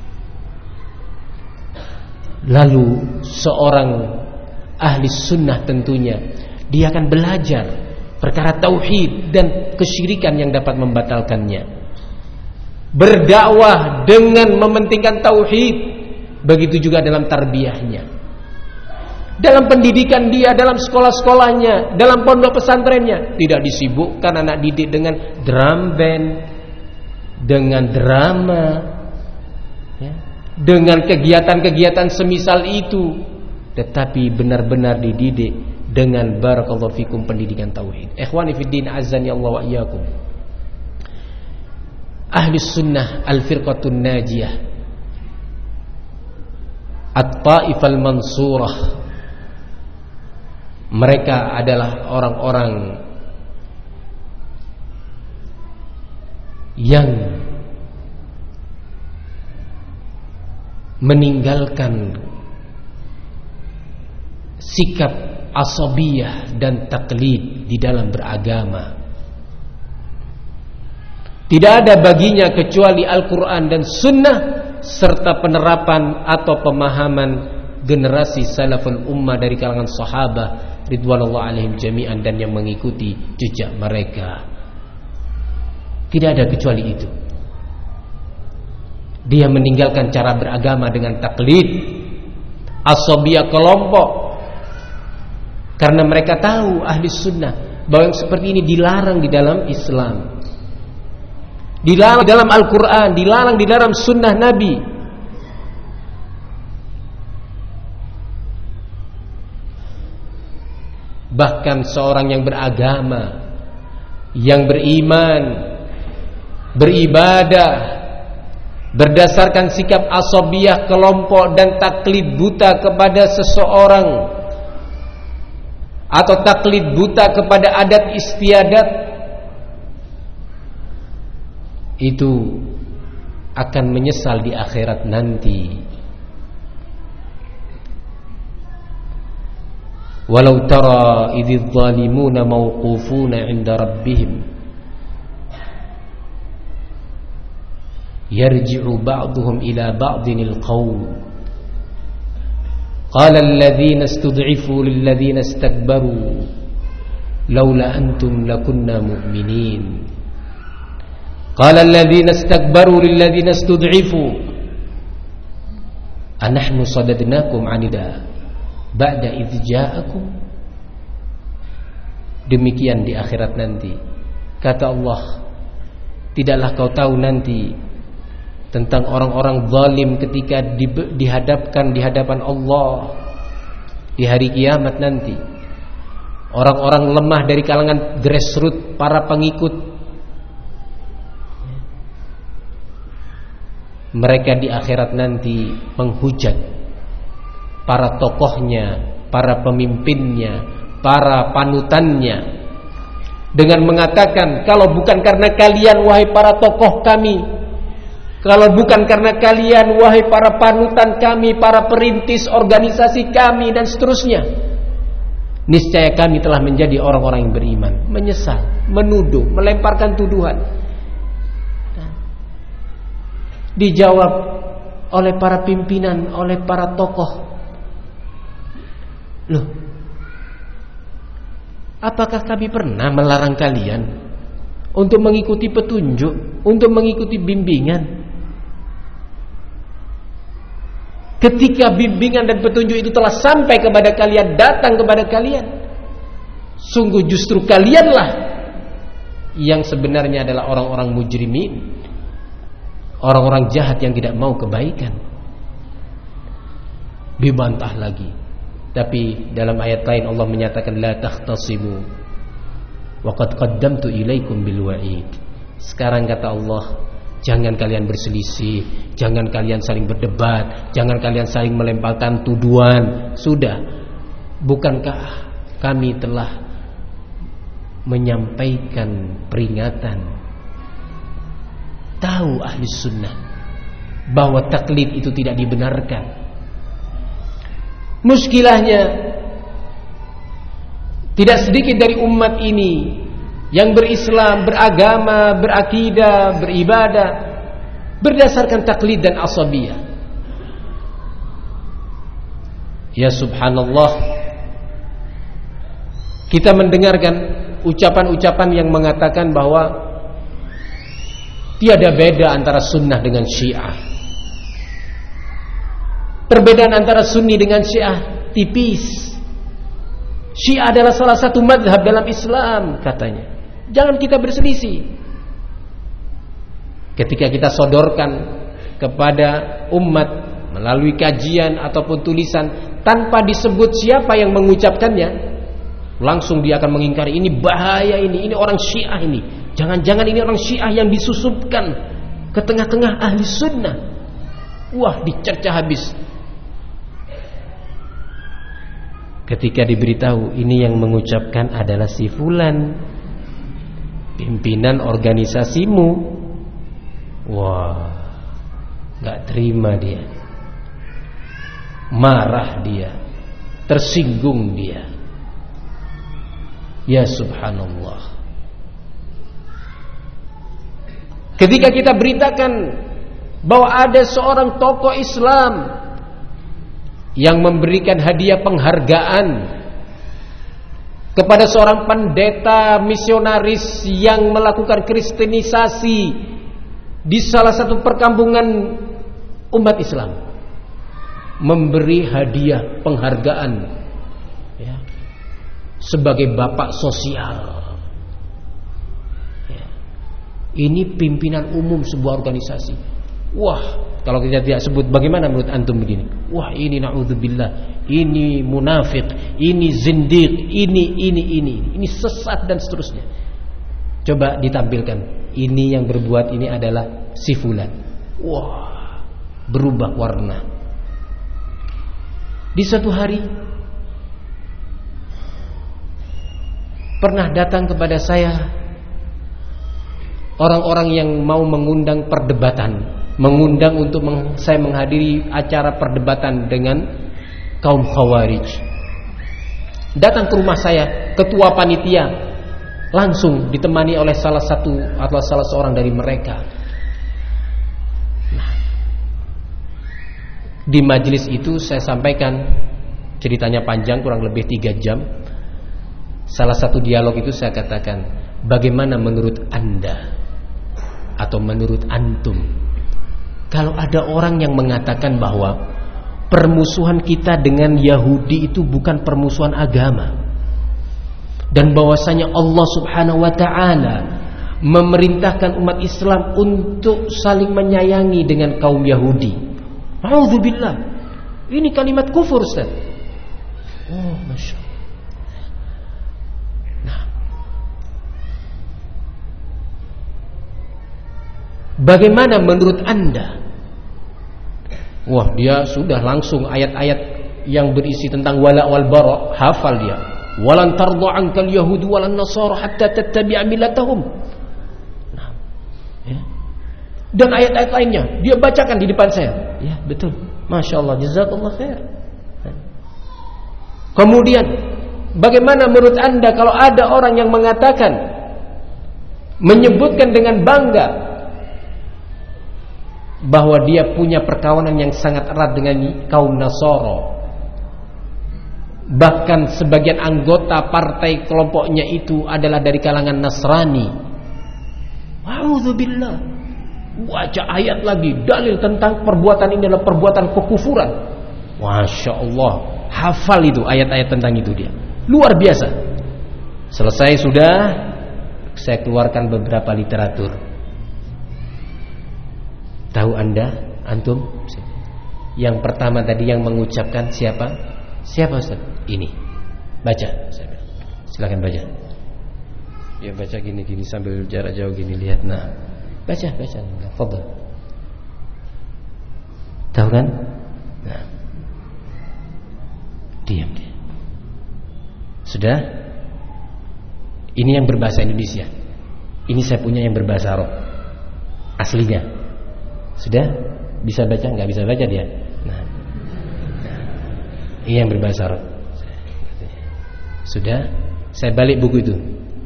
Lalu seorang ahli sunnah tentunya dia akan belajar perkara tauhid dan kesyirikan yang dapat membatalkannya. Berdakwah dengan mementingkan tauhid, begitu juga dalam tarbiyahnya, dalam pendidikan dia, dalam sekolah-sekolahnya, dalam pondok pesantrennya. Tidak disibukkan anak didik dengan drum band, dengan drama, ya, dengan kegiatan-kegiatan semisal itu, tetapi benar-benar dididik dengan barakallahu fikum pendidikan tauhid. Ikhwani fiddin azani Allah wa iyyakum. Ahli sunnah al-firqatun najiyah, at-taifal mansurah, mereka adalah orang-orang yang meninggalkan sikap asabiyah dan taklid di dalam beragama. Tidak ada baginya kecuali Al-Quran dan Sunnah serta penerapan atau pemahaman generasi salaful ummah dari kalangan sahabat ridwanullah alaihim jami'an dan yang mengikuti jejak mereka. Tidak ada kecuali itu. Dia meninggalkan cara beragama dengan taklid, asabiyah kelompok, karena mereka tahu ahli sunnah bahwa yang seperti ini dilarang di dalam Islam, dilarang di dalam Al-Quran, dilarang di dalam sunnah Nabi. Bahkan seorang yang beragama, yang beriman, beribadah berdasarkan sikap asabiyah kelompok dan taklid buta kepada seseorang, atau taklid buta kepada adat istiadat, itu akan menyesal di akhirat nanti. Walau tara idz zalimuna mawqufuna 'inda rabbihim yarji'u ba'duhum ila ba'dinil qawl qala alladhina istud'ifu lil ladzina istakbaru laula antum lakunna mu'minin qala alladhina istakbaru lil ladzina istud'ifu anahnu sadadnakum 'anida ba'da idz ja'akum. Demikian di akhirat nanti, kata Allah, tidaklah kau tahu nanti tentang orang-orang zalim ketika di, dihadapkan di hadapan Allah di hari kiamat nanti. Orang-orang lemah dari kalangan grassroots, para pengikut, mereka di akhirat nanti menghujat para tokohnya, para pemimpinnya, para panutannya dengan mengatakan, kalau bukan karena kalian wahai para tokoh kami, kalau bukan karena kalian wahai para panutan kami, para perintis organisasi kami dan seterusnya, niscaya kami telah menjadi orang-orang yang beriman. Menyesal, menuduh, melemparkan tuduhan. Dijawab oleh para pimpinan, oleh para tokoh, loh, apakah kami pernah melarang kalian untuk mengikuti petunjuk, untuk mengikuti bimbingan? Ketika bimbingan dan petunjuk itu telah sampai kepada kalian, datang kepada kalian, sungguh justru kalianlah yang sebenarnya adalah orang-orang mujrimin, orang-orang jahat yang tidak mau kebaikan. Dibantah lagi. Tapi dalam ayat lain Allah menyatakan la takhtasimu wa qad qaddamtu ilaikum bil wa'id. Sekarang kata Allah, jangan kalian berselisih, jangan kalian saling berdebat, jangan kalian saling melemparkan tuduhan. Sudah, bukankah kami telah menyampaikan peringatan? Tahu ahli sunnah bahwa taklid itu tidak dibenarkan. Muskilahnya, tidak sedikit dari umat ini yang berislam, beragama, berakidah, beribadah berdasarkan taklid dan asabiyah. Ya subhanallah, kita mendengarkan ucapan-ucapan yang mengatakan bahwa tiada beda antara sunnah dengan syiah. Perbedaan antara sunni dengan syiah tipis. Syiah adalah salah satu madhab dalam Islam, katanya. Jangan kita berselisih. Ketika kita sodorkan kepada umat melalui kajian ataupun tulisan tanpa disebut siapa yang mengucapkannya, langsung dia akan mengingkari. Ini bahaya, ini ini orang syiah ini. Jangan-jangan ini orang syiah yang disusupkan ke tengah-tengah ahli sunnah. Wah, dicerca habis. Ketika diberitahu ini yang mengucapkan adalah si fulan, pimpinan organisasimu, wah, gak terima dia, marah dia, tersinggung dia. Ya subhanallah. Ketika kita beritakan bahwa ada seorang tokoh Islam yang memberikan hadiah penghargaan kepada seorang pendeta misionaris yang melakukan kristenisasi di salah satu perkampungan umat Islam, memberi hadiah penghargaan ya, sebagai bapak sosial ya. Ini pimpinan umum sebuah organisasi. Wah, kalau kita tidak sebut, bagaimana menurut antum begini? Wah, ini na'udzubillah, ini munafik, ini zindiq, ini ini ini ini sesat dan seterusnya. Coba ditampilkan, ini yang berbuat ini adalah si fulan. Wah, berubah warna. Di suatu hari pernah datang kepada saya orang-orang yang mau mengundang perdebatan, mengundang untuk meng, saya menghadiri acara perdebatan dengan kaum Khawarij. Datang ke rumah saya ketua panitia, langsung ditemani oleh salah satu atau salah seorang dari mereka. Nah, di majelis itu saya sampaikan, ceritanya panjang, kurang lebih tiga jam. Salah satu dialog itu saya katakan, bagaimana menurut Anda atau menurut antum kalau ada orang yang mengatakan bahwa permusuhan kita dengan Yahudi itu bukan permusuhan agama, dan bahwasanya Allah Subhanahu wa taala memerintahkan umat Islam untuk saling menyayangi dengan kaum Yahudi. A'udzubillah. Ini kalimat kufur, Ustaz. Oh, Masya Allah. Nah, bagaimana menurut Anda? Wah, dia sudah langsung ayat-ayat yang berisi tentang wala wal bara, hafal dia. Walan tardu ankal yahudu walan nasara hatta tattabi'a millatahum. Nah, ya. Dan ayat-ayat lainnya dia bacakan di depan saya. Ya, betul. Masya Allah, jazakallah khair. Kemudian, bagaimana menurut Anda kalau ada orang yang mengatakan, menyebutkan dengan bangga bahwa dia punya perkawanan yang sangat erat dengan kaum Nasara, bahkan sebagian anggota partai kelompoknya itu adalah dari kalangan Nasrani. A'udzubillah. Baca ayat lagi, dalil tentang perbuatan ini adalah perbuatan kekufuran. Masya Allah, hafal itu ayat-ayat tentang itu dia, luar biasa. Selesai sudah, saya keluarkan beberapa literatur. Tahu Anda, antum? Yang pertama tadi yang mengucapkan siapa? Siapa Ustaz? Ini. Baca. Silakan baca. Ya baca gini-gini sambil jarak jauh gini, lihat. Nah, baca, baca. Fadhil. Tahu kan? Nah. Diam dia. Sudah? Ini yang berbahasa Indonesia. Ini saya punya yang berbahasa Arab. Aslinya. Sudah? Bisa baca? Nggak bisa baca dia. Nah, ini yang berbahasa Arab. Sudah, saya balik buku itu.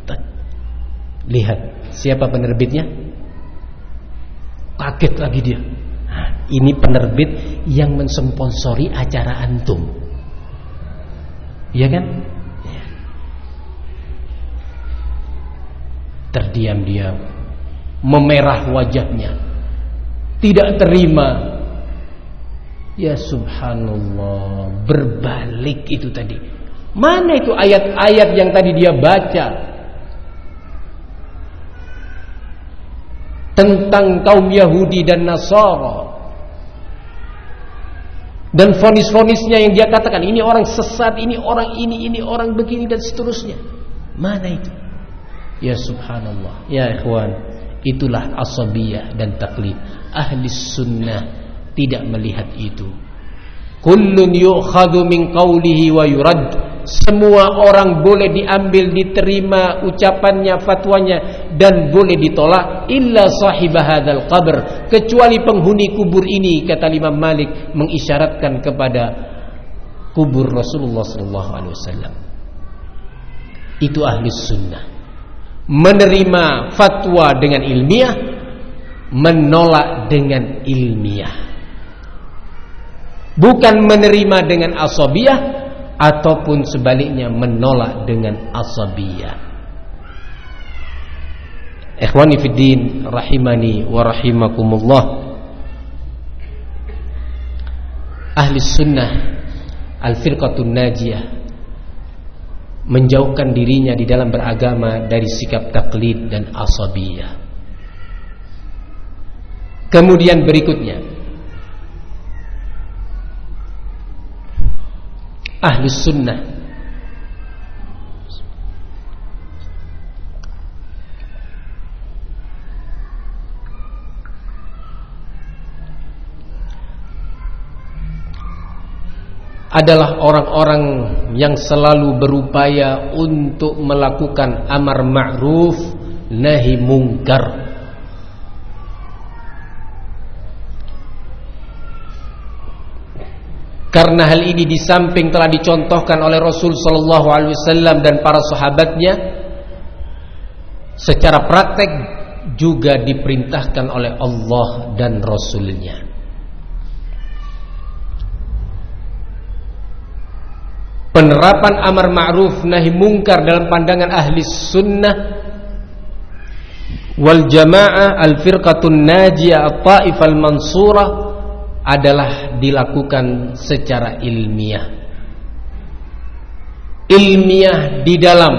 Lihat siapa penerbitnya. Kaget lagi dia. Nah, ini penerbit yang mensponsori acara antum. Iya kan? Ya. Terdiam dia, memerah wajahnya, tidak terima. Ya subhanallah, berbalik itu tadi. Mana itu ayat-ayat yang tadi dia baca tentang kaum Yahudi dan Nasara, dan fonis-fonisnya yang dia katakan ini orang sesat, ini orang ini, ini orang begini dan seterusnya. Mana itu? Ya subhanallah. Ya ikhwan, itulah asabiyah dan taklid. Ahli sunnah tidak melihat itu. Kullun yu'khadhu min qawlihi wa yurad. Semua orang boleh diambil, diterima ucapannya, fatwanya, dan boleh ditolak. Illa sahibah hadzal qabr, kecuali penghuni kubur ini, kata Imam Malik, mengisyaratkan kepada kubur Rasulullah sallallahu alaihi wasallam. Itu ahli sunnah, menerima fatwa dengan ilmiah, menolak dengan ilmiah, bukan menerima dengan asabiyah ataupun sebaliknya menolak dengan asabiyah. Ikhwani fiddin rahimani wa rahimakumullah. Ahli sunnah al-firqatun najiyah menjauhkan dirinya di dalam beragama dari sikap taklid dan asabiyah. Kemudian berikutnya, ahli sunnah adalah orang-orang yang selalu berupaya untuk melakukan amar ma'ruf nahi mungkar. Karena hal ini di samping telah dicontohkan oleh Rasul sallallahu alaihi wasallam dan para sahabatnya, secara praktek juga diperintahkan oleh Allah dan Rasulnya. Penerapan amar ma'ruf nahi mungkar dalam pandangan ahli sunnah wal jamaah al-firqatun najiyah at-ta'ifah al-mansurah adalah dilakukan secara ilmiah. Ilmiah di dalam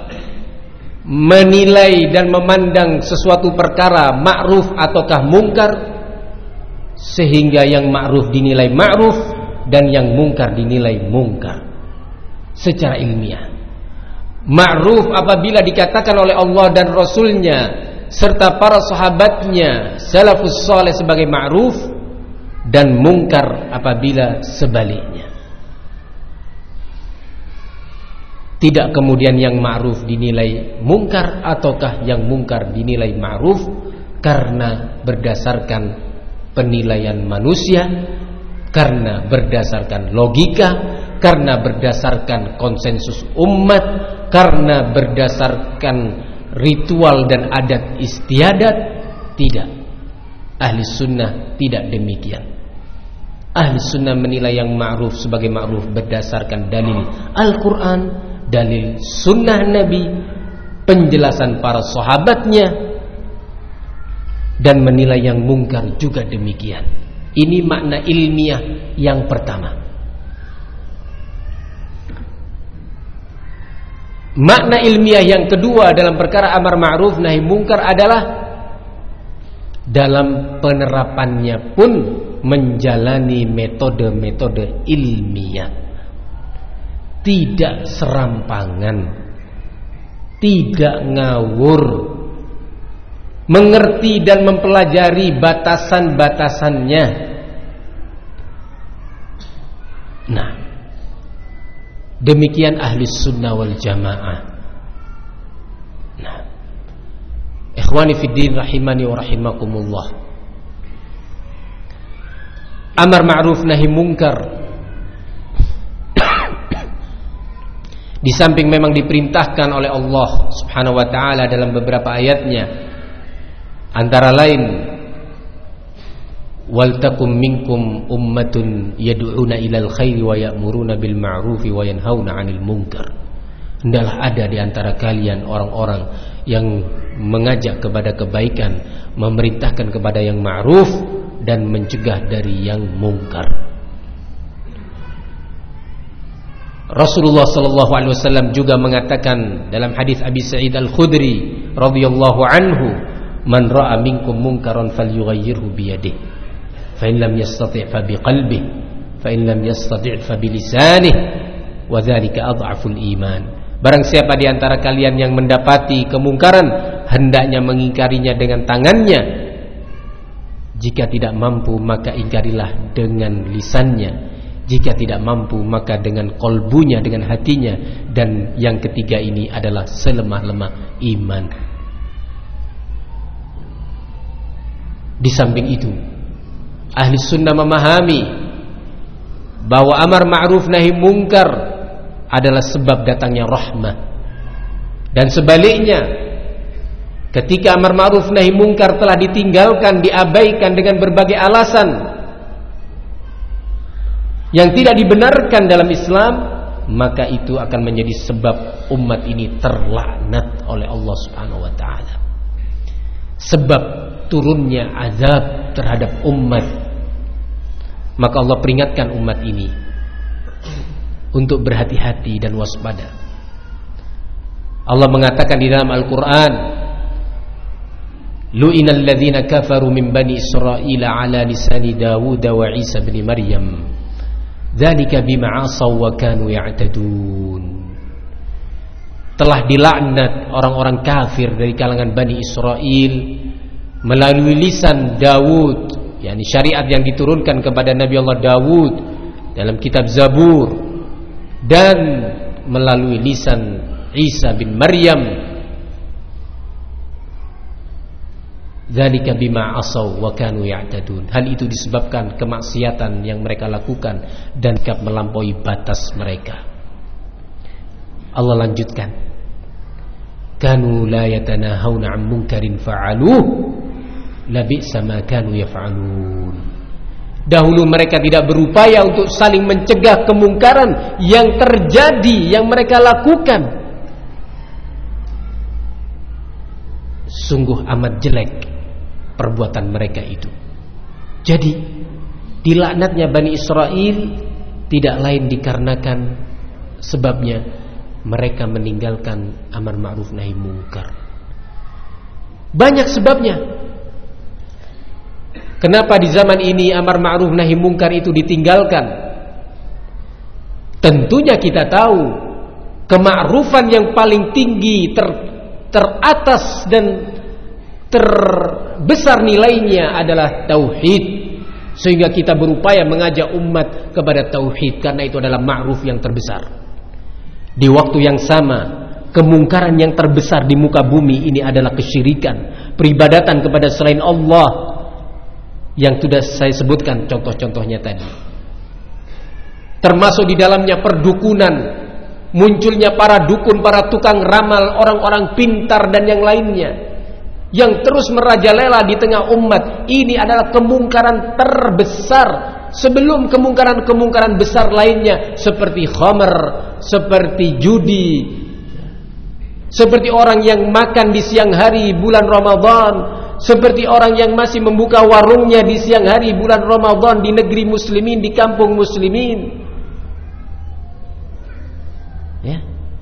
menilai dan memandang sesuatu perkara ma'ruf ataukah mungkar, sehingga yang ma'ruf dinilai ma'ruf dan yang mungkar dinilai mungkar secara ilmiah. Ma'ruf apabila dikatakan oleh Allah dan Rasulnya serta para sahabatnya salafus saleh sebagai ma'ruf, dan mungkar apabila sebaliknya. Tidak kemudian yang ma'ruf dinilai mungkar ataukah yang mungkar dinilai ma'ruf karena berdasarkan penilaian manusia, karena berdasarkan logika, karena berdasarkan konsensus umat, karena berdasarkan ritual dan adat istiadat. Tidak. Ahli sunnah tidak demikian. Ahli sunnah menilai yang ma'ruf sebagai ma'ruf berdasarkan dalil Al-Quran, dalil sunnah Nabi, penjelasan para sahabatnya, dan menilai yang mungkar juga demikian. Ini makna ilmiah yang pertama. Makna ilmiah yang kedua dalam perkara amar ma'ruf nahi mungkar adalah dalam penerapannya pun menjalani metode-metode ilmiah, tidak serampangan, tidak ngawur, mengerti dan mempelajari batasan-batasannya. Nah, demikian ahli sunnah wal jamaah. Nah, ikhwani fiddin rahimani wa rahimakumullah. amar ma'ruf nahi mungkar, di samping memang diperintahkan oleh Allah Subhanahu wa taala dalam beberapa ayatnya, antara lain wal takum minkum ummatun yad'una ilal khairi wa ya'muruna bil ma'rufi wa yanhauna 'anil munkar. Hendaklah ada di antara kalian orang-orang yang mengajak kepada kebaikan, memerintahkan kepada yang ma'ruf dan mencegah dari yang mungkar. Rasulullah sallallahu alaihi wasallam juga mengatakan dalam hadis Abi Sa'id Al-Khudri radhiyallahu anhu, "Man ra'a minkum munkaran falyughayyirhu bi yadihi, fa in lam yastati' fa bi qalbihi, fa in lam yastati' fa bi lisanihi, wa dzalika adhaful iman." Barang siapa di antara kalian yang mendapati kemungkaran, hendaknya mengingkarinya dengan tangannya. Jika tidak mampu, maka ingkarilah dengan lisannya. Jika tidak mampu, maka dengan kolbunya, dengan hatinya. Dan yang ketiga ini adalah selemah-lemah iman. Di samping itu, ahli sunnah memahami bahwa amar ma'ruf nahi mungkar adalah sebab datangnya rahmah. Dan sebaliknya, ketika amar ma'ruf nahi mungkar telah ditinggalkan, diabaikan dengan berbagai alasan yang tidak dibenarkan dalam Islam, maka itu akan menjadi sebab umat ini terlaknat oleh Allah Subhanahu wa taala. Sebab turunnya azab terhadap umat. Maka Allah peringatkan umat ini untuk berhati-hati dan waspada. Allah mengatakan di dalam Al-Quran, lu'inal ladzina kafaru min bani Israila ala lisani Dawud wa Isa bin Maryam, dzalika bima 'asaw wa kanu ya'tadun. Telah dilaknat orang-orang kafir dari kalangan Bani Israel melalui lisan Dawud, yakni syariat yang diturunkan kepada Nabi Allah Dawud dalam kitab Zabur, dan melalui lisan Isa bin Maryam, dzalika bima 'asaw wa kanu ya'tadun. Hal itu disebabkan kemaksiatan yang mereka lakukan dan sikap melampaui batas mereka. Allah lanjutkan, kanu la yatanahawna 'an munkarin fa'aluh labi'sa ma kanu yaf'alun. Dahulu mereka tidak berupaya untuk saling mencegah kemungkaran yang terjadi, yang mereka lakukan. Sungguh amat jelek perbuatan mereka itu. Jadi dilaknatnya Bani Israel tidak lain dikarenakan sebabnya mereka meninggalkan amar ma'ruf nahi mungkar. Banyak sebabnya. Kenapa di zaman ini amar ma'ruf nahi mungkar itu ditinggalkan? Tentunya kita tahu kema'rufan yang paling tinggi, ter, teratas dan terbesar nilainya adalah tauhid. Sehingga kita berupaya mengajak umat kepada tauhid, karena itu adalah ma'ruf yang terbesar. Di waktu yang sama, kemungkaran yang terbesar di muka bumi ini adalah kesyirikan, peribadatan kepada selain Allah, yang sudah saya sebutkan contoh-contohnya tadi. Termasuk di dalamnya perdukunan, munculnya para dukun, para tukang ramal, orang-orang pintar dan yang lainnya, yang terus merajalela di tengah umat. Ini adalah kemungkaran terbesar sebelum kemungkaran-kemungkaran besar lainnya, seperti khamr, seperti judi, seperti orang yang makan di siang hari bulan Ramadan, seperti orang yang masih membuka warungnya di siang hari bulan Ramadan di negeri muslimin, di kampung muslimin. Ya.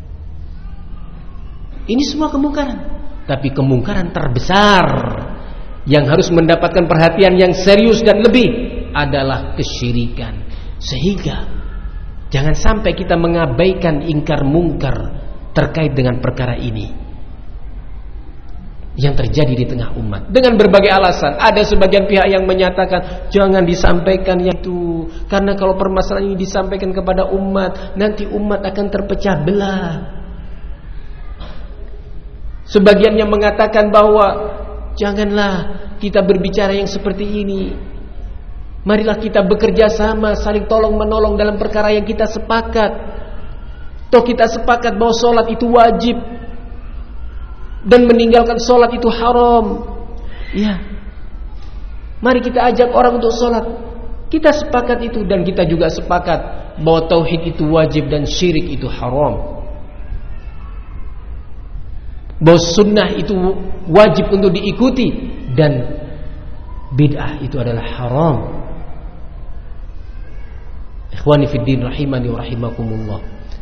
Ini semua kemungkaran, tapi kemungkaran terbesar yang harus mendapatkan perhatian yang serius dan lebih adalah kesyirikan. Sehingga jangan sampai kita mengabaikan ingkar mungkar terkait dengan perkara ini yang terjadi di tengah umat dengan berbagai alasan. Ada sebagian pihak yang menyatakan jangan disampaikan itu, karena kalau permasalahan ini disampaikan kepada umat, nanti umat akan terpecah belah. Sebagian yang mengatakan bahwa janganlah kita berbicara yang seperti ini, Marilah kita bekerja sama, saling tolong menolong dalam perkara yang kita sepakat. Toh kita sepakat bahwa sholat itu wajib dan meninggalkan sholat itu haram. Ya, mari kita ajak orang untuk sholat. Kita sepakat itu, dan kita juga sepakat bahwa tauhid itu wajib dan syirik itu haram. Bahwa sunnah itu wajib untuk diikuti dan bid'ah itu adalah haram. Ikhwani fid din rahimani wa rahimakumullah.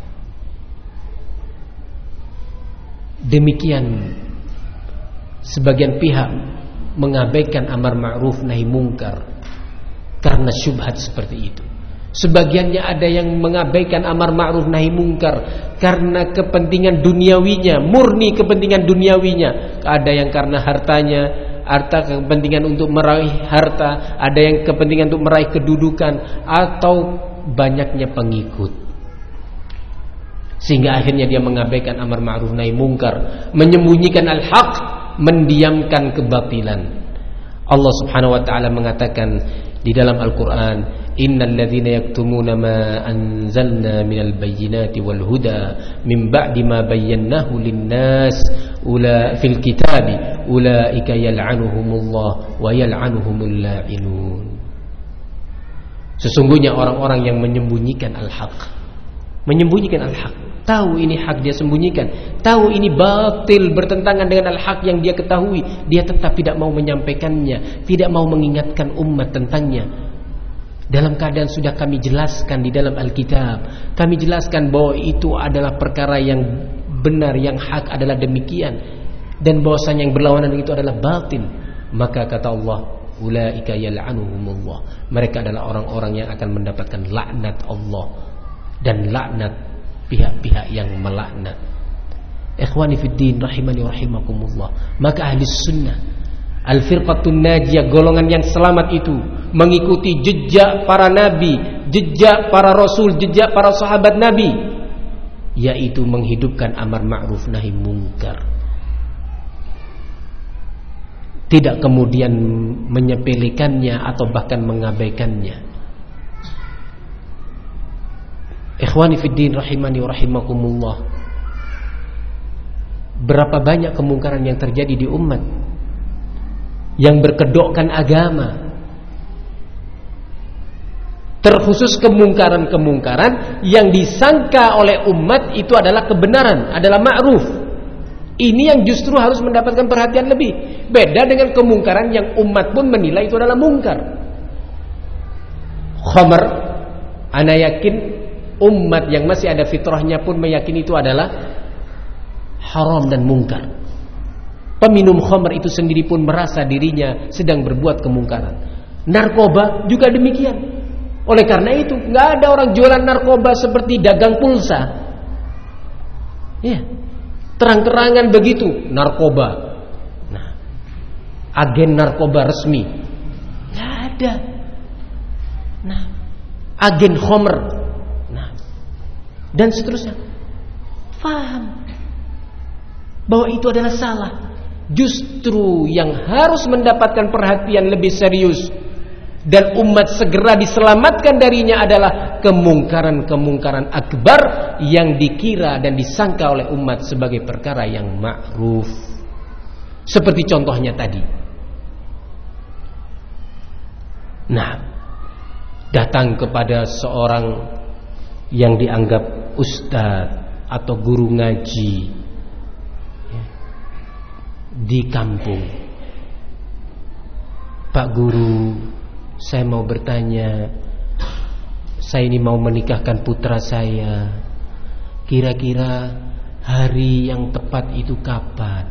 Demikian sebagian pihak mengabaikan amar ma'ruf nahi mungkar karena syubhat seperti itu. Sebagiannya ada yang mengabaikan amar ma'ruf nahi mungkar karena kepentingan duniawinya, murni kepentingan duniawinya. Ada yang karena hartanya, harta kepentingan untuk meraih harta, ada yang kepentingan untuk meraih kedudukan atau banyaknya pengikut, sehingga akhirnya dia mengabaikan amar ma'ruf nahi mungkar, menyembunyikan al-haq, mendiamkan kebatilan. Allah Subhanahu wa taala mengatakan di dalam Al-Qur'an, innal ladzina yaktumuna ma anzalna minal bayyinati wal huda min ba'di ma bayyanahu lin-nas ula fil kitabi ulaika yal'anuhumullah wa yal'anuhumul la'inun. Sesungguhnya orang-orang yang menyembunyikan al-haq, menyembunyikan al-haq, tahu ini hak dia sembunyikan, tahu ini batil bertentangan dengan al-haq yang dia ketahui, dia tetap tidak mau menyampaikannya, tidak mau mengingatkan umat tentangnya. Dalam keadaan sudah kami jelaskan di dalam Alkitab, kami jelaskan bahwa itu adalah perkara yang benar, yang hak adalah demikian, dan bahwasanya yang berlawanan itu adalah batil. Maka kata Allah, ulaika yal'anuhumullah, mereka adalah orang-orang yang akan mendapatkan laknat Allah dan laknat pihak-pihak yang melaknat. Ikhwani fid din rahimani wa rahimakumullah. Maka ahli sunnah, al-firqatun najiyah, golongan yang selamat itu mengikuti jejak para nabi, jejak para rasul, jejak para sahabat nabi, yaitu menghidupkan amar ma'ruf nahi mungkar. Tidak kemudian menyepelekannya atau bahkan mengabaikannya. Ikhwani fid din rahimani wa rahimakumullah. Berapa banyak kemungkaran yang terjadi di umat yang berkedokkan agama. Terkhusus kemungkaran-kemungkaran yang disangka oleh umat itu adalah kebenaran, adalah ma'ruf. Ini yang justru harus mendapatkan perhatian lebih. Beda dengan kemungkaran yang umat pun menilai itu adalah mungkar. Khamar, ana yakin umat yang masih ada fitrahnya pun meyakini itu adalah haram dan mungkar. Peminum khamar itu sendiri pun merasa dirinya sedang berbuat kemungkaran. Narkoba juga demikian. Oleh karena itu, nggak ada orang jualan narkoba seperti dagang pulsa. Ya, terang-terangan begitu narkoba. Nah, agen narkoba resmi nggak ada. Nah, agen khamr, nah, dan seterusnya. Faham bahwa itu adalah salah. Justru yang harus mendapatkan perhatian lebih serius dan umat segera diselamatkan darinya adalah kemungkaran-kemungkaran akbar yang dikira dan disangka oleh umat sebagai perkara yang ma'ruf. Seperti contohnya tadi. Nah, datang kepada seorang yang dianggap ustadz atau guru ngaji di kampung. Pak guru, saya mau bertanya, saya ini mau menikahkan putra saya. Kira-kira hari yang tepat itu kapan?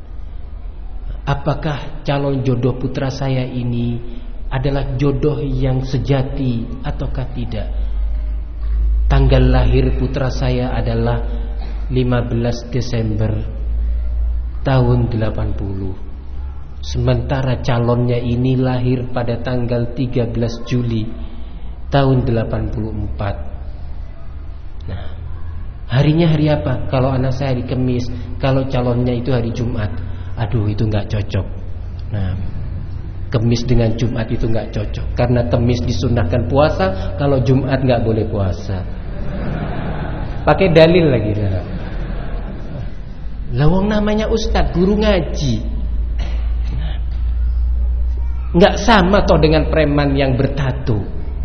Apakah calon jodoh putra saya ini adalah jodoh yang sejati ataukah tidak? Tanggal lahir putra saya adalah lima belas Desember tahun delapan puluh. Sementara calonnya ini lahir pada tanggal tiga belas Juli tahun delapan puluh empat. Nah, harinya hari apa? Kalau anak saya hari Kamis, kalau calonnya itu hari Jumat. Aduh, itu enggak cocok. Nah, Kemis dengan Jumat itu nggak cocok, karena Kemis disunahkan puasa, kalau Jumat nggak boleh puasa. Pakai dalil lagi. Lawang namanya ustadz, guru ngaji, nggak sama toh dengan preman yang bertato.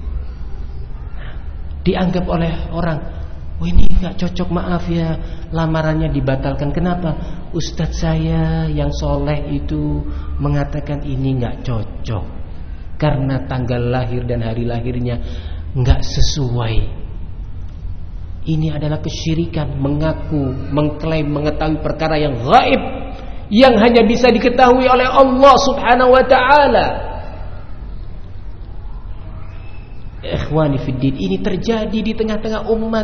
Dianggap oleh orang, oh ini nggak cocok, maaf ya, lamarannya dibatalkan. Kenapa? Ustadz saya yang soleh itu mengatakan ini nggak cocok karena tanggal lahir dan hari lahirnya nggak sesuai. Ini adalah kesyirikan, mengaku, mengklaim mengetahui perkara yang gaib, yang hanya bisa diketahui oleh Allah Subhanahu wa ta'ala. Ikhwani fiddin, ini terjadi di tengah-tengah umat.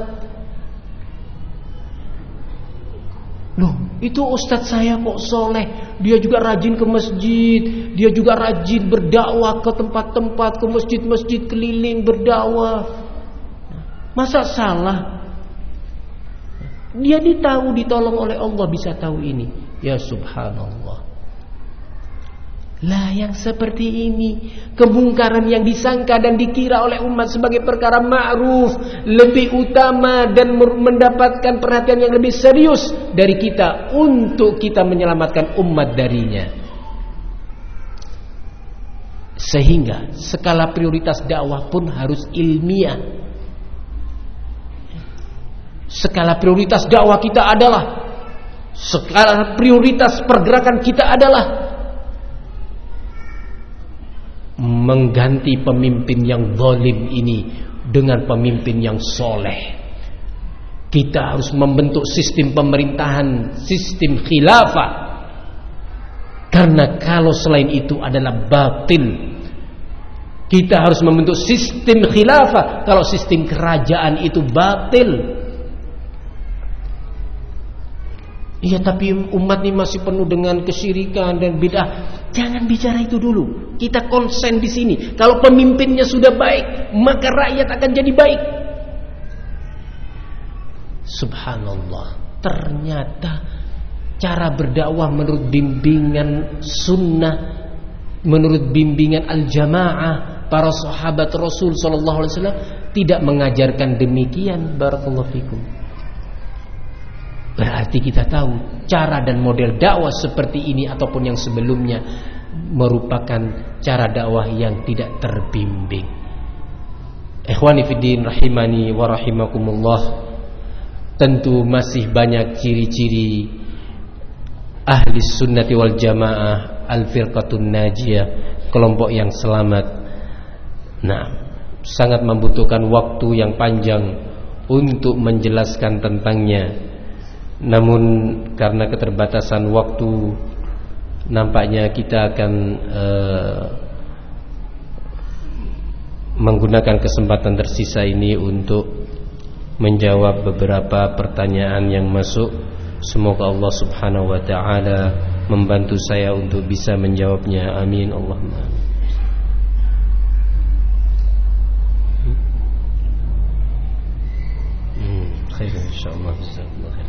Loh, itu ustadz saya kok soleh, dia juga rajin ke masjid, dia juga rajin berdakwah ke tempat-tempat, ke masjid-masjid keliling berdakwah. Masa salah? Dia ditahu, ditolong oleh Allah bisa tahu ini. Ya subhanallah. Lah yang seperti ini, kemungkaran yang disangka dan dikira oleh umat sebagai perkara ma'ruf lebih utama dan mendapatkan perhatian yang lebih serius dari kita untuk kita menyelamatkan umat darinya. Sehingga skala prioritas dakwah pun harus ilmiah. Skala prioritas dakwah kita adalah, skala prioritas pergerakan kita adalah mengganti pemimpin yang zalim ini dengan pemimpin yang soleh. Kita harus membentuk sistem pemerintahan, sistem khilafah. Karena kalau selain itu adalah batil. Kita harus membentuk sistem khilafah. Kalau sistem kerajaan itu batil. Iya, tapi umat ini masih penuh dengan kesyirikan dan bid'ah. Jangan bicara itu dulu. Kita konsen di sini. Kalau pemimpinnya sudah baik, maka rakyat akan jadi baik. Subhanallah. Ternyata cara berdakwah menurut bimbingan sunnah, menurut bimbingan al-jamaah para sahabat Rasul sallallahu alaihi wasallam tidak mengajarkan demikian. Barakallahu fikum. Berarti kita tahu cara dan model dakwah seperti ini ataupun yang sebelumnya merupakan cara dakwah yang tidak terbimbing. Ikhwani fiddin rahimani wa rahimakumullah. Tentu masih banyak ciri-ciri ahli sunnati wal jamaah, al-firqatun najiyah, kelompok yang selamat. Nah, sangat membutuhkan waktu yang panjang untuk menjelaskan tentangnya. Namun karena keterbatasan waktu, nampaknya kita akan uh, menggunakan kesempatan tersisa ini untuk menjawab beberapa pertanyaan yang masuk. Semoga Allah Subhanahu wa ta'ala membantu saya untuk bisa menjawabnya. Amin Allahumma. Hmm, khair insyaallah. Jazakallahu khair.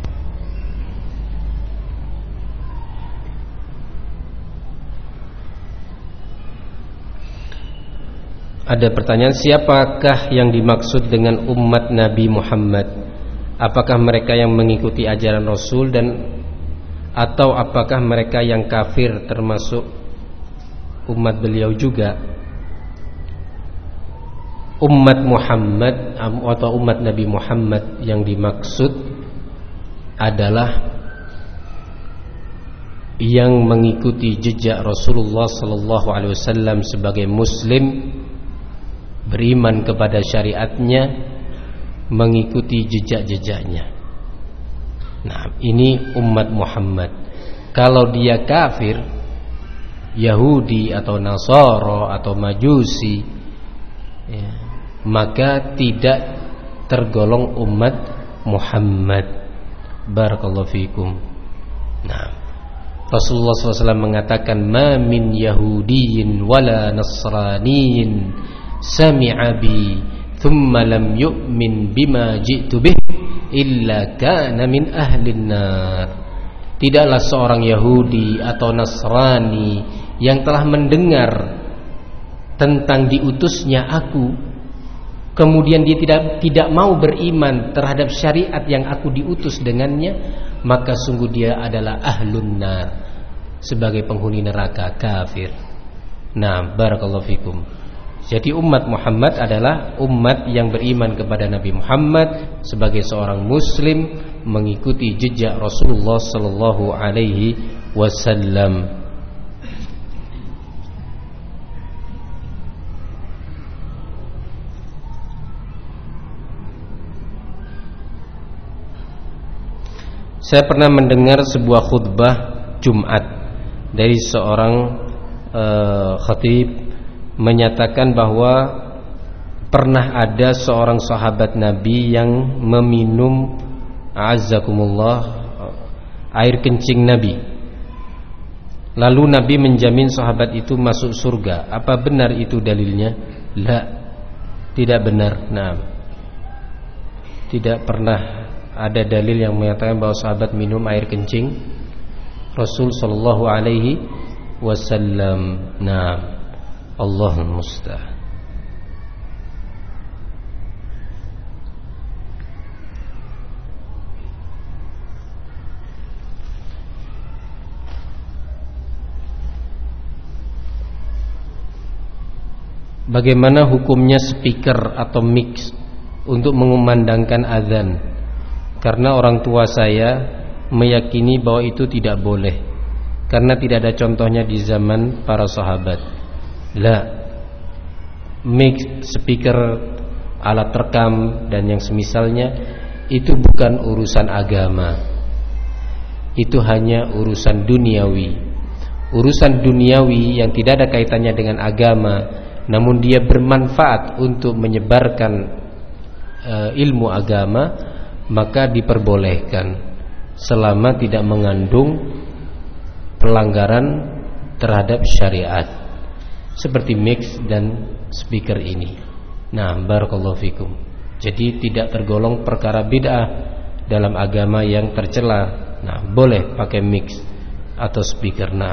Ada pertanyaan, siapakah yang dimaksud dengan umat Nabi Muhammad? Apakah mereka yang mengikuti ajaran Rasul dan atau apakah mereka yang kafir termasuk umat beliau juga? Umat Muhammad atau umat Nabi Muhammad yang dimaksud adalah yang mengikuti jejak Rasulullah sallallahu alaihi wasallam sebagai muslim, beriman kepada syariatnya, mengikuti jejak-jejaknya. Nah, ini umat Muhammad. Kalau dia kafir, Yahudi atau Nasara atau Majusi, ya, maka tidak tergolong umat Muhammad. Barakallahu fikum. Nah, Rasulullah shallallahu alaihi wasallam mengatakan, "Ma min Yahudiyin wala Nasraniyin sami'a bi thumma lam yu'min bima ji'tu bih illa kana min ahlin nar." Tidaklah seorang Yahudi atau Nasrani yang telah mendengar tentang diutusnya aku, kemudian dia tidak tidak mau beriman terhadap syariat yang aku diutus dengannya, maka sungguh dia adalah ahlun nar, sebagai penghuni neraka, kafir. Nah, barakallahu fikum. Jadi umat Muhammad adalah umat yang beriman kepada Nabi Muhammad sebagai seorang muslim, mengikuti jejak Rasulullah sallallahu alaihi wasallam. Saya pernah mendengar sebuah khutbah Jumat dari seorang uh, khatib menyatakan bahwa pernah ada seorang sahabat Nabi yang meminum a'azzakumullah air kencing Nabi. Lalu Nabi menjamin sahabat itu masuk surga. Apa benar itu dalilnya? La, tidak benar. Nah, tidak pernah ada dalil yang menyatakan bahwa sahabat minum air kencing Rasul sallallahu alaihi wasallam. Nah, Allahul musta'an. Bagaimana hukumnya speaker atau mix untuk mengumandangkan azan? Karena orang tua saya meyakini bahwa itu tidak boleh, karena tidak ada contohnya di zaman para sahabat. La, mix, speaker, alat rekam dan yang semisalnya itu bukan urusan agama. Itu hanya urusan duniawi. Urusan duniawi yang tidak ada kaitannya dengan agama, namun dia bermanfaat untuk menyebarkan uh, ilmu agama, maka diperbolehkan selama tidak mengandung pelanggaran terhadap syariat, seperti mix dan speaker ini. Nah, barakallahu fikum. Jadi tidak tergolong perkara bid'ah dalam agama yang tercela. Nah, boleh pakai mix atau speaker. Nah,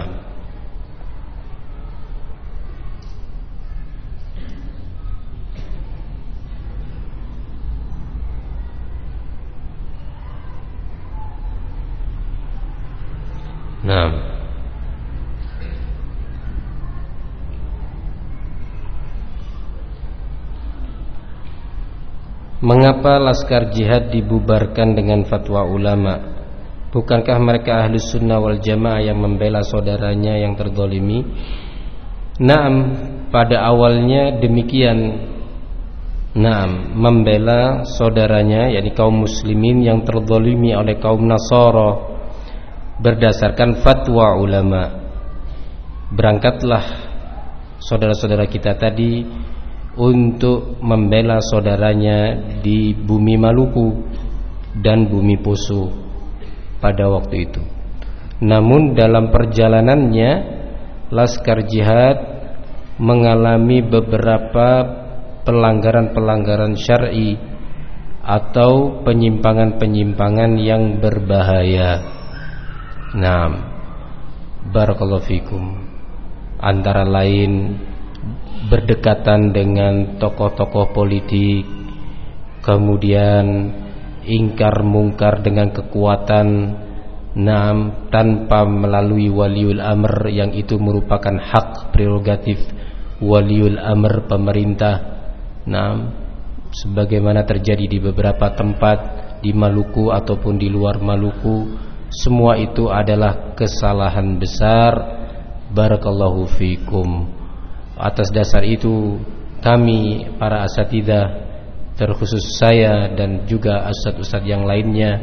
nah. Mengapa laskar jihad dibubarkan dengan fatwa ulama? Bukankah mereka ahli sunnah wal jamaah yang membela saudaranya yang terzalimi? Naam, pada awalnya demikian. Naam, membela saudaranya, yakni kaum muslimin yang terzalimi oleh kaum Nasara berdasarkan fatwa ulama. Berangkatlah saudara-saudara kita tadi untuk membela saudaranya di bumi Maluku dan bumi Poso pada waktu itu. Namun dalam perjalanannya laskar jihad mengalami beberapa pelanggaran-pelanggaran syar'i atau penyimpangan-penyimpangan yang berbahaya. Nah, barakallahu fikum. Antara lain berdekatan dengan tokoh-tokoh politik, kemudian ingkar mungkar dengan kekuatan, nam, tanpa melalui waliul amr, yang itu merupakan hak prerogatif waliul amr pemerintah. Nam, sebagaimana terjadi di beberapa tempat di Maluku ataupun di luar Maluku, semua itu adalah kesalahan besar. Barakallahu fikum. Atas dasar itu kami para asatidzah, terkhusus saya dan juga ustadz-ustadz yang lainnya,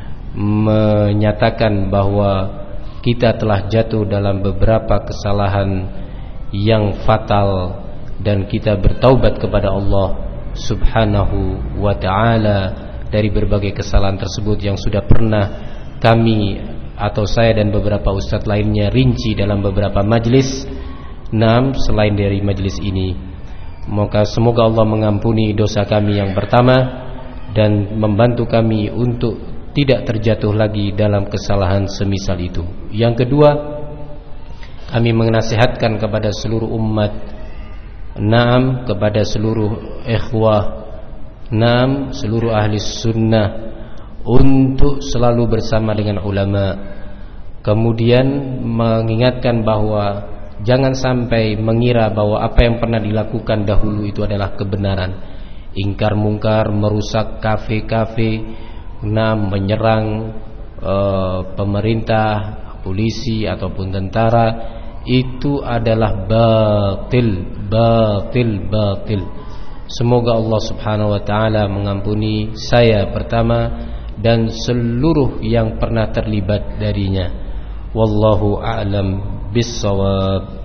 menyatakan bahwa kita telah jatuh dalam beberapa kesalahan yang fatal dan kita bertaubat kepada Allah Subhanahu wa ta'ala dari berbagai kesalahan tersebut yang sudah pernah kami atau saya dan beberapa ustadz lainnya rinci dalam beberapa majlis. Nam, selain dari majlis ini. Maka semoga Allah mengampuni dosa kami yang pertama dan membantu kami untuk tidak terjatuh lagi dalam kesalahan semisal itu. Yang kedua, kami menasihatkan kepada seluruh umat Naam kepada seluruh ikhwah, naam seluruh ahli sunnah untuk selalu bersama dengan ulama. Kemudian mengingatkan bahwa jangan sampai mengira bahwa apa yang pernah dilakukan dahulu itu adalah kebenaran. Ingkar mungkar, merusak kafe-kafe, naam menyerang uh, pemerintah, polisi ataupun tentara, itu adalah batil, batil, batil. Semoga Allah Subhanahu wa taala mengampuni saya pertama dan seluruh yang pernah terlibat darinya. Wallahu a'lam bis-shawab.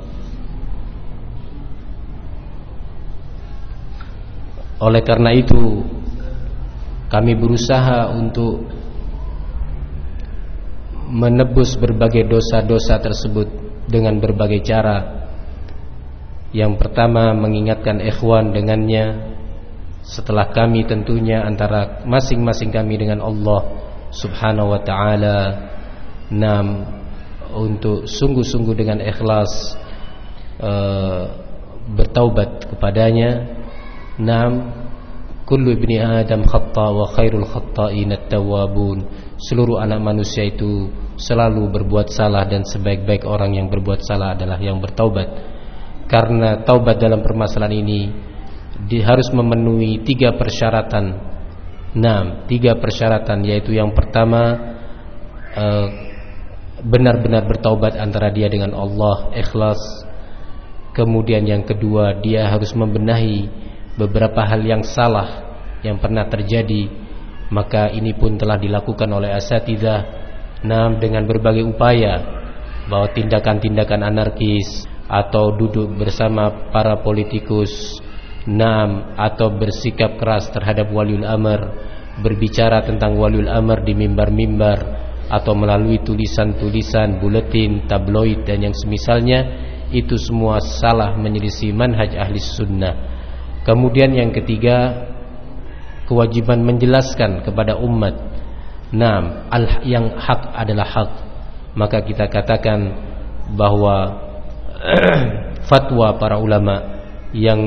Oleh karena itu kami berusaha untuk menebus berbagai dosa-dosa tersebut dengan berbagai cara. Yang pertama, mengingatkan ikhwan dengannya. Setelah kami tentunya antara masing-masing kami dengan Allah Subhanahu wa ta'ala, nam untuk sungguh-sungguh dengan ikhlas uh, bertaubat kepadanya. Nam kullu ibni adam khata wa khairul khata'in at-tawwabun. Seluruh anak manusia itu selalu berbuat salah dan sebaik-baik orang yang berbuat salah adalah yang bertaubat. Karena taubat dalam permasalahan ini di, harus memenuhi tiga persyaratan. Nah, tiga persyaratan, yaitu yang pertama eh, benar-benar bertaubat antara dia dengan Allah, ikhlas. Kemudian yang kedua, dia harus membenahi beberapa hal yang salah yang pernah terjadi. Maka ini pun telah dilakukan oleh asatidzah, nah, dengan berbagai upaya, bahwa tindakan-tindakan anarkis atau duduk bersama para politikus, nam, atau bersikap keras terhadap waliul amr, berbicara tentang waliul amr di mimbar-mimbar atau melalui tulisan-tulisan, buletin, tabloid dan yang semisalnya, itu semua salah, menyelisih manhaj ahli sunnah. Kemudian yang ketiga, kewajiban menjelaskan kepada umat, nam, al yang hak adalah hak. Maka kita katakan bahwa fatwa para ulama yang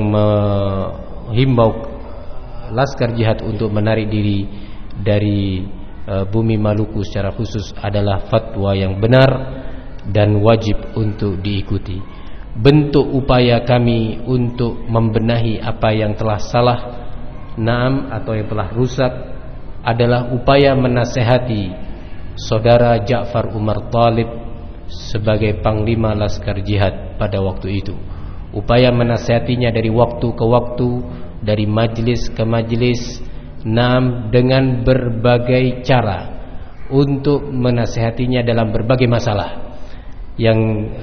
menghimbau laskar jihad untuk menarik diri dari uh, bumi Maluku secara khusus adalah fatwa yang benar dan wajib untuk diikuti. Bentuk upaya kami untuk membenahi apa yang telah salah, naam, atau yang telah rusak adalah upaya menasehati saudara Ja'far Umar Thalib sebagai panglima laskar jihad pada waktu itu. Upaya menasihatinya dari waktu ke waktu, dari majelis ke majelis, nam, dengan berbagai cara untuk menasihatinya dalam berbagai masalah yang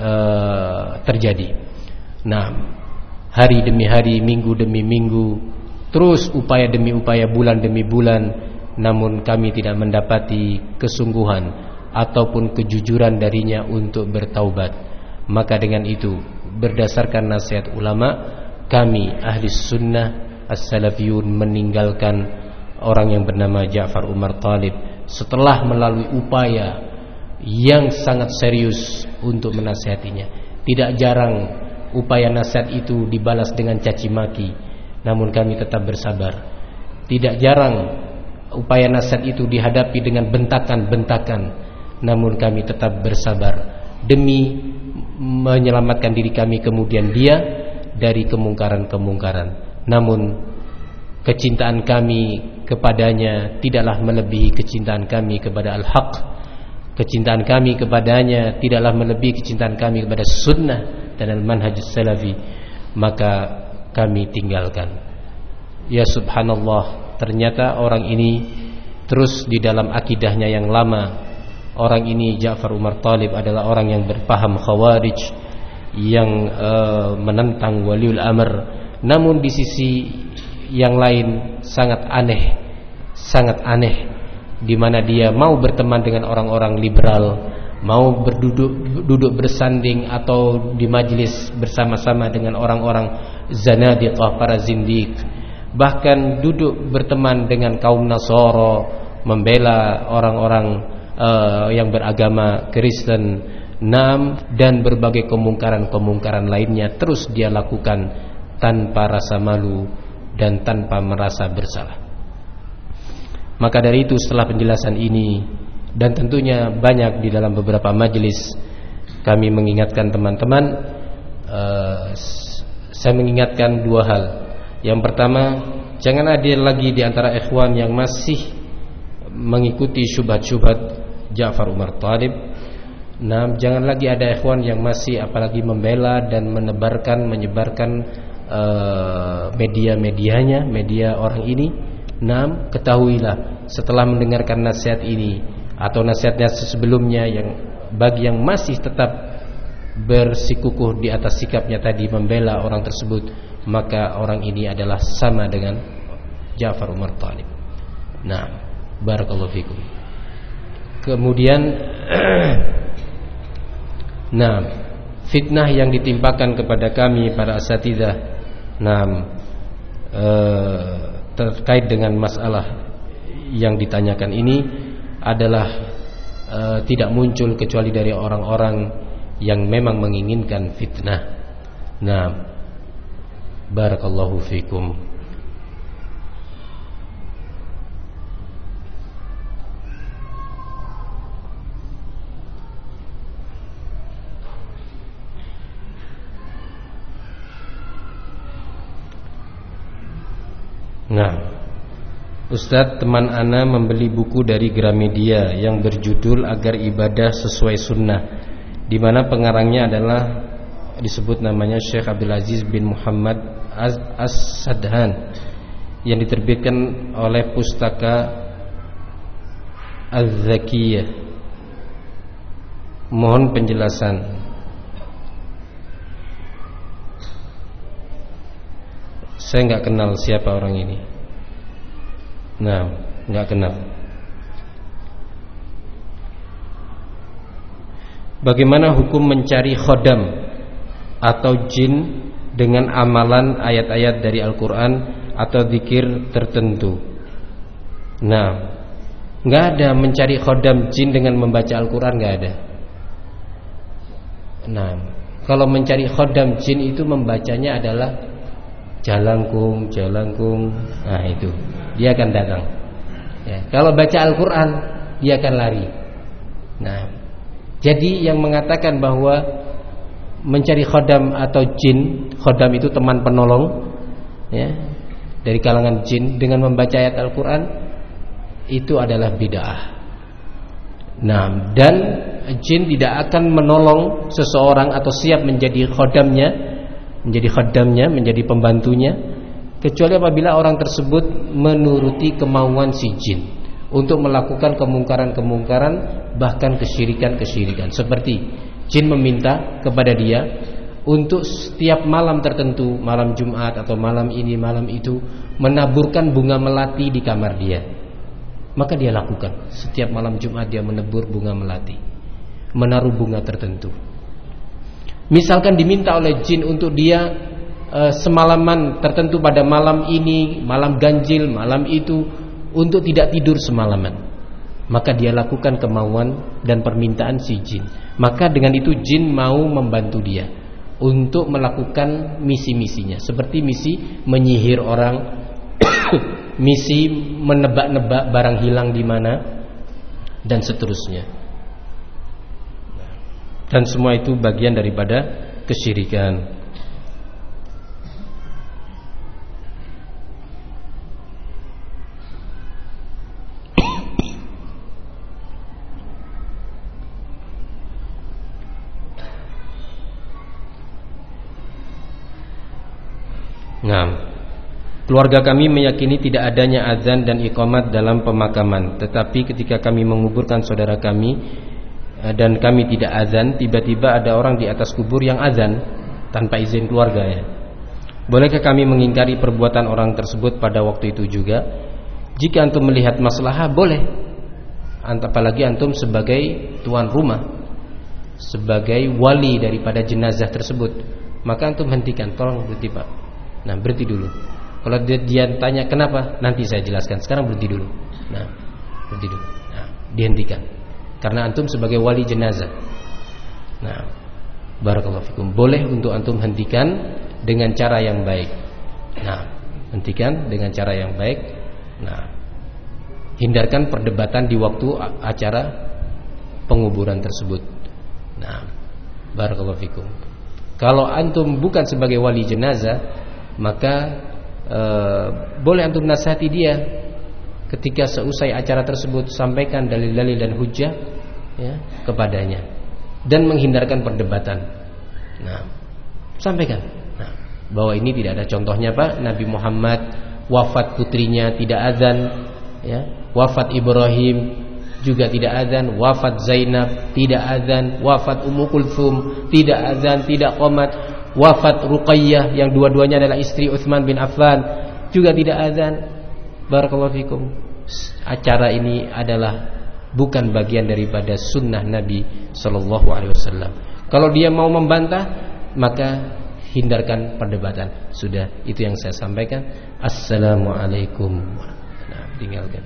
uh, terjadi. Nah, hari demi hari, minggu demi minggu, terus upaya demi upaya, bulan demi bulan, namun kami tidak mendapati kesungguhan ataupun kejujuran darinya untuk bertaubat. Maka dengan itu, berdasarkan nasihat ulama, kami ahli sunnah as-salafiyun meninggalkan orang yang bernama Ja'far Umar Thalib setelah melalui upaya yang sangat serius untuk menasihatinya. Tidak jarang upaya nasihat itu dibalas dengan caci maki, namun kami tetap bersabar. Tidak jarang upaya nasihat itu dihadapi dengan bentakan-bentakan, namun kami tetap bersabar demi menyelamatkan diri kami kemudian dia dari kemungkaran-kemungkaran. Namun kecintaan kami kepadanya tidaklah melebihi kecintaan kami kepada al-haq. Kecintaan kami kepadanya tidaklah melebihi kecintaan kami kepada sunnah dan al-manhajus salafi. Maka kami tinggalkan. Ya subhanallah, ternyata orang ini terus di dalam akidahnya yang lama. Orang ini, Ja'far Umar Thalib, adalah orang yang berpaham khawarij, yang uh, menentang waliul amr. Namun di sisi yang lain sangat aneh, sangat aneh, di mana dia mau berteman dengan orang-orang liberal, mau berduduk duduk bersanding atau di majlis bersama-sama dengan orang-orang zanadiqah, para zindiq, bahkan duduk berteman dengan kaum Nasara, membela orang-orang uh, yang beragama Kristen, nam, dan berbagai kemungkaran-kemungkaran lainnya terus dia lakukan tanpa rasa malu dan tanpa merasa bersalah. Maka dari itu setelah penjelasan ini, dan tentunya banyak di dalam beberapa majelis kami mengingatkan teman-teman, uh, saya mengingatkan dua hal. Yang pertama, jangan ada lagi di antara ikhwan yang masih mengikuti syubhat-syubhat Ja'far Umar Thalib. Nah, jangan lagi ada ikhwan yang masih apalagi membela dan menebarkan, menyebarkan uh, media-medianya, media orang ini. Nah, ketahuilah setelah mendengarkan nasihat ini atau nasihat-nasihat sebelumnya, yang bagi yang masih tetap bersikukuh di atas sikapnya tadi membela orang tersebut, maka orang ini adalah sama dengan Ja'far Umar Thalib. Nah, barakallahu fikum. Kemudian nah, fitnah yang ditimpakan kepada kami para asatidzah, nah, eh, terkait dengan masalah yang ditanyakan ini adalah e, tidak muncul kecuali dari orang-orang yang memang menginginkan fitnah. Nah, barakallahu fikum. Nah, Ustadz, teman ana membeli buku dari Gramedia yang berjudul Agar Ibadah Sesuai Sunnah, di mana pengarangnya adalah disebut namanya Syekh Abdul Aziz bin Muhammad As-Sadhan, yang diterbitkan oleh Pustaka Az-Zakiyah. Mohon penjelasan. Saya nggak kenal siapa orang ini. Nah, nggak kenal. Bagaimana hukum mencari khodam atau jin dengan amalan ayat-ayat dari Al-Quran atau zikir tertentu? Nah, nggak ada mencari khodam jin dengan membaca Al-Quran, nggak ada. Nah, kalau mencari khodam jin itu membacanya adalah jalangkung, jalangkung. Nah, itu dia akan datang ya. Kalau baca Al-Quran, dia akan lari. Nah, jadi yang mengatakan bahwa mencari khodam atau jin, khodam itu teman penolong ya, dari kalangan jin dengan membaca ayat Al-Quran, itu adalah bid'ah. Nah, dan jin tidak akan menolong seseorang atau siap menjadi khodamnya, menjadi khodamnya, menjadi pembantunya, kecuali apabila orang tersebut menuruti kemauan si jin untuk melakukan kemungkaran-kemungkaran, bahkan kesyirikan-kesyirikan. Seperti jin meminta kepada dia untuk setiap malam tertentu, malam Jumat atau malam ini, malam itu, menaburkan bunga melati di kamar dia. Maka dia lakukan. Setiap malam Jumat dia menebur bunga melati, menaruh bunga tertentu. Misalkan diminta oleh jin untuk dia e, semalaman tertentu pada malam ini, malam ganjil, malam itu, untuk tidak tidur semalaman, maka dia lakukan kemauan dan permintaan si jin. Maka dengan itu jin mau membantu dia untuk melakukan misi-misinya, seperti misi menyihir orang, misi menebak-nebak barang hilang di mana, dan seterusnya. Dan semua itu bagian daripada kesyirikan. Nah, keluarga kami meyakini tidak adanya azan dan iqamat dalam pemakaman. Tetapi ketika kami menguburkan saudara kami dan kami tidak azan, tiba-tiba ada orang di atas kubur yang azan tanpa izin keluarga ya. Bolehkah kami mengingkari perbuatan orang tersebut pada waktu itu juga? Jika antum melihat maslahah, boleh. Apalagi antum sebagai tuan rumah, sebagai wali daripada jenazah tersebut, maka antum hentikan, tolong berhenti Pak. Nah, berhenti dulu. Kalau dia, dia tanya kenapa, nanti saya jelaskan. Sekarang berhenti dulu. Nah, berhenti dulu. Nah, dihentikan. Karena antum sebagai wali jenazah. Nah, barakallahu fikum. Boleh untuk antum hentikan dengan cara yang baik. Nah, hentikan dengan cara yang baik. Nah, hindarkan perdebatan di waktu acara penguburan tersebut. Nah, barakallahu fikum. Kalau antum bukan sebagai wali jenazah, maka eh, boleh antum nasihati dia ketika seusai acara tersebut, sampaikan dalil-dalil dan hujjah ya, kepadanya dan menghindarkan perdebatan. Nah, sampaikan nah, bahwa ini tidak ada contohnya Pak. Nabi Muhammad wafat putrinya tidak azan ya. Wafat Ibrahim juga tidak azan. Wafat Zainab tidak azan. Wafat Ummu Kulthum tidak azan, tidak qomat. Wafat Ruqayyah yang dua-duanya adalah istri Utsman bin Affan juga tidak azan. Barakallahu fikum. Acara ini adalah bukan bagian daripada sunnah Nabi Sallallahu Alaihi Wasallam. Kalau dia mau membantah, maka hindarkan perdebatan. Sudah, itu yang saya sampaikan. Assalamualaikum. Nah, tinggalkan.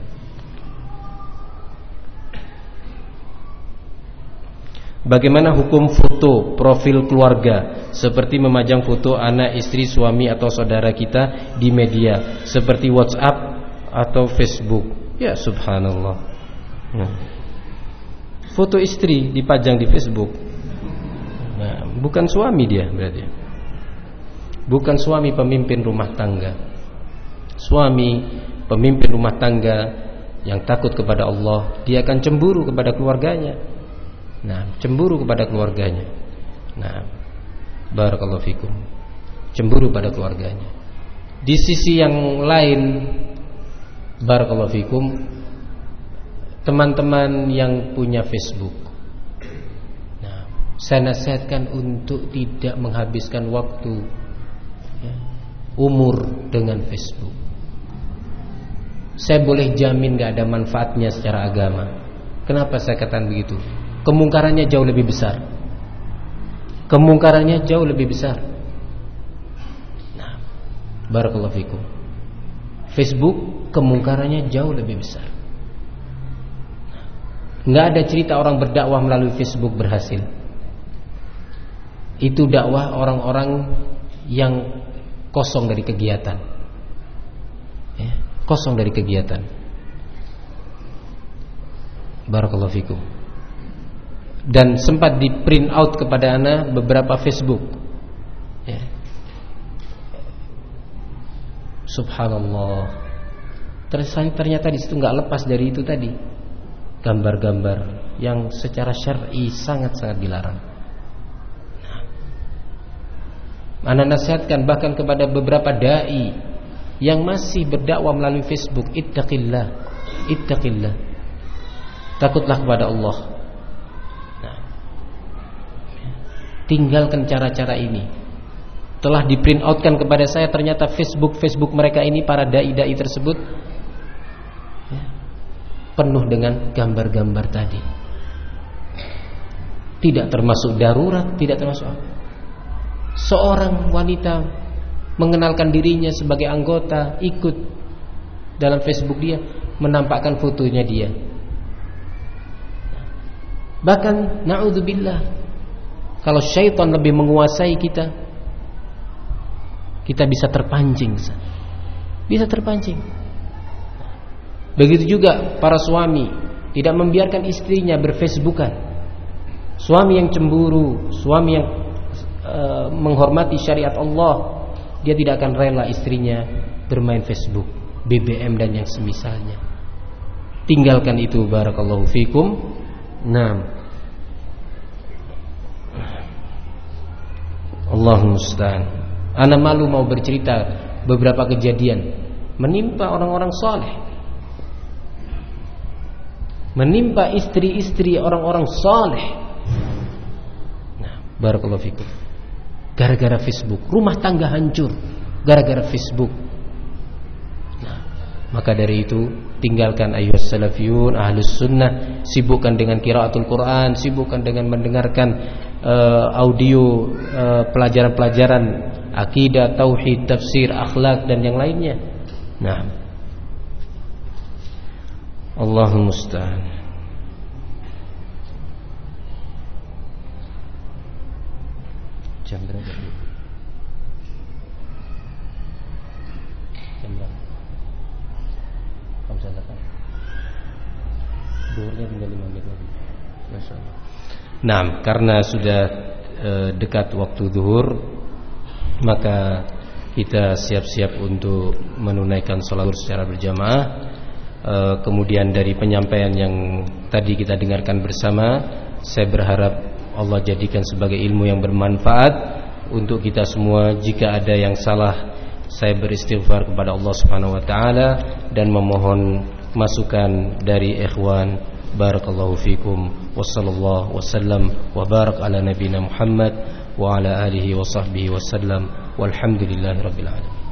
Bagaimana hukum foto profil keluarga seperti memajang foto anak, istri, suami atau saudara kita di media seperti WhatsApp atau Facebook? Ya subhanallah. Nah, foto istri dipajang di Facebook. Nah, bukan suami dia berarti. Bukan suami pemimpin rumah tangga. Suami pemimpin rumah tangga yang takut kepada Allah, dia akan cemburu kepada keluarganya. Nah, cemburu kepada keluarganya. Nah, barakallahu fikum. Cemburu pada keluarganya. Di sisi yang lain, barakallahu fikum, teman-teman yang punya Facebook, nah, saya nasihatkan untuk tidak menghabiskan waktu ya, umur dengan Facebook. Saya boleh jamin gak ada manfaatnya secara agama. Kenapa saya katakan begitu? Kemungkarannya jauh lebih besar. Kemungkarannya jauh lebih besar. Nah, barakallahu fikum. Facebook kemungkarannya jauh lebih besar. Nggak ada cerita orang berdakwah melalui Facebook berhasil. Itu dakwah orang-orang yang kosong dari kegiatan ya, kosong dari kegiatan. Barakallahu fikum. Dan sempat di print out kepada ana beberapa Facebook ya. Subhanallah. Ternyata di situ nggak lepas dari itu tadi, gambar-gambar yang secara syar'i sangat-sangat dilarang. Nah, ana nasihatkan bahkan kepada beberapa dai yang masih berdakwah melalui Facebook, ittaqillah, ittaqillah. Takutlah kepada Allah. Nah, tinggalkan cara-cara ini. Telah di print outkan kepada saya, ternyata Facebook Facebook mereka ini, para dai-dai tersebut ya, penuh dengan gambar-gambar tadi. Tidak termasuk darurat, tidak termasuk apa. Seorang wanita mengenalkan dirinya sebagai anggota, ikut dalam Facebook dia, menampakkan fotonya dia. Bahkan na'udzubillah, kalau syaitan lebih menguasai kita, kita bisa terpancing, bisa terpancing. Begitu juga para suami, tidak membiarkan istrinya berfacebookan. Suami yang cemburu, suami yang uh, menghormati syariat Allah, dia tidak akan rela istrinya bermain Facebook, B B M dan yang semisalnya. Tinggalkan itu, barakallahu fikum. Naam. Allahumma musta'an. Ana malu mau bercerita beberapa kejadian menimpa orang-orang saleh, menimpa istri-istri orang-orang saleh. Nah, barakallahu fikum. Gara-gara Facebook, rumah tangga hancur gara-gara Facebook. Nah, maka dari itu tinggalkan ayyuhas salafiyun, ahlus sunnah, sibukkan dengan qiraatul Quran, sibukkan dengan mendengarkan uh, audio uh, pelajaran-pelajaran akidah, tauhid, tafsir, akhlak dan yang lainnya. Nah, Allahumma musta'an. Jam berapa? Zuhurnya tinggal lima menit lagi. Masyaallah. Nah, karena sudah e, dekat waktu zuhur, maka kita siap-siap untuk menunaikan salat zuhur secara berjamaah. E, kemudian dari penyampaian yang tadi kita dengarkan bersama, saya berharap Allah jadikan sebagai ilmu yang bermanfaat untuk kita semua. Jika ada yang salah, saya beristighfar kepada Allah Subhanahu wa taala dan memohon masukan dari ikhwan. Barakallahu fikum. Wassallallahu wasallam wa barak ala nabiyina Muhammad wa ala alihi wa sahbihi wasallam. Walhamdulillahirabbil alamin.